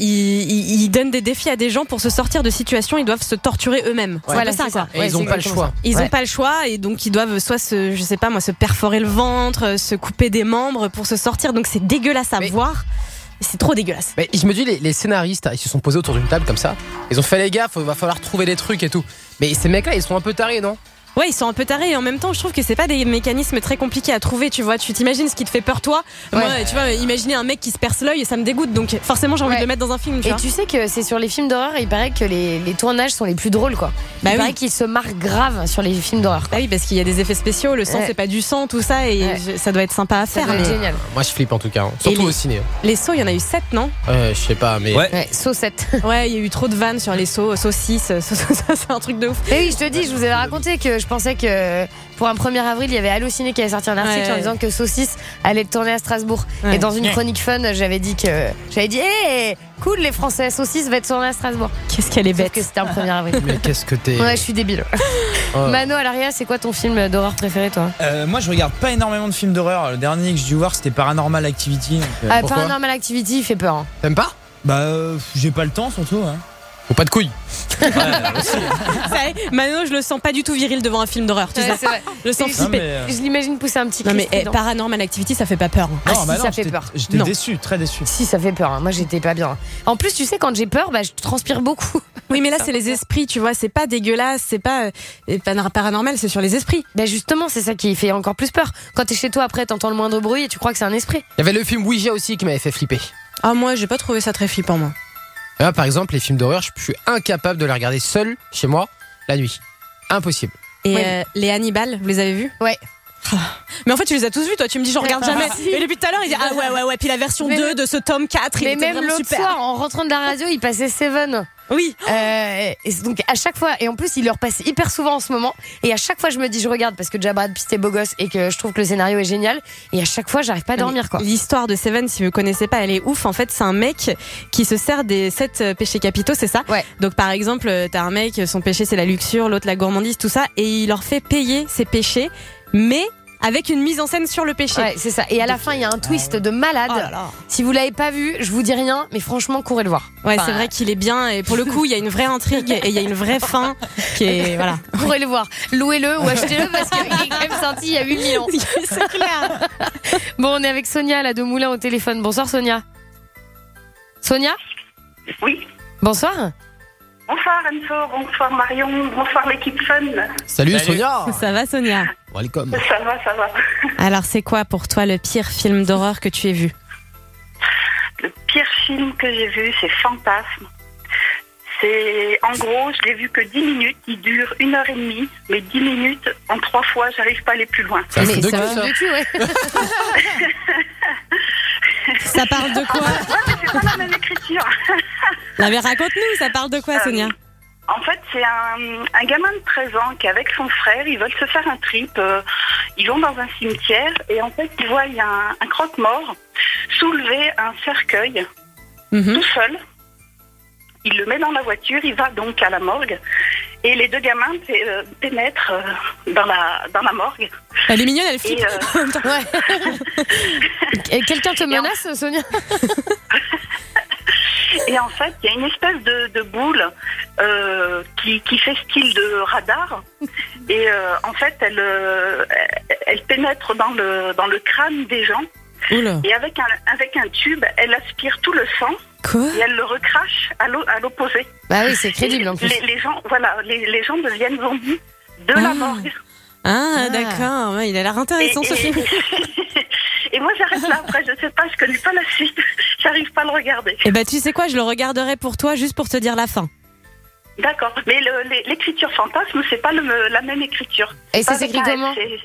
il donne des défis à des gens pour se sortir de situations, ils doivent se torturer eux-mêmes. Ouais, voilà, c'est ça. Et ils ont pas le choix. Ils ont pas le choix et donc ils doivent soit se perforer le ventre, se couper des membres pour se sortir. Donc c'est dégueulasse à voir. C'est trop dégueulasse. Mais je me dis, les scénaristes, ils se sont posés autour d'une table comme ça. Ils ont fait les gars, va falloir trouver des trucs et tout. Mais ces mecs-là, ils sont un peu tarés, non? Ouais, ils sont un peu tarés et en même temps, je trouve que c'est pas des mécanismes très compliqués à trouver, tu vois. Tu t'imagines ce qui te fait peur, toi. Ouais. Moi, tu vois, imaginer un mec qui se perce l'œil, ça me dégoûte. Donc, forcément, j'ai envie de le mettre dans un film. Et tu sais que c'est sur les films d'horreur, il paraît que les tournages sont les plus drôles, quoi. Il paraît qu'ils se marrent grave sur les films d'horreur. Bah oui, parce qu'il y a des effets spéciaux, le sang, c'est pas du sang, tout ça, et ça doit être sympa à faire. Ça doit être génial. Moi, je flippe en tout cas, surtout au ciné. Les sauts, il y en a eu 7, non? Je sais pas, mais. Ouais, saut 7. Ouais, il y a eu trop de vannes sur les sauts, saut 6, c'est un truc de ouf. Et oui, je te dis, je vous avais raconté que je pensais que pour un 1er avril, il y avait Allociné qui avait sorti un article en disant que Saucisse allait tourner à Strasbourg. Et dans une chronique fun, j'avais dit hey, cool les Français, Saucisse va être tourné à Strasbourg. Qu'est-ce qu'elle est bête. Parce que c'était un 1er avril. Mais qu'est-ce que t'es. Ouais, je suis débile. Mano Alaria, c'est quoi ton film d'horreur préféré, toi? Moi, je regarde pas énormément de films d'horreur. Le dernier que j'ai dû voir, c'était Paranormal Activity. Paranormal Activity, il fait peur. T'aimes pas? J'ai pas le temps surtout. Ou pas de couilles. Mano, je le sens pas du tout viril devant un film d'horreur. Tu sais, c'est vrai. Je le sens flipper. Je l'imagine pousser un petit cri. Non mais Paranormal Activity, ça fait pas peur. Ça fait peur. J'étais déçu, très déçu. Si, ça fait peur. Moi, j'étais pas bien. En plus, tu sais, quand j'ai peur, je transpire beaucoup. Oui, mais là, c'est les esprits, tu vois. C'est pas dégueulasse, c'est pas paranormal, c'est sur les esprits. Justement, c'est ça qui fait encore plus peur. Quand t'es chez toi, après, t'entends le moindre bruit et tu crois que c'est un esprit. Il y avait le film Ouija aussi qui m'avait fait flipper. Ah, moi, j'ai pas trouvé ça très flippant, moi. Là, par exemple, les films d'horreur, je suis incapable de les regarder seul chez moi la nuit. Impossible. Et les Hannibal, vous les avez vus? Ouais. Mais en fait, tu les as tous vus, toi. Tu me dis, je regarde jamais. Et depuis tout à l'heure, il dit, ouais. Puis la version 2 de ce tome 4, il était même vraiment l'autre super. soir, en rentrant de la radio, il passait Seven. Oui. Et donc à chaque fois, et en plus il le repasse hyper souvent en ce moment, et à chaque fois je me dis je regarde parce que déjà Brad Pitt est beau gosse et que je trouve que le scénario est génial, et à chaque fois j'arrive pas à dormir quoi. L'histoire de Seven, si vous connaissez pas, elle est ouf. En fait, c'est un mec qui se sert des 7 péchés capitaux, c'est ça? Ouais. Donc par exemple, t'as un mec, son péché c'est la luxure, l'autre la gourmandise, tout ça, et il leur fait payer ses péchés, mais avec une mise en scène sur le péché. Ouais, c'est ça. Et à la fin, il y a un twist de malade. Oh là là. Si vous l'avez pas vu, je vous dis rien, mais franchement, courez le voir. Ouais, c'est vrai qu'il est bien. Et pour le coup, il y a une vraie intrigue et il y a une vraie fin qui est voilà. Courez le voir. Louez-le ou achetez-le parce qu'il est quand même sorti il y a 8 millions. C'est clair. Bon, on est avec Sonia là de Moulin au téléphone. Bonsoir Sonia. Sonia? Oui. Bonsoir. Bonsoir Anso, bonsoir Marion, bonsoir l'équipe Fun. Salut Sonia. Ça va Sonia? Welcome. Ça va. Alors c'est quoi pour toi le pire film d'horreur que tu aies vu? Le pire film que j'ai vu, c'est Fantasme. C'est, en gros, je l'ai vu que 10 minutes, il dure 1h30, mais 10 minutes, en 3 fois, j'arrive pas à aller plus loin. Ça me dessus, ouais. Ça parle de quoi? Ouais, mais c'est pas la même écriture. Non mais raconte-nous, ça parle de quoi Sonia? En fait, c'est un gamin de 13 ans qui est avec son frère, ils veulent se faire un trip, ils vont dans un cimetière et en fait, ils voient il y a un croque-mort soulever un cercueil tout seul. Il le met dans la voiture, il va donc à la morgue et les deux gamins pénètrent dans la morgue. Elle est mignonne, elle flippe. Et quelqu'un te menace, Sonia? Et en fait, il y a une espèce de boule qui fait style de radar. Et en fait, elle pénètre dans le crâne des gens. Oula. Et avec un tube, elle aspire tout le sang. Quoi? Et elle le recrache à l'opposé. Bah oui, c'est crédible en plus. Les gens deviennent zombies de la morgue. Ah, d'accord. Ouais, il a l'air intéressant ce film. Et moi, j'arrête là. Après, je sais pas, je connais pas la suite. J'arrive pas à le regarder. Eh ben, tu sais quoi, je le regarderai pour toi juste pour te dire la fin. D'accord. Mais l'écriture fantasme, c'est pas la même écriture. Et ça s'écrit comment? C'est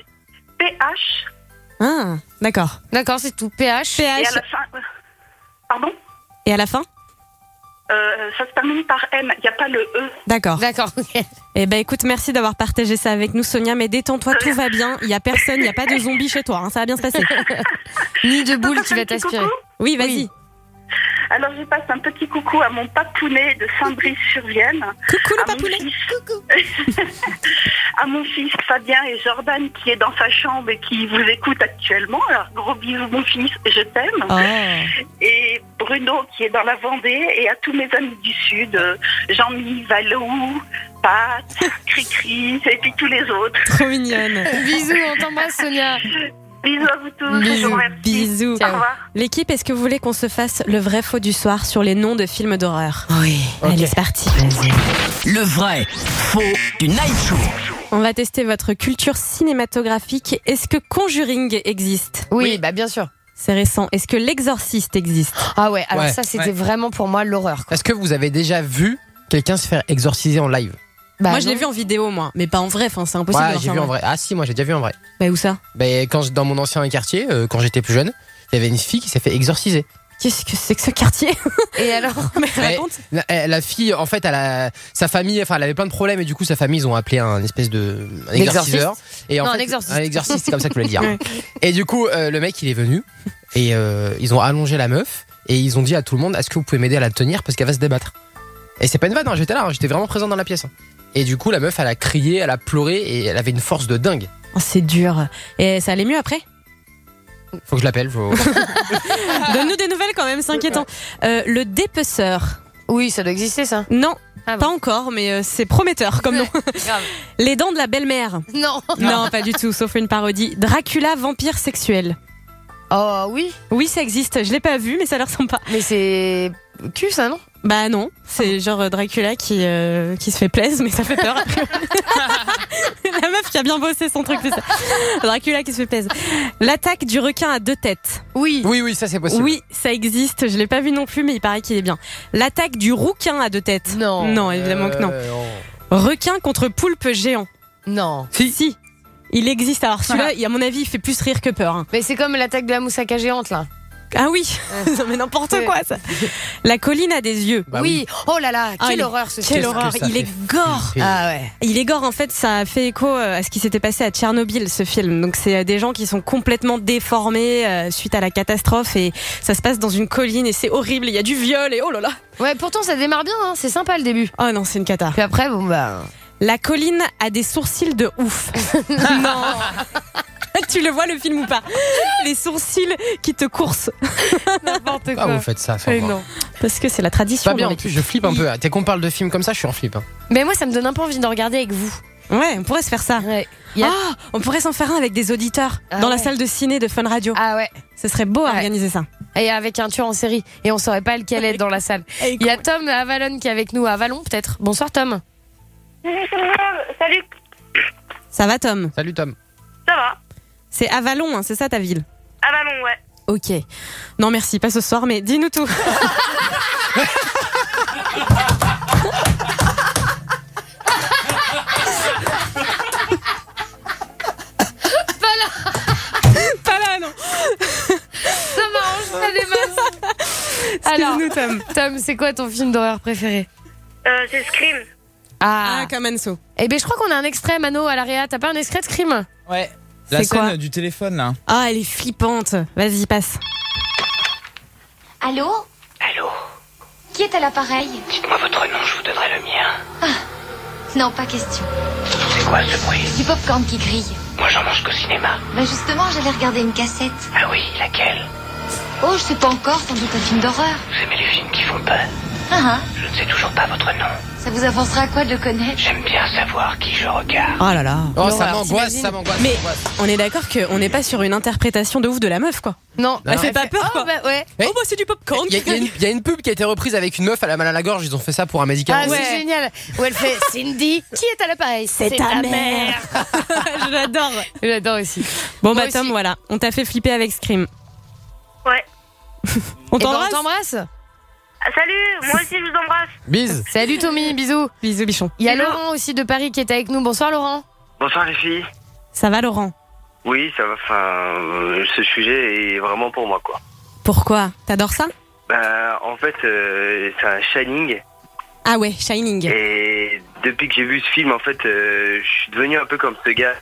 PH. Ah, d'accord. D'accord, c'est tout. PH. Et à la fin. Pardon? Et à la fin? Ça se termine par M, il n'y a pas le E. D'accord. D'accord. Eh ben écoute, merci d'avoir partagé ça avec nous, Sonia. Mais détends-toi, tout va bien. Il y a personne, il n'y a pas de zombies chez toi. Hein, ça va bien se passer. Ni de boule qui va t'aspirer. Oui, vas-y. Oui. Alors je passe un petit coucou à mon papounet de Saint-Brice-sur-Vienne. Coucou le papounet. Coucou. À mon fils Fabien et Jordan qui est dans sa chambre et qui vous écoute actuellement. Alors gros bisous mon fils, je t'aime. Oh. Et Bruno qui est dans la Vendée et à tous mes amis du Sud, Jean-Mi, Valou, Pat, Cricri et puis tous les autres. Trop mignonne. Bisous, on t'embrasse Sonia. Bisous à vous tous. Je vous remercie. Bisous. Au revoir. L'équipe, est-ce que vous voulez qu'on se fasse le vrai faux du soir sur les noms de films d'horreur? Oui. Allez, c'est parti. Le vrai faux du Night Show. On va tester votre culture cinématographique. Est-ce que Conjuring existe? Oui, bah bien sûr. C'est récent. Est-ce que L'Exorciste existe? Ah ouais, alors Ouais. ça c'était vraiment pour moi l'horreur. Est-ce que vous avez déjà vu quelqu'un se faire exorciser en live? Bah, moi, je l'ai non. vu en vidéo, moi, mais pas en vrai. Enfin, c'est impossible. de Ouais, voir j'ai ça vu en vrai. Ah si, moi j'ai déjà vu en vrai. Bah où ça? Bah, dans mon ancien quartier, quand j'étais plus jeune, il y avait une fille qui s'est fait exorciser. Qu'est-ce que c'est que ce quartier? Et alors? Mais Mais raconte. la fille, en fait, sa famille, enfin, elle avait plein de problèmes et du coup, sa famille, ils ont appelé un espèce de un exorciseur. Et en Non, fait, un exorciste. Un exorciste, c'est comme ça que je voulais le dire. Ouais. Et du coup, le mec, il est venu et ils ont allongé la meuf et ils ont dit à tout le monde, est-ce que vous pouvez m'aider à la tenir parce qu'elle va se débattre? Et c'est pas une vanne, hein, j'étais là, hein, j'étais vraiment présent dans la pièce. Et du coup, la meuf, elle a crié, elle a pleuré et elle avait une force de dingue. Oh, c'est dur. Et ça allait mieux après? Faut que je l'appelle. Donne-nous des nouvelles quand même, c'est inquiétant. Le dépeceur. Oui, ça doit exister ça. Non, Ah bon. pas encore, mais c'est prometteur comme nom. Grave. Les dents de la belle-mère. Non. Non, pas du tout, sauf une parodie. Dracula, vampire sexuel. Oh oui. Oui, ça existe. Je l'ai pas vu, mais ça a l'air sympa. Mais c'est cul ça non? Bah non, c'est genre Dracula qui se fait plaisir, mais ça fait peur. La meuf qui a bien bossé son truc, c'est ça. Dracula qui se fait plaisir. L'attaque du requin à deux têtes. Oui. Oui, ça c'est possible. Oui, ça existe. Je l'ai pas vu non plus, mais il paraît qu'il est bien. L'attaque du rouquin à deux têtes. Non. Non, évidemment que non. Requin contre poulpe géant. Non. Si. Il existe. Alors celui-là, à mon avis, il fait plus rire que peur. Hein. Mais c'est comme l'attaque de la moussaka géante là. Ah oui, non mais n'importe quoi ça. La colline a des yeux. Bah oui. Oh là là, quelle Ah, horreur ce Quelle film. horreur, il est gore. Ah ouais. Il est gore en fait, ça a fait écho à ce qui s'était passé à Tchernobyl ce film. Donc c'est des gens qui sont complètement déformés suite à la catastrophe et ça se passe dans une colline et c'est horrible, il y a du viol et oh là là. Ouais, pourtant ça démarre bien, hein. C'est sympa le début. Oh non, c'est une cata. Puis après, bon bah. La colline a des sourcils de ouf. Non. Tu le vois le film ou pas? Les sourcils qui te coursent. N'importe quoi. Ah, vous faites ça, Non. Parce que c'est la tradition. Pas bien, dans en plus, l'équipe. je flippe un peu. Dès qu'on parle de films comme ça, je suis en flip. Mais moi ça me donne un peu envie de regarder avec vous. Ouais, on pourrait se faire ça. Ouais. On pourrait s'en faire un avec des auditeurs dans la salle de ciné de Fun Radio. Ah ouais. Ce serait beau à organiser ça. Et avec un tueur en série. Et on saurait pas lequel est dans la salle. Il y a Tom à Avalon qui est avec nous. À Avalon peut-être. Bonsoir Tom. Salut. Ça va Tom? Salut Tom. Ça va. C'est Avalon, hein, c'est ça ta ville? Avalon, ouais. Ok. Non merci, pas ce soir, mais dis-nous tout. Pas là, non. Ça m'arrange pas des masses. Alors, Tom, c'est quoi ton film d'horreur préféré? C'est Scream. Ah, comme Anso. Eh ben je crois qu'on a un extrait, Mano, à l'Aréa. T'as pas un extrait de Scream? Ouais. La C'est quoi scène du téléphone là. Ah, elle est flippante. Vas-y, passe. Allô? Allô? Qui est à l'appareil? Dites-moi votre nom, je vous donnerai le mien. Non, pas question. C'est quoi ce bruit? Du popcorn qui grille. Moi j'en mange qu'au cinéma. Bah justement, j'allais regarder une cassette. Ah oui, laquelle? Oh, je sais pas encore, sans doute un film d'horreur. Vous aimez les films qui font peur? Ah, Je ne sais toujours pas votre nom. ça vous avancera à quoi de le connaître? J'aime bien savoir qui je regarde. Oh là là. Oh, ça L'horreur, m'angoisse, t'imagines? ça m'angoisse. Mais on est d'accord qu'on n'est pas sur une interprétation de ouf de la meuf, quoi. Non. Elle fait pas peur, quoi. Bah ouais. Oh, bah c'est du popcorn. Il y a une pub qui a été reprise avec une meuf, elle a mal à la gorge, ils ont fait ça pour un médicament. Ah, c'est génial. Où elle fait Cindy, qui est à l'appareil? C'est ta mère. Je l'adore. Je l'adore aussi. Bon, Moi bah Tom, aussi. voilà. On t'a fait flipper avec Scream. Ouais. On Eh ben, t'embrasse. on t'embrasse. Salut, moi aussi je vous embrasse. Bise. Salut Tommy, bisous. Bisous, bichon. Il y a Laurent aussi de Paris qui est avec nous. Bonsoir Laurent. Bonsoir les filles. Ça va, Laurent? Oui, ça va. Enfin, ce sujet est vraiment pour moi, quoi. Pourquoi? T'adores ça? Bah, en fait, c'est un Shining. Ah ouais, Shining. Et depuis que j'ai vu ce film, en fait, je suis devenu un peu comme ce gars.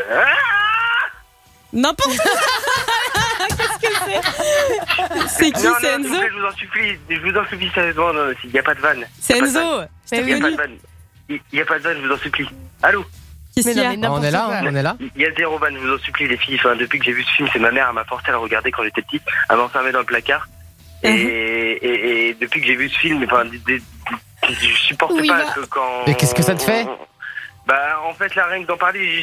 N'importe quoi. Qu'est-ce que c'est? C'est qui? C'est Enzo? Je vous en supplie, sérieusement, il n'y a pas de vanne. C'est Enzo. Il n'y a pas de vanne. Il n'y a pas de vanne, je vous en supplie. Allô? Qu'est-ce qu'il y a? On est là, on est là. Il y a 0 vanne, je vous en supplie, les filles. Enfin, depuis que j'ai vu ce film, c'est ma mère, elle m'a forcé à le regarder quand j'étais petite. Elle m'a enfermé dans le placard. Et depuis que j'ai vu ce film, enfin, je supportais pas que quand. Mais qu'est-ce que ça te fait? Bah, en fait, là, rien que d'en parler,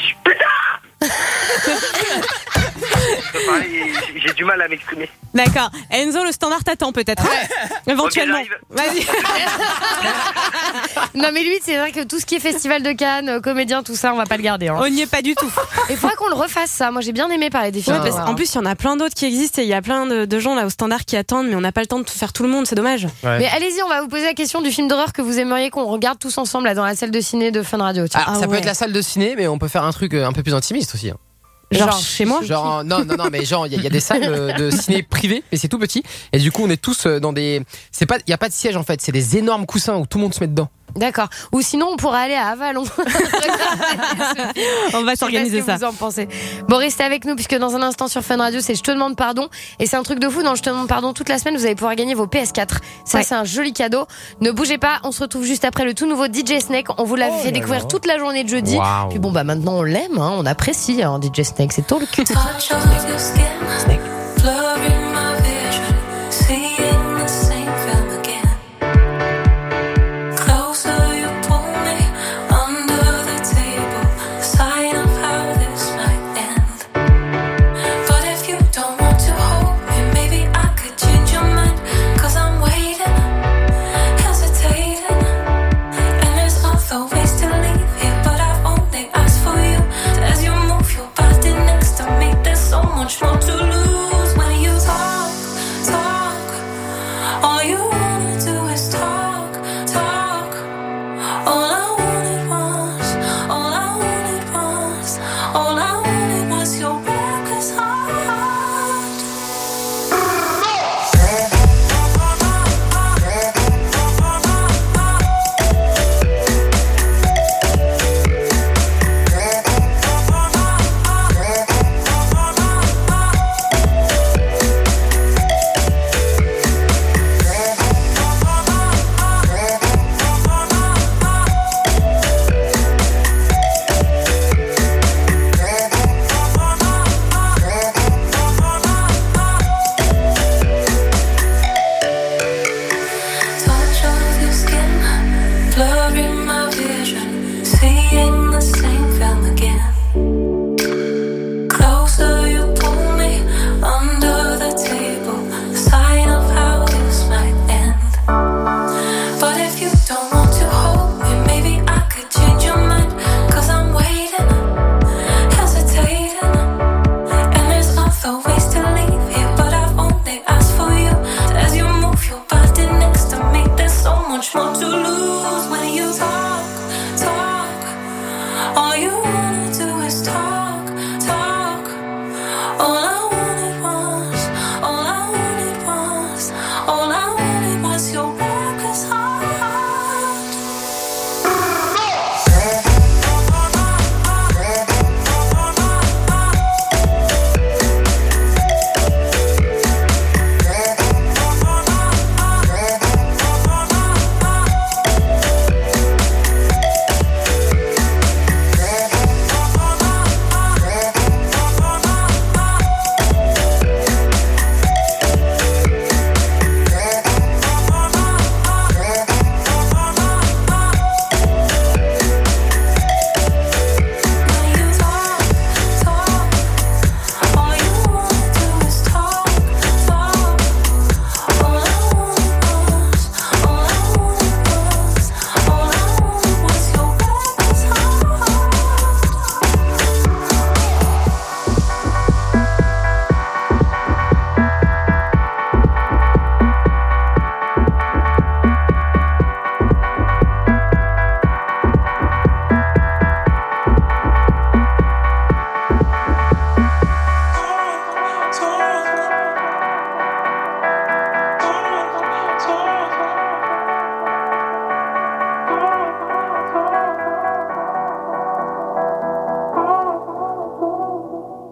j'ai du mal à m'exprimer. D'accord. Enzo, le standard t'attend peut-être. Éventuellement. Ok, vas-y. Non mais lui, c'est vrai que tout ce qui est festival de Cannes, comédien, tout ça, on va pas le garder. Hein. On n'y est pas du tout. Il faudra qu'on le refasse ça. Moi j'ai bien aimé parler des films. Ouais, en plus, il y en a plein d'autres qui existent et il y a plein de gens là au standard qui attendent, mais on n'a pas le temps de faire tout le monde, c'est dommage. Ouais. Mais allez-y, on va vous poser la question du film d'horreur que vous aimeriez qu'on regarde tous ensemble là dans la salle de ciné de Fun Radio. Ah, ça peut être la salle de ciné, mais on peut faire un truc un peu plus intimiste aussi. Hein. Genre chez moi? Genre non mais genre il y a des salles de ciné privées mais c'est tout petit et du coup on est tous dans des il y a pas de siège en fait, c'est des énormes coussins où tout le monde se met dedans. D'accord. Ou sinon on pourrait aller à Avalon. On va s'organiser ça. Vous en pensez? Bon, restez avec nous puisque dans un instant sur Fun Radio, c'est Je te demande pardon et c'est un truc de fou. Dans Je te demande pardon toute la semaine, vous allez pouvoir gagner vos PS4. Ça c'est un joli cadeau. Ne bougez pas, on se retrouve juste après le tout nouveau DJ Snake. On vous l'a fait découvrir toute la journée de jeudi. Wow. Puis bon bah maintenant on l'aime, hein, on apprécie hein, DJ Snake, c'est tout le cul. Much more to lose.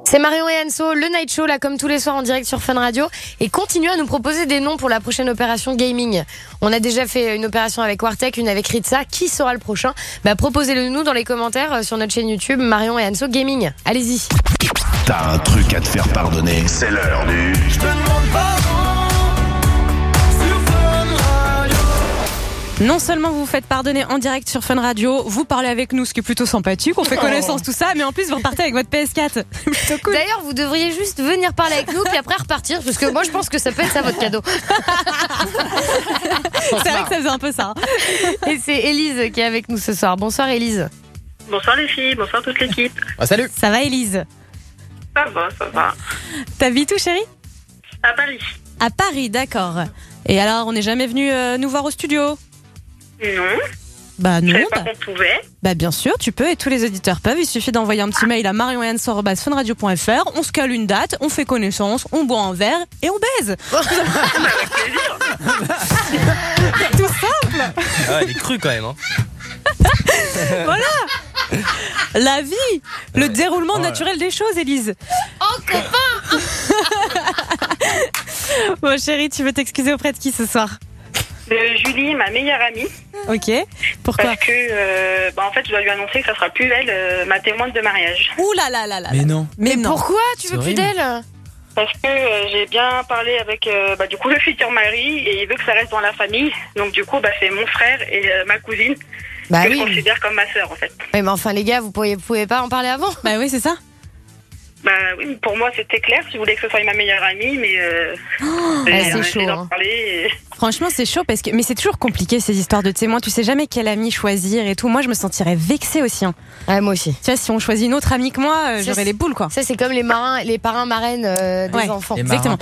C'est Marion et Anso, le Night Show, là, comme tous les soirs en direct sur Fun Radio. Et continuez à nous proposer des noms pour la prochaine opération gaming. On a déjà fait une opération avec Wartech, une avec Ritza. Qui sera le prochain? Proposez-le nous dans les commentaires sur notre chaîne YouTube, Marion et Anso Gaming. Allez-y. T'as un truc à te faire pardonner. C'est l'heure du... Je te demande pardon sur Fun Radio. Non seulement vous vous faites pardonner en direct sur Fun Radio, vous parlez avec nous, ce qui est plutôt sympathique, on fait connaissance, tout ça, mais en plus vous repartez avec votre PS4. C'est plutôt cool. D'ailleurs, vous devriez juste venir parler avec nous, puis après repartir, parce que moi je pense que ça peut être ça votre cadeau. C'est vrai que ça faisait un peu ça. Et c'est Élise qui est avec nous ce soir. Bonsoir Élise. Bonsoir les filles, bonsoir toute l'équipe. Salut. Ça va Élise? Ça va. T'habites où chérie? À Paris. À Paris, d'accord. Et alors, on n'est jamais venu nous voir au studio? Non. Bah non. Je savais pas qu'on pouvait. Bah bien sûr, tu peux et tous les auditeurs peuvent. Il suffit d'envoyer un petit mail à marionanso@funradio.fr. On se cale une date, on fait connaissance, on boit un verre et on baise. Avec plaisir. Tout simple. Ah, elle est crue quand même. Hein. Voilà. La vie, le déroulement naturel des choses, Élise. Oh copain. Bon chérie, tu veux t'excuser auprès de qui ce soir? Julie, ma meilleure amie. Ok. Pourquoi? Parce que en fait je dois lui annoncer que ça sera plus elle ma témoin de mariage. Ouh là là là là. Mais non. Mais pourquoi tu veux plus d'elle? Parce que j'ai bien parlé avec du coup le futur mari et il veut que ça reste dans la famille. Donc du coup c'est mon frère et ma cousine que je considère comme ma sœur en fait. Oui, mais enfin les gars, vous pouvez pas en parler avant? Bah oui, c'est ça. Bah oui, pour moi c'était clair. Si vous voulez que ce soit ma meilleure amie, mais c'est chaud. Hein. Franchement, c'est chaud parce que c'est toujours compliqué ces histoires de témoins. Tu sais jamais quel ami choisir et tout. Moi, je me sentirais vexée aussi. Hein. Ouais, moi aussi. Tu vois, si on choisit une autre amie que moi, j'aurais les boules quoi. Ça, c'est comme les parrains marraines des enfants. Exactement.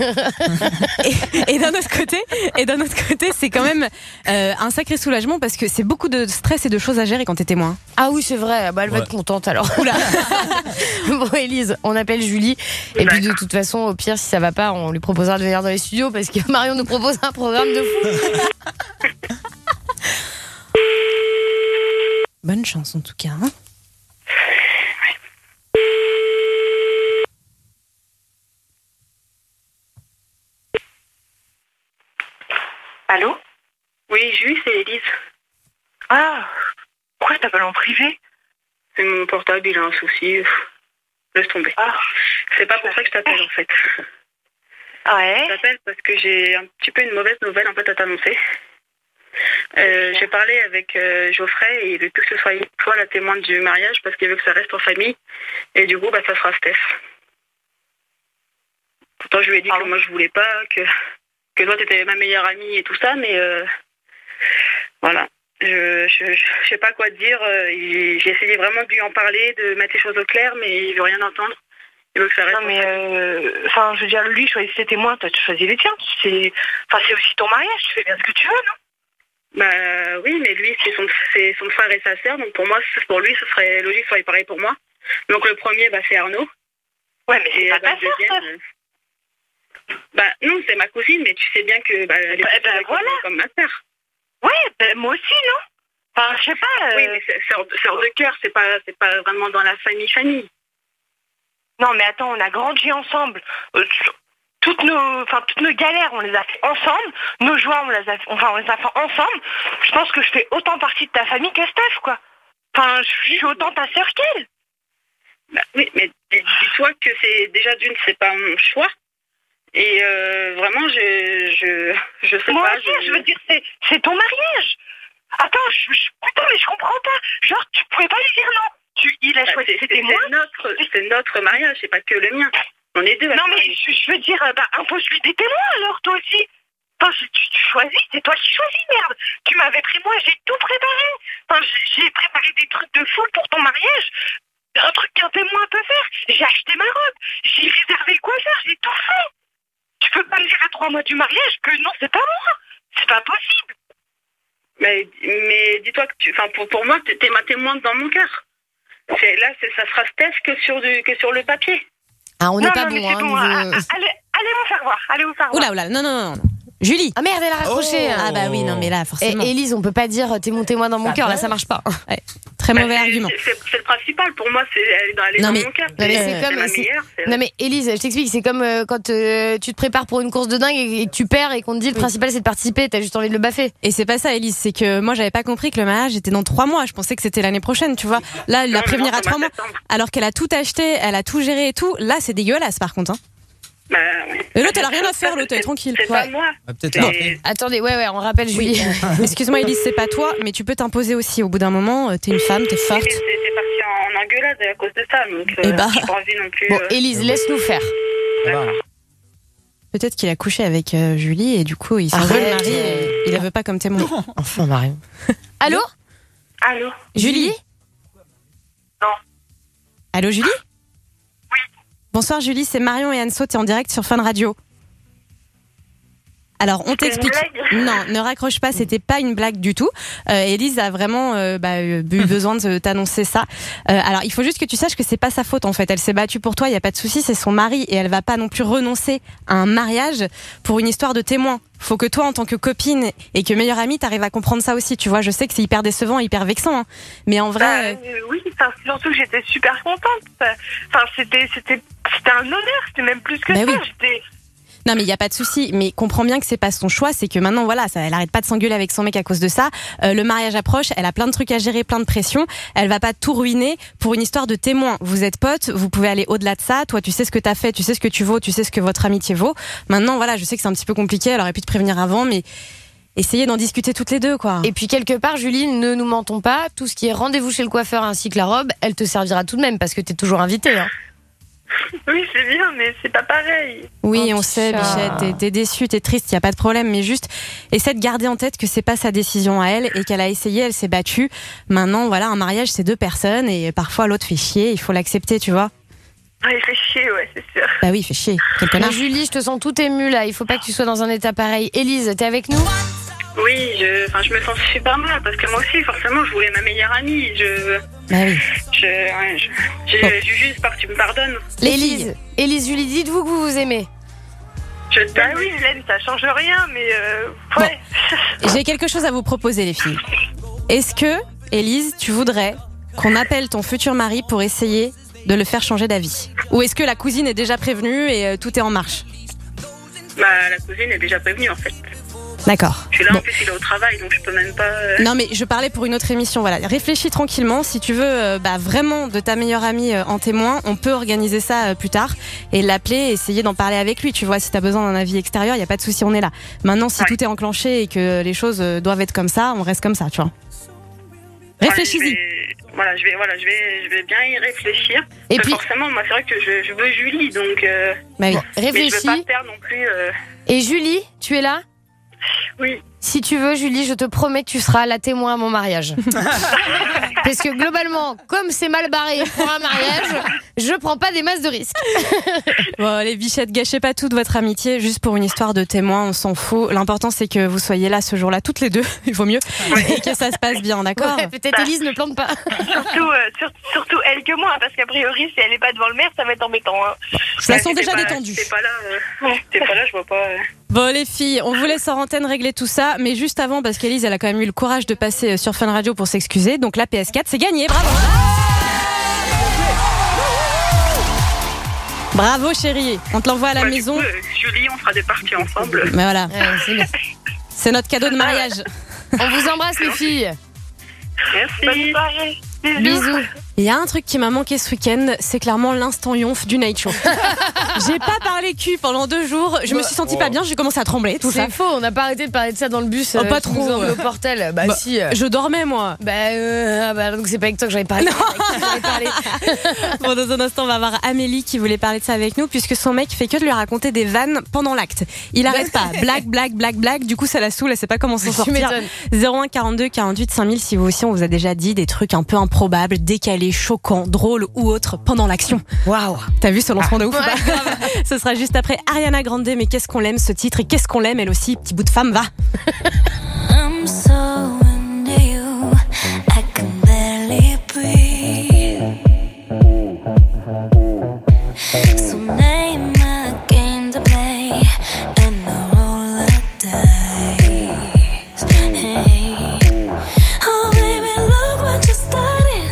et d'un autre côté, c'est quand même un sacré soulagement parce que c'est beaucoup de stress et de choses à gérer quand t'es témoin. Ah oui, c'est vrai. Elle va être contente alors. Oula. Bon, Élise, on appelle Julie. Et puis de toute façon, au pire, si ça va pas, on lui proposera de venir dans les studios parce que Marion nous propose un programme de fou. Bonne chance en tout cas. Hein. Allô? Oui, Julie, c'est Élise. Ah, pourquoi t'appelles en privé? C'est mon portable, il a un souci. Laisse tomber. Ah, c'est pas pour ça que je t'appelle en fait. Ouais. Je t'appelle parce que j'ai un petit peu une mauvaise nouvelle en fait à t'annoncer. J'ai parlé avec Geoffrey et il veut plus que ce soit toi la témoin du mariage parce qu'il veut que ça reste en famille. Et du coup, ça sera Steph. Pourtant, je lui ai dit que moi je voulais pas, que toi t'étais ma meilleure amie et tout ça, mais voilà. Je sais pas quoi te dire. J'ai essayé vraiment de lui en parler, de mettre les choses au clair, mais il veut rien entendre. Il veut que ça reste. Non, mais je veux dire, lui choisit ses témoins, toi tu choisis les tiens. C'est aussi ton mariage, tu fais bien ce que tu veux, non? Bah oui, mais lui c'est son frère et sa sœur, donc pour lui ce serait logique que ce soit pareil pour moi. Donc le premier c'est Arnaud. Ouais, mais c'est pas ta sœur, ça. Non, c'est ma cousine, mais tu sais bien que elle est voilà. Comme ma sœur. Ouais, moi aussi, non? Enfin, je sais pas. Oui, mais sœur de cœur, c'est pas vraiment dans la famille. Non, mais attends, on a grandi ensemble. Toutes nos galères, on les a fait ensemble. Nos joies, on les a fait ensemble. Je pense que je fais autant partie de ta famille que Steph, quoi. Enfin, je suis autant ta sœur qu'elle. Oui, mais dis-toi que c'est déjà c'est pas mon choix. Et vraiment, je sais pas. Moi aussi, je veux dire, c'est ton mariage. Attends, putain, mais je comprends pas. Genre, tu pouvais pas lui dire non. Il a choisi. C'est notre mariage, c'est pas que le mien. On est deux. Non, mais je veux dire, impose-lui des témoins alors, toi aussi. Enfin, tu choisis, c'est toi qui choisis, merde. Tu m'avais pris, moi, j'ai tout préparé. Enfin, j'ai préparé des trucs de fou pour ton mariage. Un truc qu'un témoin peut faire. J'ai acheté ma robe. J'ai réservé le coiffeur. J'ai tout fait. Tu peux pas me dire à 3 mois du mariage que non, c'est pas moi. C'est pas possible. Mais dis-toi que pour moi, t'es ma témoin dans mon cœur. Ça sera Steph que sur le papier. Ah, on n'est pas bon, hein. Bon. Allez vous faire voir. Oula, non. Julie. Ah merde, elle a raccroché. Ah bah oui, non mais là forcément. Et Élise, on peut pas dire t'es mon témoin dans mon cœur, là ça marche pas. Ouais. Très mauvais argument. C'est le principal. Pour moi, elle est dans mon cœur. Non mais Élise, je t'explique, c'est comme quand tu te prépares pour une course de dingue et que tu perds et qu'on te dit le principal c'est de participer, t'as juste envie de le baffer. Et c'est pas ça, Élise, c'est que moi j'avais pas compris que le mariage était dans 3 mois. Je pensais que c'était l'année prochaine, tu vois. Là, elle l'a prévenir à 3 mois. Alors qu'elle a tout acheté, elle a tout géré et tout. Là, c'est dégueulasse par contre. Hein. Bah, ouais. Et l'autre, elle a rien à faire, l'autre, elle est tranquille. C'est pas moi. Peut-être bon. Attendez, on rappelle Julie. Excuse-moi, Élise, c'est pas toi, mais tu peux t'imposer aussi. Au bout d'un moment, t'es une femme, t'es forte. C'est parti en engueulade à cause de ça, donc j'ai pas envie non plus. Bon, Élise, laisse-nous faire. Peut-être qu'il a couché avec Julie et du coup, il s'en veut le mari et il la veut pas comme témoin. Enfin, Marion. Allô ? Julie ? Non. Allô, Julie ? Bonsoir Julie, c'est Marion et Anso, t'es en direct sur Fun Radio. Alors, on t'explique. Non, ne raccroche pas, c'était pas une blague du tout. Élise a vraiment eu besoin de t'annoncer ça. Alors, il faut juste que tu saches que c'est pas sa faute en fait. Elle s'est battue pour toi, il y a pas de souci, c'est son mari et elle va pas non plus renoncer à un mariage pour une histoire de témoin. Faut que toi, en tant que copine et que meilleure amie, t'arrives à comprendre ça aussi. Tu vois, je sais que c'est hyper décevant, hyper vexant, hein. Mais en vrai. Oui, surtout que j'étais super contente. Enfin, c'était un honneur, c'était même plus que ça. Oui. Non mais il y a pas de souci, mais comprends bien que c'est pas son choix, c'est que maintenant voilà, elle arrête pas de s'engueuler avec son mec à cause de ça. Le mariage approche, elle a plein de trucs à gérer, plein de pression, elle va pas tout ruiner pour une histoire de témoin. Vous êtes potes, vous pouvez aller au-delà de ça. Toi, tu sais ce que t'as fait, tu sais ce que tu vaux, tu sais ce que votre amitié vaut. Maintenant voilà, je sais que c'est un petit peu compliqué, elle aurait pu te prévenir avant, mais essayez d'en discuter toutes les deux, quoi. Et puis quelque part, Julie, ne nous mentons pas, tout ce qui est rendez-vous chez le coiffeur ainsi que la robe, elle te servira tout de même parce que t'es toujours invitée, hein. Oui, c'est bien, mais c'est pas pareil. Oui, on sait, Bichette, t'es déçue, t'es triste, y a pas de problème, mais juste essaie de garder en tête que c'est pas sa décision à elle et qu'elle a essayé, elle s'est battue. Maintenant, voilà, un mariage, c'est 2 personnes et parfois l'autre fait chier, il faut l'accepter, tu vois. Ah, il fait chier, ouais, c'est sûr. Bah oui, il fait chier. Quel connard. Julie, je te sens tout émue là, il faut pas que tu sois dans un état pareil. Élise, t'es avec nous ? Oui, je me sens super mal parce que moi aussi, forcément, je voulais ma meilleure amie. Bah oui. Juste par tu me pardonnes. Élise, Julie, dites-vous que vous vous aimez. Bah oui, Hélène, ça change rien, mais ouais. Bon. J'ai quelque chose à vous proposer, les filles. Est-ce que, Élise, tu voudrais qu'on appelle ton futur mari pour essayer de le faire changer d'avis ? Ou est-ce que la cousine est déjà prévenue et tout est en marche ? Bah, la cousine est déjà prévenue, en fait. D'accord. Je suis là, en plus, il est au travail, donc je peux même pas... Non, mais je parlais pour une autre émission, voilà. Réfléchis tranquillement. Si tu veux vraiment de ta meilleure amie en témoin, on peut organiser ça plus tard et l'appeler, essayer d'en parler avec lui. Tu vois, si t'as besoin d'un avis extérieur, il n'y a pas de souci, on est là. Maintenant, si tout est enclenché et que les choses doivent être comme ça, on reste comme ça, tu vois. Réfléchis-y. Je vais bien y réfléchir. Et puis forcément, moi, c'est vrai que je veux Julie, donc... Bah oui. Mais réfléchis. je veux pas perdre non plus... Et Julie, tu es là ? Oui. Si tu veux, Julie, je te promets que tu seras la témoin à mon mariage. Parce que globalement, comme c'est mal barré pour un mariage, je prends pas des masses de risques. Bon, les bichettes, gâchez pas toute votre amitié juste pour une histoire de témoin, on s'en fout. L'important, c'est que vous soyez là ce jour-là, toutes les deux, il vaut mieux, et que ça se passe bien, d'accord ? Ouais, peut-être Élise ne plante pas. Surtout elle que moi, parce qu'a priori, si elle est pas devant le maire, ça va être embêtant. Hein. Je la sens déjà détendue. T'es pas là, je vois pas... Bon les filles, on vous laisse en antenne régler tout ça, mais juste avant, parce qu'Élise elle a quand même eu le courage de passer sur Fun Radio pour s'excuser, donc la PS4 c'est gagné, bravo. Bravo chérie, on te l'envoie à la maison. Du coup, Julie, on fera des parties ensemble. Mais voilà, c'est notre cadeau de mariage. On vous embrasse les filles. Merci. Bonne soirée. Bisous. Il y a un truc qui m'a manqué ce week-end, c'est clairement l'instant yonf du Night Show. J'ai pas parlé cul pendant 2 jours, je me suis sentie pas bien, j'ai commencé à trembler, tout ça. C'est faux, on n'a pas arrêté de parler de ça dans le bus. Pas trop. Au portel. Bah si. Je dormais moi. Donc c'est pas avec toi que j'avais parlé. Bon, dans un instant, on va avoir Amélie qui voulait parler de ça avec nous, puisque son mec fait que de lui raconter des vannes pendant l'acte. Il arrête pas. Blague. Du coup, ça la saoule, elle sait pas comment s'en sortir. 01 42 48 5000 si vous aussi on vous a déjà dit des trucs un peu improbables, décalés, choquants, drôles ou autres pendant l'action. Waouh. T'as vu ce lancement de ouf ou pas ? Ce sera juste après Ariana Grande, mais qu'est-ce qu'on l'aime ce titre et qu'est-ce qu'on l'aime elle aussi, petit bout de femme, va. I'm so into you, I can barely breathe. So name a game to play and a roll of dice. Hey. Oh baby, look what you started.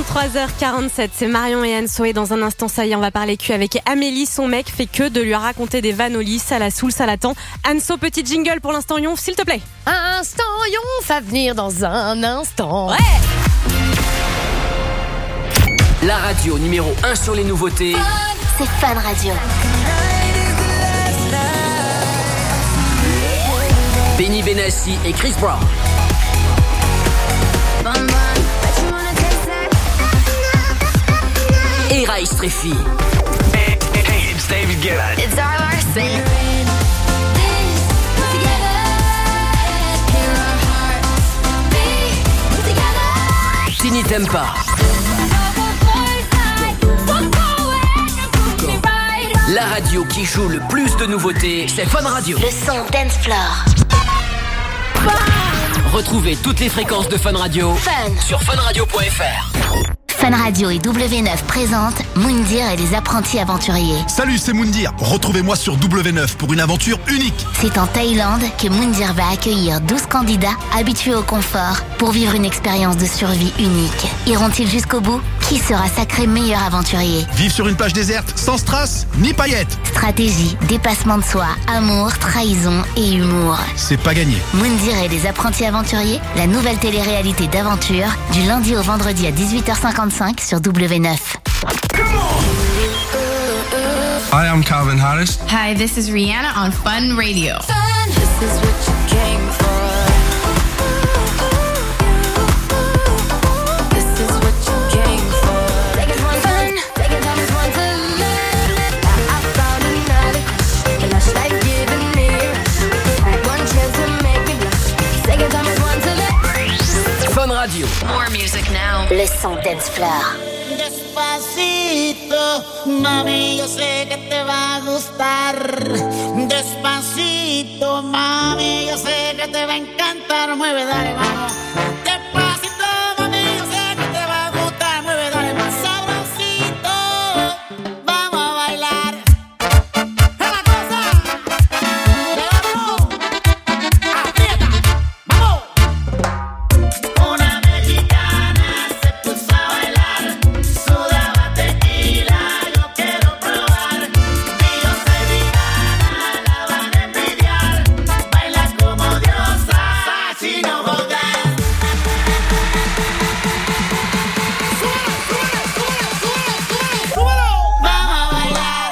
23h47, c'est Marion et Anso et dans un instant, ça y est, on va parler cul avec Amélie. Son mec fait que de lui raconter des vannes au lit, ça la saoule, ça l'attend. Anso, petit jingle pour l'instant Yonf, s'il te plaît. Un instant Yonf à venir dans un instant. Ouais. La radio numéro 1 sur les nouveautés. C'est Fun Radio. Benny Benassi et Chris Brown. Et Raïs Treffi. Hey, it's David Guetta. It's Zara Larsson. Tini Tempa. La radio qui joue le plus de nouveautés, c'est Fun Radio. Le son Dance Floor. Retrouvez toutes les fréquences de Fun Radio sur funradio.fr. Fun Radio et W9 présentent Moundir et les apprentis aventuriers. Salut, c'est Moundir. Retrouvez-moi sur W9 pour une aventure unique. C'est en Thaïlande que Moundir va accueillir 12 candidats habitués au confort pour vivre une expérience de survie unique. Iront-ils jusqu'au bout ? Qui sera sacré meilleur aventurier ? Vivre sur une plage déserte, sans strass, ni paillettes. Stratégie, dépassement de soi, amour, trahison et humour. C'est pas gagné. Moundir et les apprentis aventuriers, la nouvelle télé-réalité d'aventure, du lundi au vendredi à 18h55 sur W9. Hi, I'm Calvin Harris. Hi, this is Rihanna on Fun Radio. This is what you came for. This is what you came for. Take it one fun, take it time is one to live. I found another crush, and I should have given me one chance to make me blush. Take it time is one to live. Fun Radio. More music now. Le son Dance Floor. Despacito, mami, yo sé que te va a gustar. Despacito, mami, yo sé que te va a encantar. Mueve, dale, vamos. Despacito, mami, yo sé que te va a gustar. Mueve, dale, más sabrosito. Vamos a bailar. ¡Es la cosa! ¡Vamos! ¡Aprieta! ¡Vamos! Una mexicana se puso a bailar. Sudaba tequila, yo quiero probar. Dios de Diana, la van a envidiar. Baila como diosa, sin no jugar. ¡Súbelo, súbelo, súbelo, súbelo, súbelo! ¡Vamos a bailar!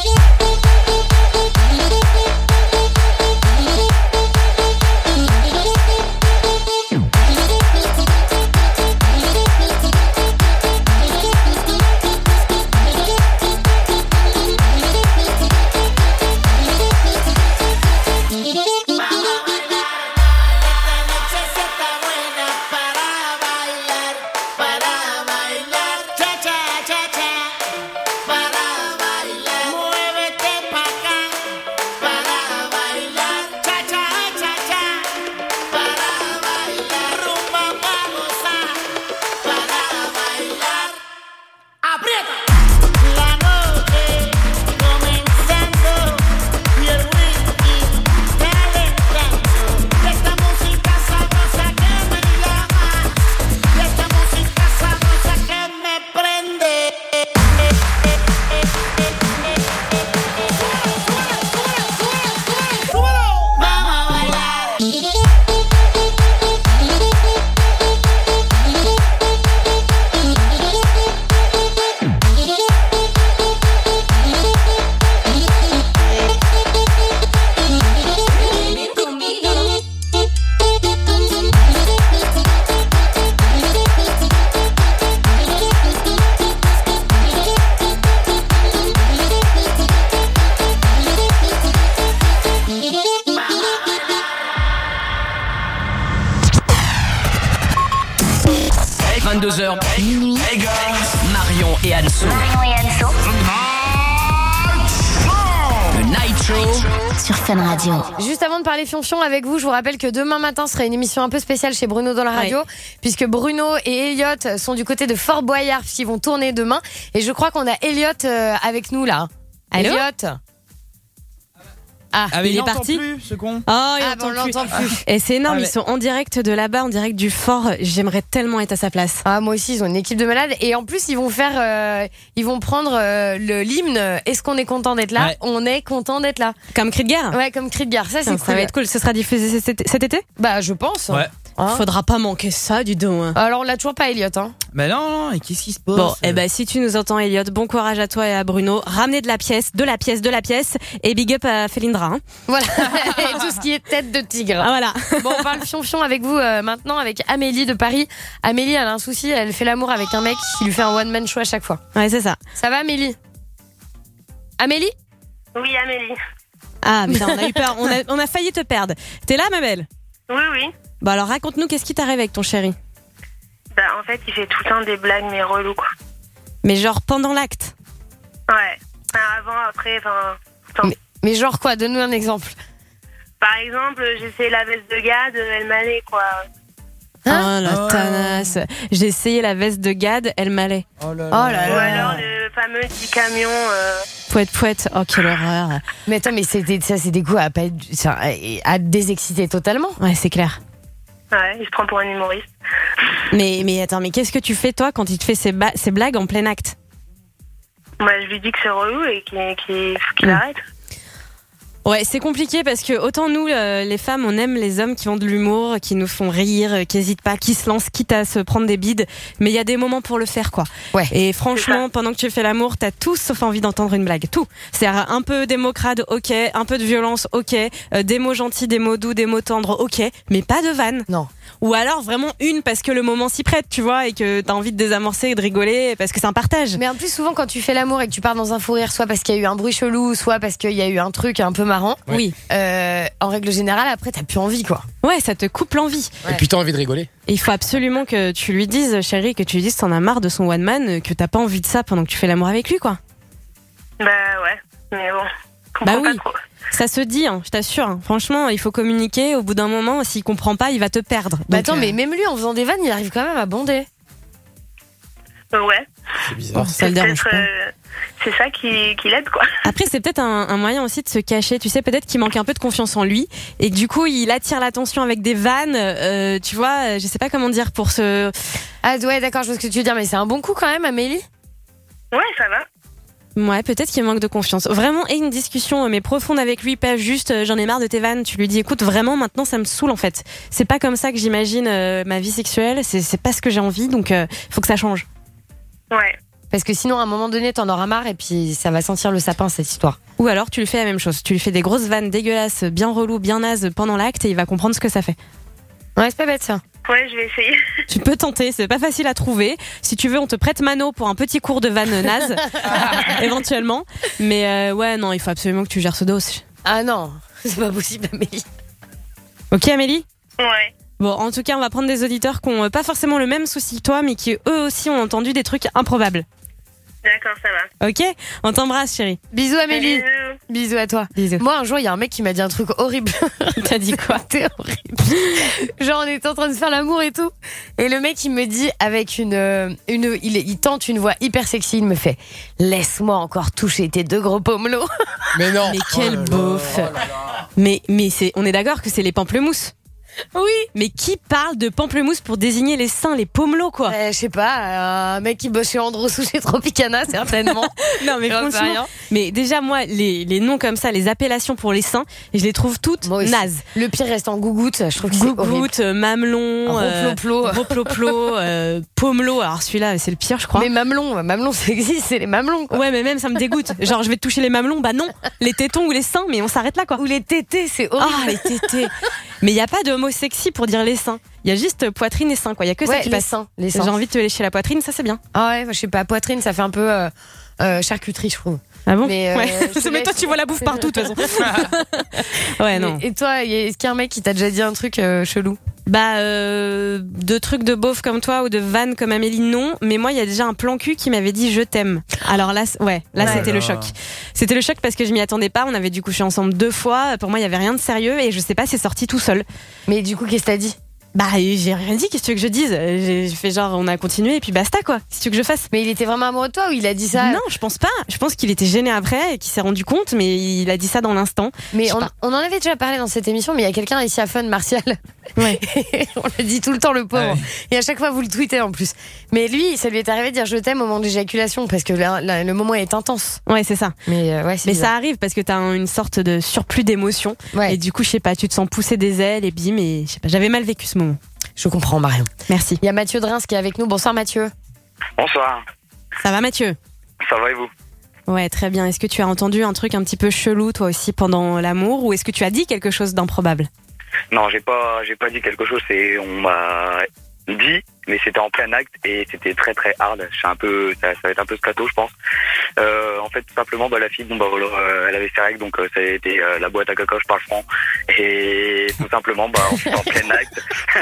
Minuit. Marion et Anso. Le Night Show sur Fun Radio. Juste avant de parler fion-fion avec vous, je vous rappelle que demain matin sera une émission un peu spéciale chez Bruno dans la radio, puisque Bruno et Elliot sont du côté de Fort Boyard, puisqu'ils vont tourner demain. Et je crois qu'on a Elliot avec nous là. Allô ? Elliot ? Ah, mais il est l'entend parti. plus, ce con. Oh, on l'entend plus. Et c'est énorme, Ah, mais- ils sont en direct de là-bas, en direct du fort. J'aimerais tellement être à sa place. Ah, moi aussi, ils ont une équipe de malades. Et en plus, ils vont prendre l'hymne. Est-ce qu'on est content d'être là? Ouais. On est content d'être là. Comme cri de guerre. Ouais, comme cri de guerre. Ça, c'est Ça cool. va être cool. Ce sera diffusé cet été? Bah, je pense. Ouais. Hein. Faudra pas manquer ça, dis donc. Hein. Alors, on l'a toujours pas, Elliot. Hein. Mais non, et qu'est-ce qui se passe? Bon, eh ben, si tu nous entends, Elliot, bon courage à toi et à Bruno. Ramenez de la pièce, et big up à Felindra. Hein. Voilà. Et tout ce qui est tête de tigre. Ah, voilà. Bon, on parle fion-fion avec vous maintenant, avec Amélie de Paris. Amélie, elle a un souci, elle fait l'amour avec un mec qui lui fait un one-man show à chaque fois. Ouais, c'est ça. Ça va, Amélie? Amélie? Oui, Amélie. Ah, putain, on a eu peur. On a failli te perdre. T'es là, ma belle? Oui, oui. Bon, alors raconte-nous, qu'est-ce qui t'arrive avec ton chéri? Bah, en fait, il fait tout le temps des blagues, mais relou, quoi. Mais genre pendant l'acte? Ouais. Enfin, avant, après, enfin, tout le temps. Mais genre quoi? Donne-nous un exemple. Par exemple, j'ai essayé la veste de Gad, elle m'allait, quoi. Oh la tanasse. J'ai essayé la veste de Gad, elle m'allait. Oh là Oh là. là Ou là. alors le fameux 10 camions. Pouette. Oh, quelle horreur. Mais attends, mais c'est des goûts à désexciter totalement. Ouais, c'est clair. Ouais, il se prend pour un humoriste. Mais attends, mais qu'est-ce que tu fais, toi, quand il te fait ces blagues en plein acte? Moi, je lui dis que c'est relou et qu'il arrête. Ouais, c'est compliqué parce que autant nous, les femmes, on aime les hommes qui ont de l'humour, qui nous font rire, qui hésitent pas, qui se lancent, quitte à se prendre des bides. Mais il y a des moments pour le faire, quoi. Ouais. Et franchement, pendant que tu fais l'amour, t'as tout sauf envie d'entendre une blague. Tout. C'est un peu des mots crades, ok. Un peu de violence, ok. Des mots gentils, des mots doux, des mots tendres, ok. Mais pas de vanne. Non. Ou alors vraiment une parce que le moment s'y prête, tu vois, et que t'as envie de désamorcer et de rigoler parce que c'est un partage. Mais en plus, souvent, quand tu fais l'amour et que tu pars dans un fou rire, soit parce qu'il y a eu un bruit chelou, soit parce qu'il y a eu un truc un peu marrant. Oui. En règle générale, après, t'as plus envie, quoi. Ouais, ça te coupe l'envie. Et puis t'as envie de rigoler. Et il faut absolument que tu lui dises, chérie, que tu lui dises t'en as marre de son one man, que t'as pas envie de ça pendant que tu fais l'amour avec lui, quoi. Bah ouais, mais bon. Je comprends Bah oui. pas trop. Ça se dit, hein, je t'assure. Hein. Franchement, il faut communiquer. Au bout d'un moment, s'il comprend pas, il va te perdre. Bah Donc, attends, mais même lui, en faisant des vannes, il arrive quand même à bonder. Ouais. C'est bizarre. ça le dérange Peut-être, pas. c'est ça qui l'aide, quoi. Après, c'est peut-être un moyen aussi de se cacher. Tu sais, peut-être qu'il manque un peu de confiance en lui et que du coup, il attire l'attention avec des vannes. Tu vois, je sais pas comment dire pour se. Ah ouais, d'accord, je vois ce que tu veux dire, mais c'est un bon coup quand même, Amélie. Ouais, ça va. Ouais, peut-être qu'il manque de confiance. Vraiment, et une discussion mais profonde avec lui, pas juste j'en ai marre de tes vannes. Tu lui dis écoute, vraiment maintenant ça me saoule en fait. C'est pas comme ça que j'imagine ma vie sexuelle, c'est pas ce que j'ai envie, donc faut que ça change. Ouais. Parce que sinon, à un moment donné, t'en auras marre et puis ça va sentir le sapin, cette histoire. Ou alors tu lui fais la même chose, tu lui fais des grosses vannes dégueulasses, bien reloues, bien nazes pendant l'acte et il va comprendre ce que ça fait. Ouais, c'est pas bête ça. Ouais, je vais essayer. Tu peux tenter, c'est pas facile à trouver. Si tu veux, on te prête Mano pour un petit cours de vannes nazes, éventuellement. Mais ouais, non, il faut absolument que tu gères ce dos. Ah non, c'est pas possible, Amélie. Ok, Amélie ? Ouais. Bon, en tout cas, on va prendre des auditeurs qui ont pas forcément le même souci que toi, mais qui eux aussi ont entendu des trucs improbables. D'accord, ça va. Ok ? On t'embrasse, chérie. Bisous, Amélie. Bisous. Bisous à toi. Bisous. Moi, un jour, il y a un mec qui m'a dit un truc horrible. T'as dit quoi ? C'était horrible. Genre, on était en train de faire l'amour et tout. Et le mec, il me dit, avec il tente une voix hyper sexy, il me fait « Laisse-moi encore toucher tes deux gros pommelots. » Mais non. Mais quel beauf. Mais on est d'accord que c'est les pamplemousses. Oui. Mais qui parle de pamplemousse pour désigner les seins, les pommelots, quoi? Je sais pas, un mec qui bosse chez Andros ou chez Tropicana, certainement. Non, mais J'en sais franchement. rien. Mais déjà, moi, les noms comme ça, les appellations pour les seins, je les trouve toutes Moi aussi. nazes. Le pire reste en gougoute, je trouve que c'est horrible. Gougoute, mamelon, roploplo, pommelot. Alors celui-là, c'est le pire, je crois. Mais mamelon, ça existe, c'est les mamelons, quoi. Ouais, mais même ça me dégoûte. Genre, je vais te toucher les mamelons, bah non. Les tétons ou les seins, mais on s'arrête là, quoi. Ou les tétés, c'est horrible. Ah, les tétés. Mais il n'y a pas de mot sexy pour dire les seins. Il y a juste poitrine et seins, quoi. Il y a que ça Ouais, qui les passe. seins. J'ai envie de te lécher la poitrine, ça c'est bien. Ah ouais, je sais pas, poitrine, ça fait un peu charcuterie, je trouve. Ah bon? Mais, ouais. je te Mais toi, laisse- tu vois la bouffe partout, de toute façon. Ouais, non. Et toi, est-ce qu'il y a un mec qui t'a déjà dit un truc chelou? Bah, de trucs de beauf comme toi ou de vannes comme Amélie, non. Mais moi, il y a déjà un plan cul qui m'avait dit je t'aime. Alors là, c'était le choc. C'était le choc parce que je m'y attendais pas. On avait dû coucher ensemble 2 fois. Pour moi, il y avait rien de sérieux et je sais pas, c'est sorti tout seul. Mais du coup, qu'est-ce que t'as dit? Bah, j'ai rien dit, qu'est-ce que tu veux que je dise? J'ai fait genre, on a continué et puis basta quoi. Qu'est-ce que tu veux que je fasse? Mais il était vraiment amoureux de toi ou il a dit ça? Non, je pense pas. Je pense qu'il était gêné après et qu'il s'est rendu compte, mais il a dit ça dans l'instant. Mais on en avait déjà parlé dans cette émission, mais il y a quelqu'un ici à Fun, Martial. Ouais. On le dit tout le temps, le pauvre. Et à chaque fois, vous le tweetez en plus. Mais lui, ça lui est arrivé de dire je t'aime au moment de l'éjaculation parce que le moment est intense. Ouais, c'est ça. Mais ça arrive parce que t'as une sorte de surplus d'émotion. Ouais. Et du coup, je sais pas, tu te sens pousser des ailes et bim, et je sais pas, j'avais mal vécu ce moment. Je comprends, Marion. Merci. Il y a Mathieu de Reims qui est avec nous. Bonsoir, Mathieu. Bonsoir. Ça va, Mathieu? Ça va et vous? Ouais, très bien. Est-ce que tu as entendu un truc un petit peu chelou, toi aussi, pendant l'amour, ou est-ce que tu as dit quelque chose d'improbable? Non, j'ai pas dit quelque chose. On m'a dit, mais c'était en plein acte et c'était très très hard. Ça va être un peu scato, je pense. En fait, tout simplement, la fille, elle avait ses règles, donc ça a été la boîte à caca, je parle franc. Et tout simplement, en plein acte,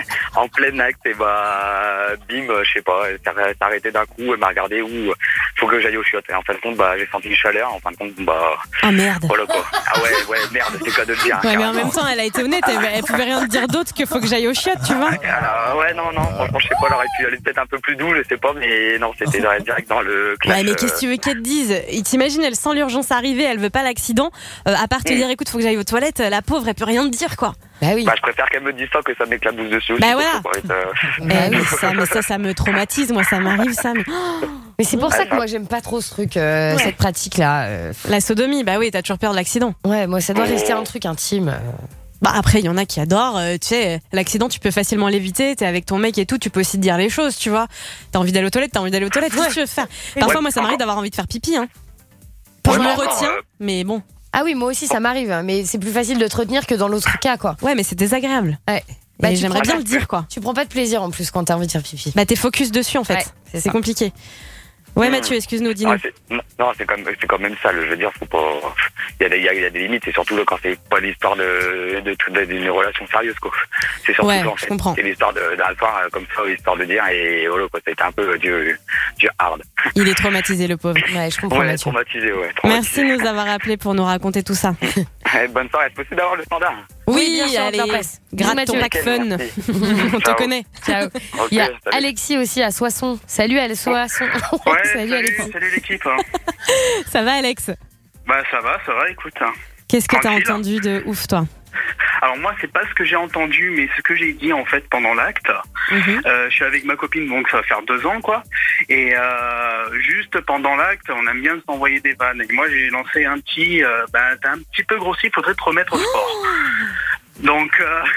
et bim, je sais pas, elle s'est arrêtée d'un coup, elle m'a regardé faut que j'aille au chiottes. Et en fin de compte, j'ai senti une chaleur. En fin de compte, ah merde. Voilà quoi. Ah ouais, merde, c'est cas de le dire. Ouais, mais en même temps, elle a été honnête. Elle pouvait rien te dire d'autre que faut que j'aille au chiottes, tu vois. Ouais, non, franchement, je sais pas. Elle aurait pu aller peut-être un peu plus doux, je sais pas, mais non, c'était direct dans le clash. Ouais, mais qu'est-ce que tu veux qu'elle te dise? T'imagines, elle sent l'urgence arriver, elle veut pas l'accident. À part te dire, écoute, faut que j'aille aux toilettes, la pauvre, elle peut rien te dire, quoi. Bah oui. Je préfère qu'elle me dise ça que ça m'éclabousse dessus aussi. Bah voilà. Oui, ça me traumatise, moi, ça m'arrive, ça. Mais c'est pour ça que moi, j'aime pas trop ce truc, cette pratique-là. La sodomie, bah oui, t'as toujours peur de l'accident. Ouais, moi, ça doit rester un truc intime. Après, il y en a qui adorent, tu sais, l'accident, tu peux facilement l'éviter, t'es avec ton mec et tout, tu peux aussi te dire les choses, tu vois. T'as envie d'aller aux toilettes, qu'est-ce que tu veux faire? Parfois, moi, ça m'arrive d'avoir envie de faire pipi, hein. Je me retiens, mais bon. Ah oui, moi aussi, ça m'arrive, hein, mais c'est plus facile de te retenir que dans l'autre cas, quoi. Ouais, mais c'est désagréable. Ouais. J'aimerais bien le dire, quoi. Tu prends pas de plaisir, en plus, quand t'as envie de faire pipi. T'es focus dessus, en fait. Ouais, c'est compliqué. Ouais, Mathieu, excuse-nous, dis-nous. Non, c'est quand même ça. Je veux dire, faut pas. Il y a des limites, et surtout quand c'est pas l'histoire d'une relation sérieuse, quoi. C'est surtout en fait, c'est l'histoire d'un soir comme ça, l'histoire de dire, et voilà, quoi. Ça a été un peu du hard. Il est traumatisé, le pauvre. Ouais, je comprends. Ouais, traumatisé. Merci de nous avoir appelés pour nous raconter tout ça. Bonne soirée. Est-ce possible d'avoir le standard? Oui, bien sûr, allez, gratte ton pack fun. On te connaît. Ciao. Il y a Alexis aussi à Soissons. Salut Soissons. Salut l'équipe. Ça va, Alex? Ça va, écoute. Qu'est-ce que t'as entendu de ouf, toi? Alors moi, c'est pas ce que j'ai entendu, mais ce que j'ai dit en fait pendant l'acte. Je suis avec ma copine, donc ça va faire 2 ans, quoi. Et juste pendant l'acte, on aime bien s'envoyer des vannes. Et moi, j'ai lancé un petit, t'es un petit peu grossi, faudrait te remettre au sport. Donc,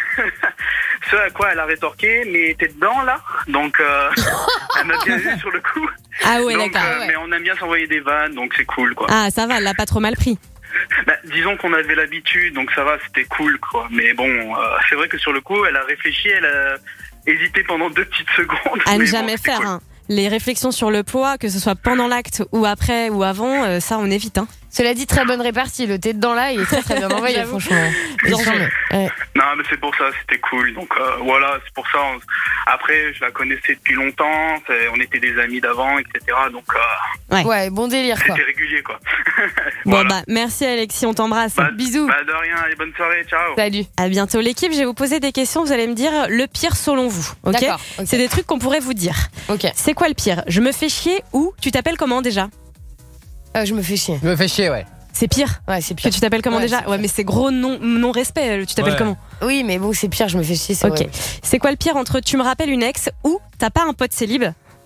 ce à quoi elle a rétorqué, mais t'es dedans là? Donc, elle m'a bien vu sur le coup. Ah ouais, donc, d'accord. Mais on aime bien s'envoyer des vannes, donc c'est cool, quoi. Ah, ça va, elle l'a pas trop mal pris. Disons qu'on avait l'habitude, donc ça va, c'était cool, quoi. Mais bon, c'est vrai que sur le coup, elle a réfléchi, elle a hésité pendant 2 petites secondes. À ne jamais faire, cool. Les réflexions sur le poids, que ce soit pendant l'acte ou après ou avant, ça on évite, hein. Cela dit, très bonne répartie. Le thé dedans là, il est très très bien envoyé, franchement. Non, mais c'est pour ça, c'était cool. Donc voilà, c'est pour ça. Après, je la connaissais depuis longtemps. On était des amis d'avant, etc. Donc ouais, bon délire, quoi. C'était régulier, quoi. Bon, merci Alexis, on t'embrasse. Bisous. De rien, allez, bonne soirée, ciao. Salut. À bientôt l'équipe. Je vais vous poser des questions. Vous allez me dire le pire selon vous. Ok. D'accord, ok. C'est des trucs qu'on pourrait vous dire. Ok. C'est quoi le pire? Je me fais chier ou tu t'appelles comment déjà? Je me fais chier. Je me fais chier, ouais. C'est pire? Ouais, c'est pire. Que tu t'appelles comment déjà? Ouais, mais c'est gros non-respect. Tu t'appelles comment? Oui, mais bon, c'est pire, je me fais chier, c'est vrai. C'est quoi le pire entre tu me rappelles une ex ou t'as pas un pote célib?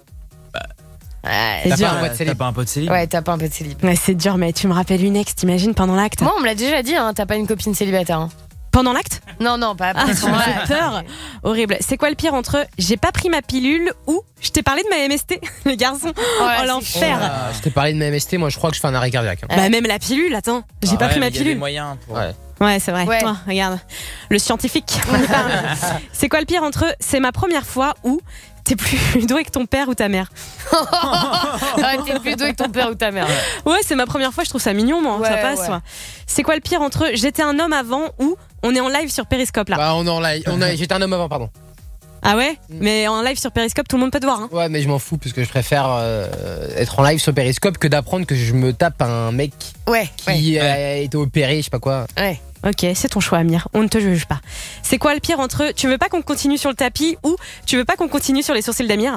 T'as pas un pote célib? Ouais, t'as pas un pote célib. Ouais, c'est dur, mais tu me rappelles une ex, t'imagines, pendant l'acte? Moi, on me l'a déjà dit, hein, t'as pas une copine célibataire. Hein. Pendant l'acte? Non, pas après. J'ai peur. Horrible. C'est quoi le pire entre j'ai pas pris ma pilule ou je t'ai parlé de ma MST? Les garçons. Oh l'enfer. Je t'ai parlé de ma MST, moi je crois que je fais un arrêt cardiaque. Même la pilule, attends. J'ai pas pris ma pilule. Il y a des moyens pour... Ouais, c'est vrai. Ouais. Oh, regarde. Le scientifique. C'est quoi le pire entre c'est ma première fois ou t'es plus doué que ton père ou ta mère? T'es plus doué que ton père ou ta mère. Ouais, c'est ma première fois, je trouve ça mignon, moi. Ça passe. Ouais. C'est quoi le pire entre j'étais un homme avant ou on est en live sur Periscope là? On est en live. J'étais un homme avant, pardon. Ah ouais? Mais en live sur Periscope, tout le monde peut te voir. Hein. Ouais, mais je m'en fous parce que je préfère être en live sur Periscope que d'apprendre que je me tape un mec qui a été opéré, je sais pas quoi. Ouais. Ok, c'est ton choix, Amir. On ne te juge pas. C'est quoi le pire entre tu veux pas qu'on continue sur le tapis ou tu veux pas qu'on continue sur les sourcils d'Amir?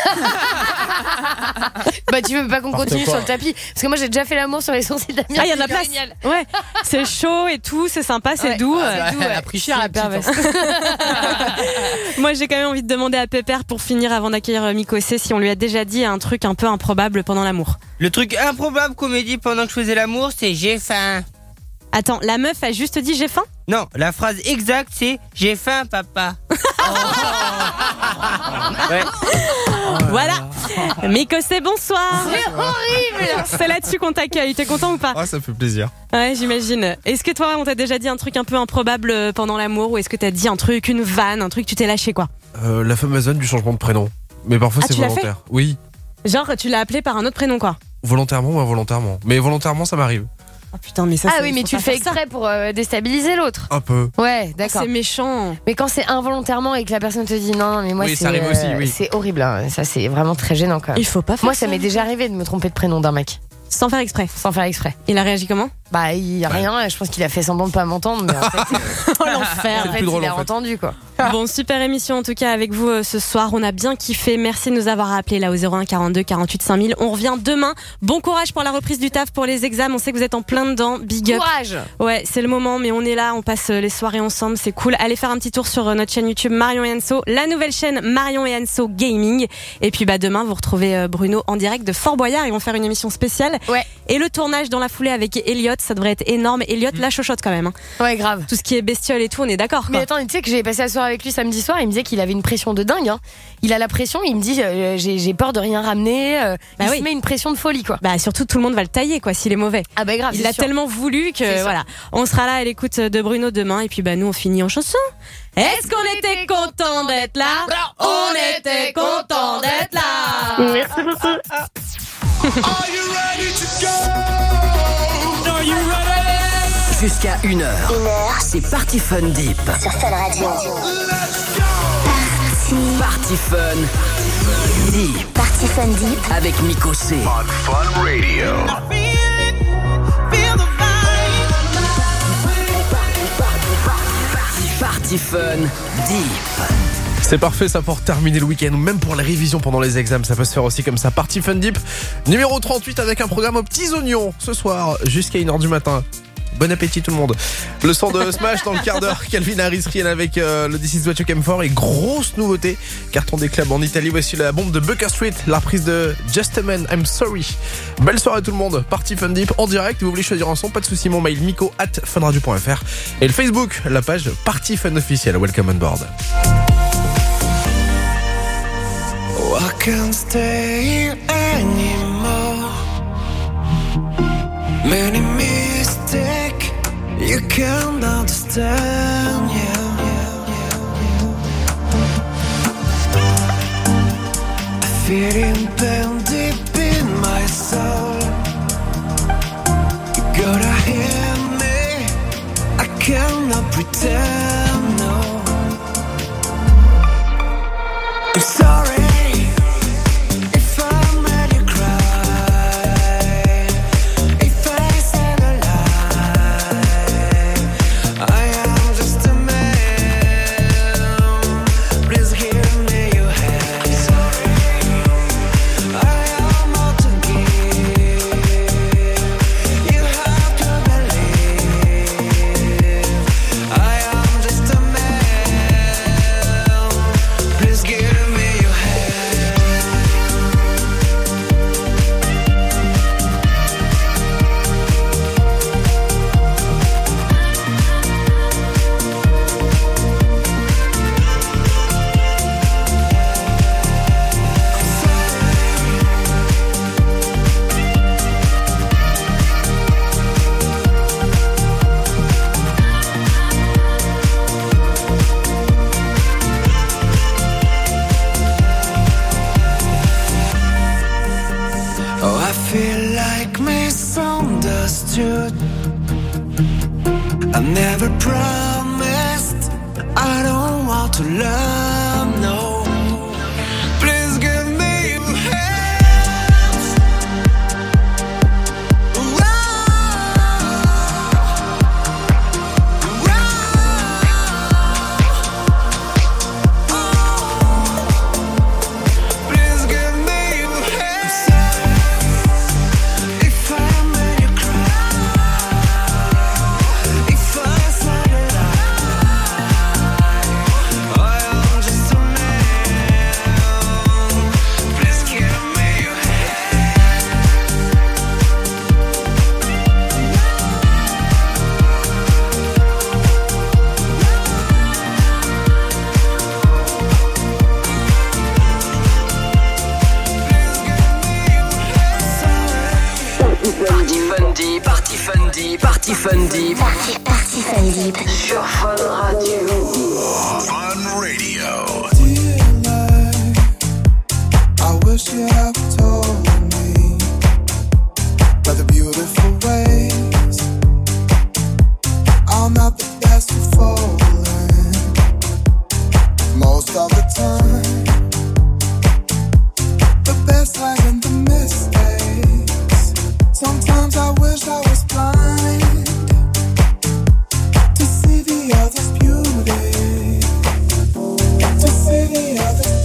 Bah, tu veux pas qu'on continue sur le tapis? Parce que moi, j'ai déjà fait l'amour sur les sourcils d'Amir. Ah, il y en a place. Ouais, c'est chaud et tout, c'est sympa, c'est doux. Elle a pris cher, la pervers. Moi, j'ai quand même envie de demander à Pépère pour finir avant d'accueillir Miko C si on lui a déjà dit un truc un peu improbable pendant l'amour. Le truc improbable qu'on m'a dit pendant que je faisais l'amour, c'est j'ai faim. Attends, la meuf a juste dit j'ai faim? Non, la phrase exacte c'est j'ai faim, papa. Ouais. Voilà. Miko C, bonsoir. C'est horrible. C'est là-dessus qu'on t'accueille. T'es content ou pas? Ah, ça fait plaisir. Ouais, j'imagine. Est-ce que toi, on t'a déjà dit un truc un peu improbable pendant l'amour, ou est-ce que t'as dit un truc, une vanne, un truc, tu t'es lâché quoi? La fameuse vanne du changement de prénom. Mais parfois c'est tu l'as volontaire. Oui. Genre, tu l'as appelé par un autre prénom quoi? Volontairement ou involontairement. Mais volontairement, ça m'arrive. Oh putain, mais ça. Ah oui, mais tu le fais exprès pour déstabiliser l'autre. Un peu. Ouais, d'accord. C'est méchant. Mais quand c'est involontairement et que la personne te dit non, mais moi Oui, c'est. ça arrive aussi, oui. C'est horrible. Hein. Ça, c'est vraiment très gênant quand même. Il faut pas faire moi, ça m'est déjà arrivé de me tromper de prénom d'un mec. Sans faire exprès. Sans faire exprès. Il a réagi comment? Bah, il y a rien. Je pense qu'il a fait semblant de pas m'entendre, mais en fait. Oh l'enfer. En fait, il a entendu quoi. Bon, super émission en tout cas avec vous ce soir. On a bien kiffé. Merci de nous avoir appelés là au 01 42 48 5000. On revient demain. Bon courage pour la reprise du taf, pour les examens. On sait que vous êtes en plein dedans. Big up. Courage. Ouais, c'est le moment, mais on est là. On passe les soirées ensemble. C'est cool. Allez faire un petit tour sur notre chaîne YouTube Marion et Anso, la nouvelle chaîne Marion et Anso Gaming. Et puis bah demain vous retrouvez Bruno en direct de Fort Boyard. Ils vont faire une émission spéciale. Ouais. Et le tournage dans la foulée avec Elliot, ça devrait être énorme. Elliot, la chochotte quand même. Hein. Ouais, grave. Tout ce qui est bestiole et tout, on est d'accord. Mais attends, tu sais que j'ai passé la soirée avec lui samedi soir. Il me disait qu'il avait une pression de dingue. Hein. Il a la pression. Il me dit j'ai peur de rien ramener. Il se met une pression de folie quoi. Bah surtout tout le monde va le tailler quoi s'il est mauvais. Ah bah grave. Il l'a tellement voulu que voilà. On sera là à l'écoute de Bruno demain et puis bah nous on finit en chanson. Est-ce qu'on était content d'être là? On était content d'être là. Merci beaucoup. Are you ready to go? Are you ready? Jusqu'à 1h. C'est Party Fun Deep. Sur Fun Radio. Party Fun Deep. Party Fun Deep. Avec Miko C. On Fun Radio. Party Fun Deep. C'est parfait ça pour terminer le week-end ou même pour les révisions pendant les examens, ça peut se faire aussi comme ça. Party Fun Deep numéro 38 avec un programme aux petits oignons ce soir jusqu'à 1h du matin. Bon appétit tout le monde. Le son de Smash dans le quart d'heure. Calvin Harris, rien avec le This Is What You Came For. Et grosse nouveauté, carton des clubs en Italie. Voici la bombe de Bucker Street, la reprise de Just a Man, I'm Sorry. Belle soirée tout le monde. Party Fun Deep en direct. Vous voulez choisir un son, pas de soucis. Mon mail miko@funradio.fr et le Facebook, la page Party Fun officielle. Welcome on board. Oh, I can't stay anymore. Many mistakes you can't understand, I feel in pain deep in my soul. You gotta hear me, I cannot pretend, no. I'm sorry. I never promised I don't want to love, no. Please give me your hands. Deep, Party Fun Deep. Party Fun Deep. Sur Fun Radio. Fun Radio. I wish you had told me about the beautiful ways. I'm not the best at falling most of the time. The best lies in the mistakes. Sometimes I wish I was blind to see the other's beauty, to see the other's.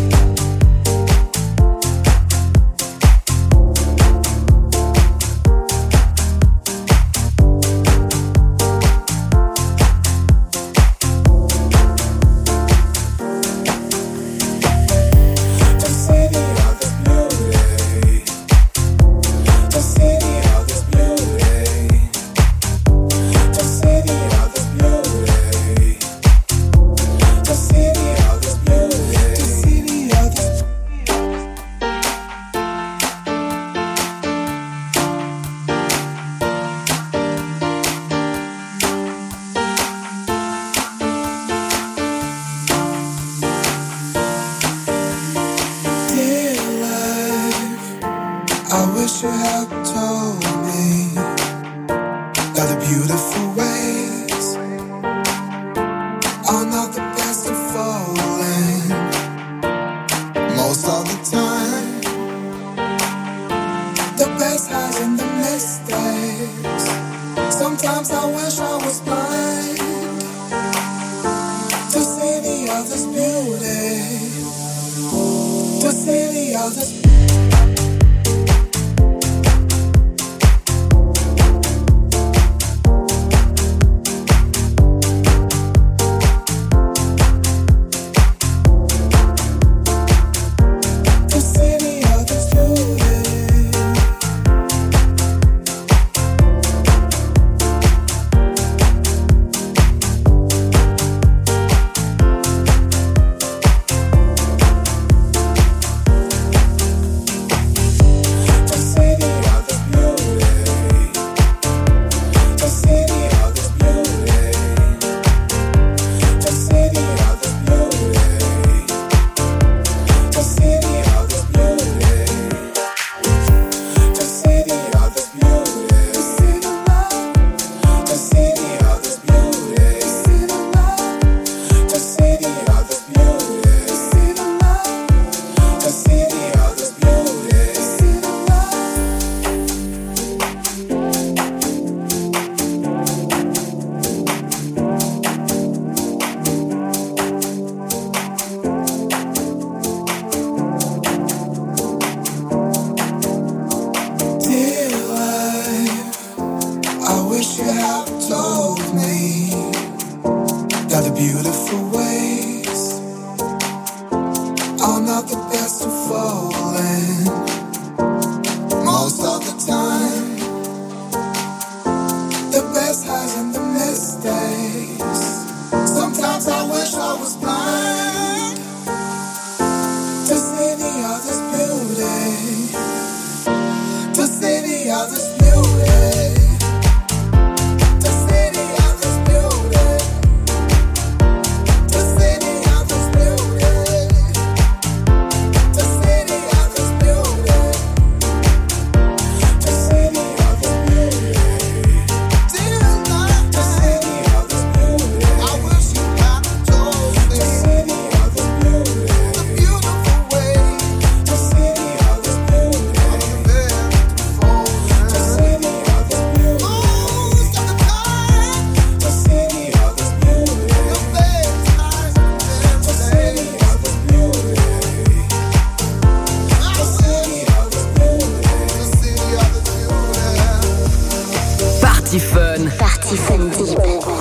Party Fun Deep.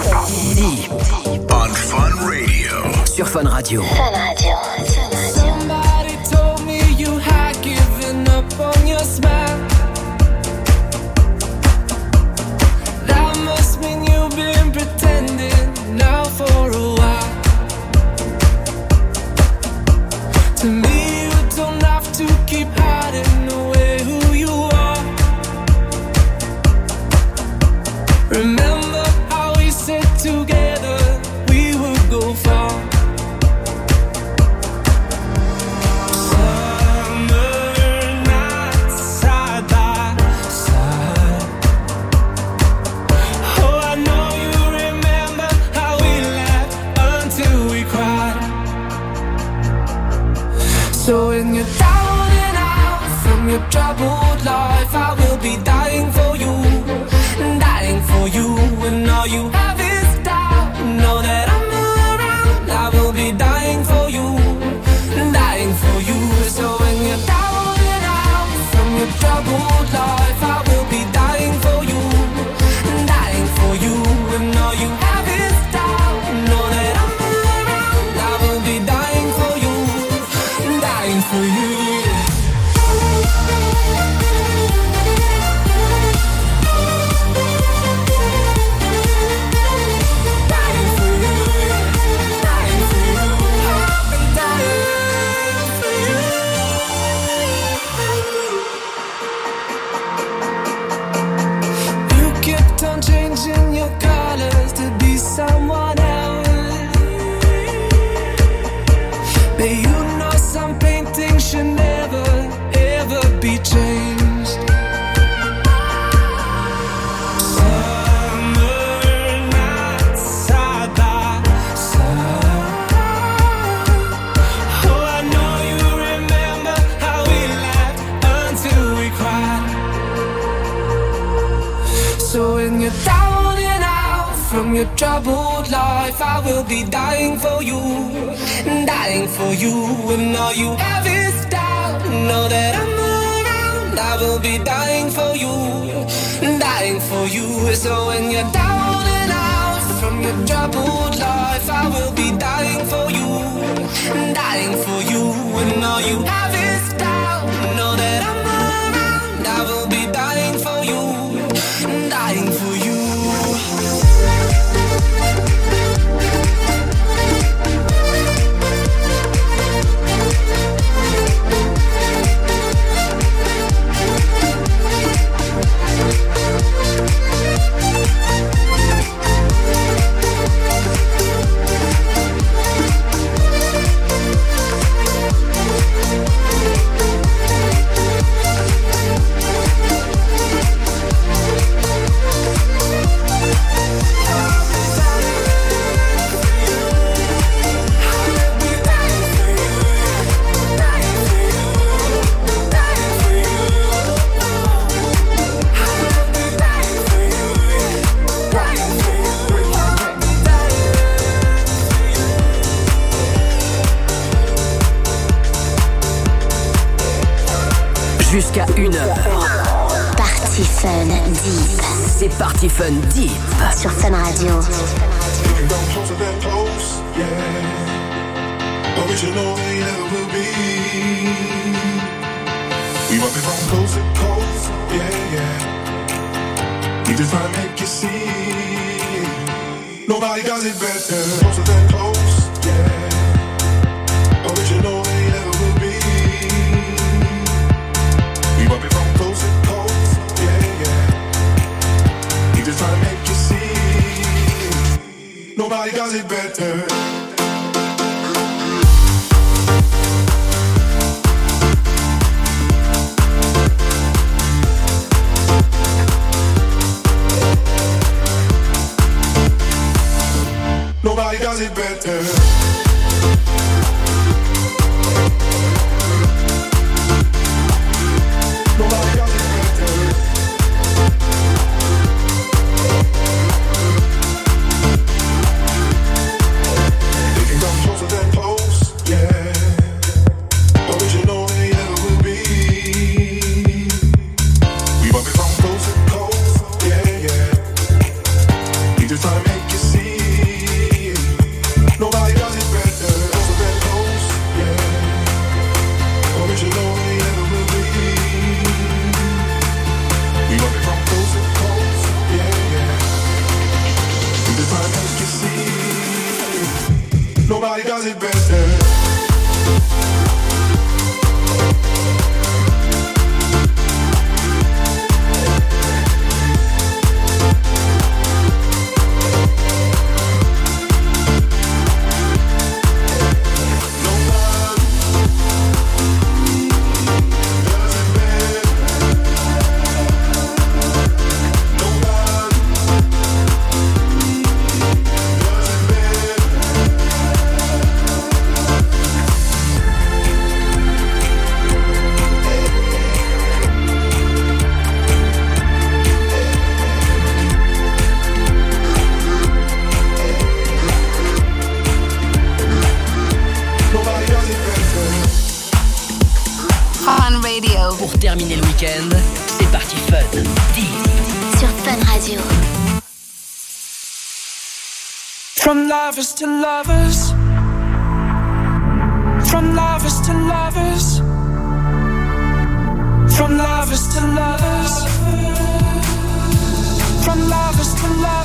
Deep. On Fun Radio. Sur Fun Radio. Fun Radio. Somebody told me you had given up on your smile. That must mean you've been pretending now for a while. To me, you don't have to keep hiding away who you are. So when you're down and out from your troubled life, I will be dying for you, dying for you. When all you have is doubt, know that I'm around. I will be dying for you, dying for you. So when you're down and out from your troubled life, I will be dying for you, dying for you. When all you have is doubt, know that I'm around. I will be dying for you, dying for you. Changing your colors to be someone else. But you know some paintings should never, ever be changed. Summer nights side by side. Oh, I know you remember how we laughed until we cried. So when you're down and out from your troubled life, I will be dying for you, dying for you. When all you have is doubt, know that I'm around. I will be dying for you, dying for you. So when you're down and out from your troubled life, I will be dying for you, dying for you. When all you have is doubt, know that I'm around. I will be dying for you, dying for you. Jusqu'à 1h. Party Fun Deep. C'est Party Fun Deep. Sur Fun Radio. Original they never will be. We might be from coast to coast, yeah, yeah. We just try to make you see. Nobody does it better. Closer than close, yeah. Original they never will be. We might be from coast to coast, yeah, yeah. We just try to make you see. Nobody does it better. Nobody does it better. Nobody does it better. They can come closer than close, yeah. Original they never will be. We might be from coast to coast, yeah, yeah. We just try to make you see. Nobody does Pour terminer le week-end, c'est parti fun. Deep. Sur Fun Radio. From lovers to lovers. From lovers to lovers. From lovers to lovers. From lovers to lovers.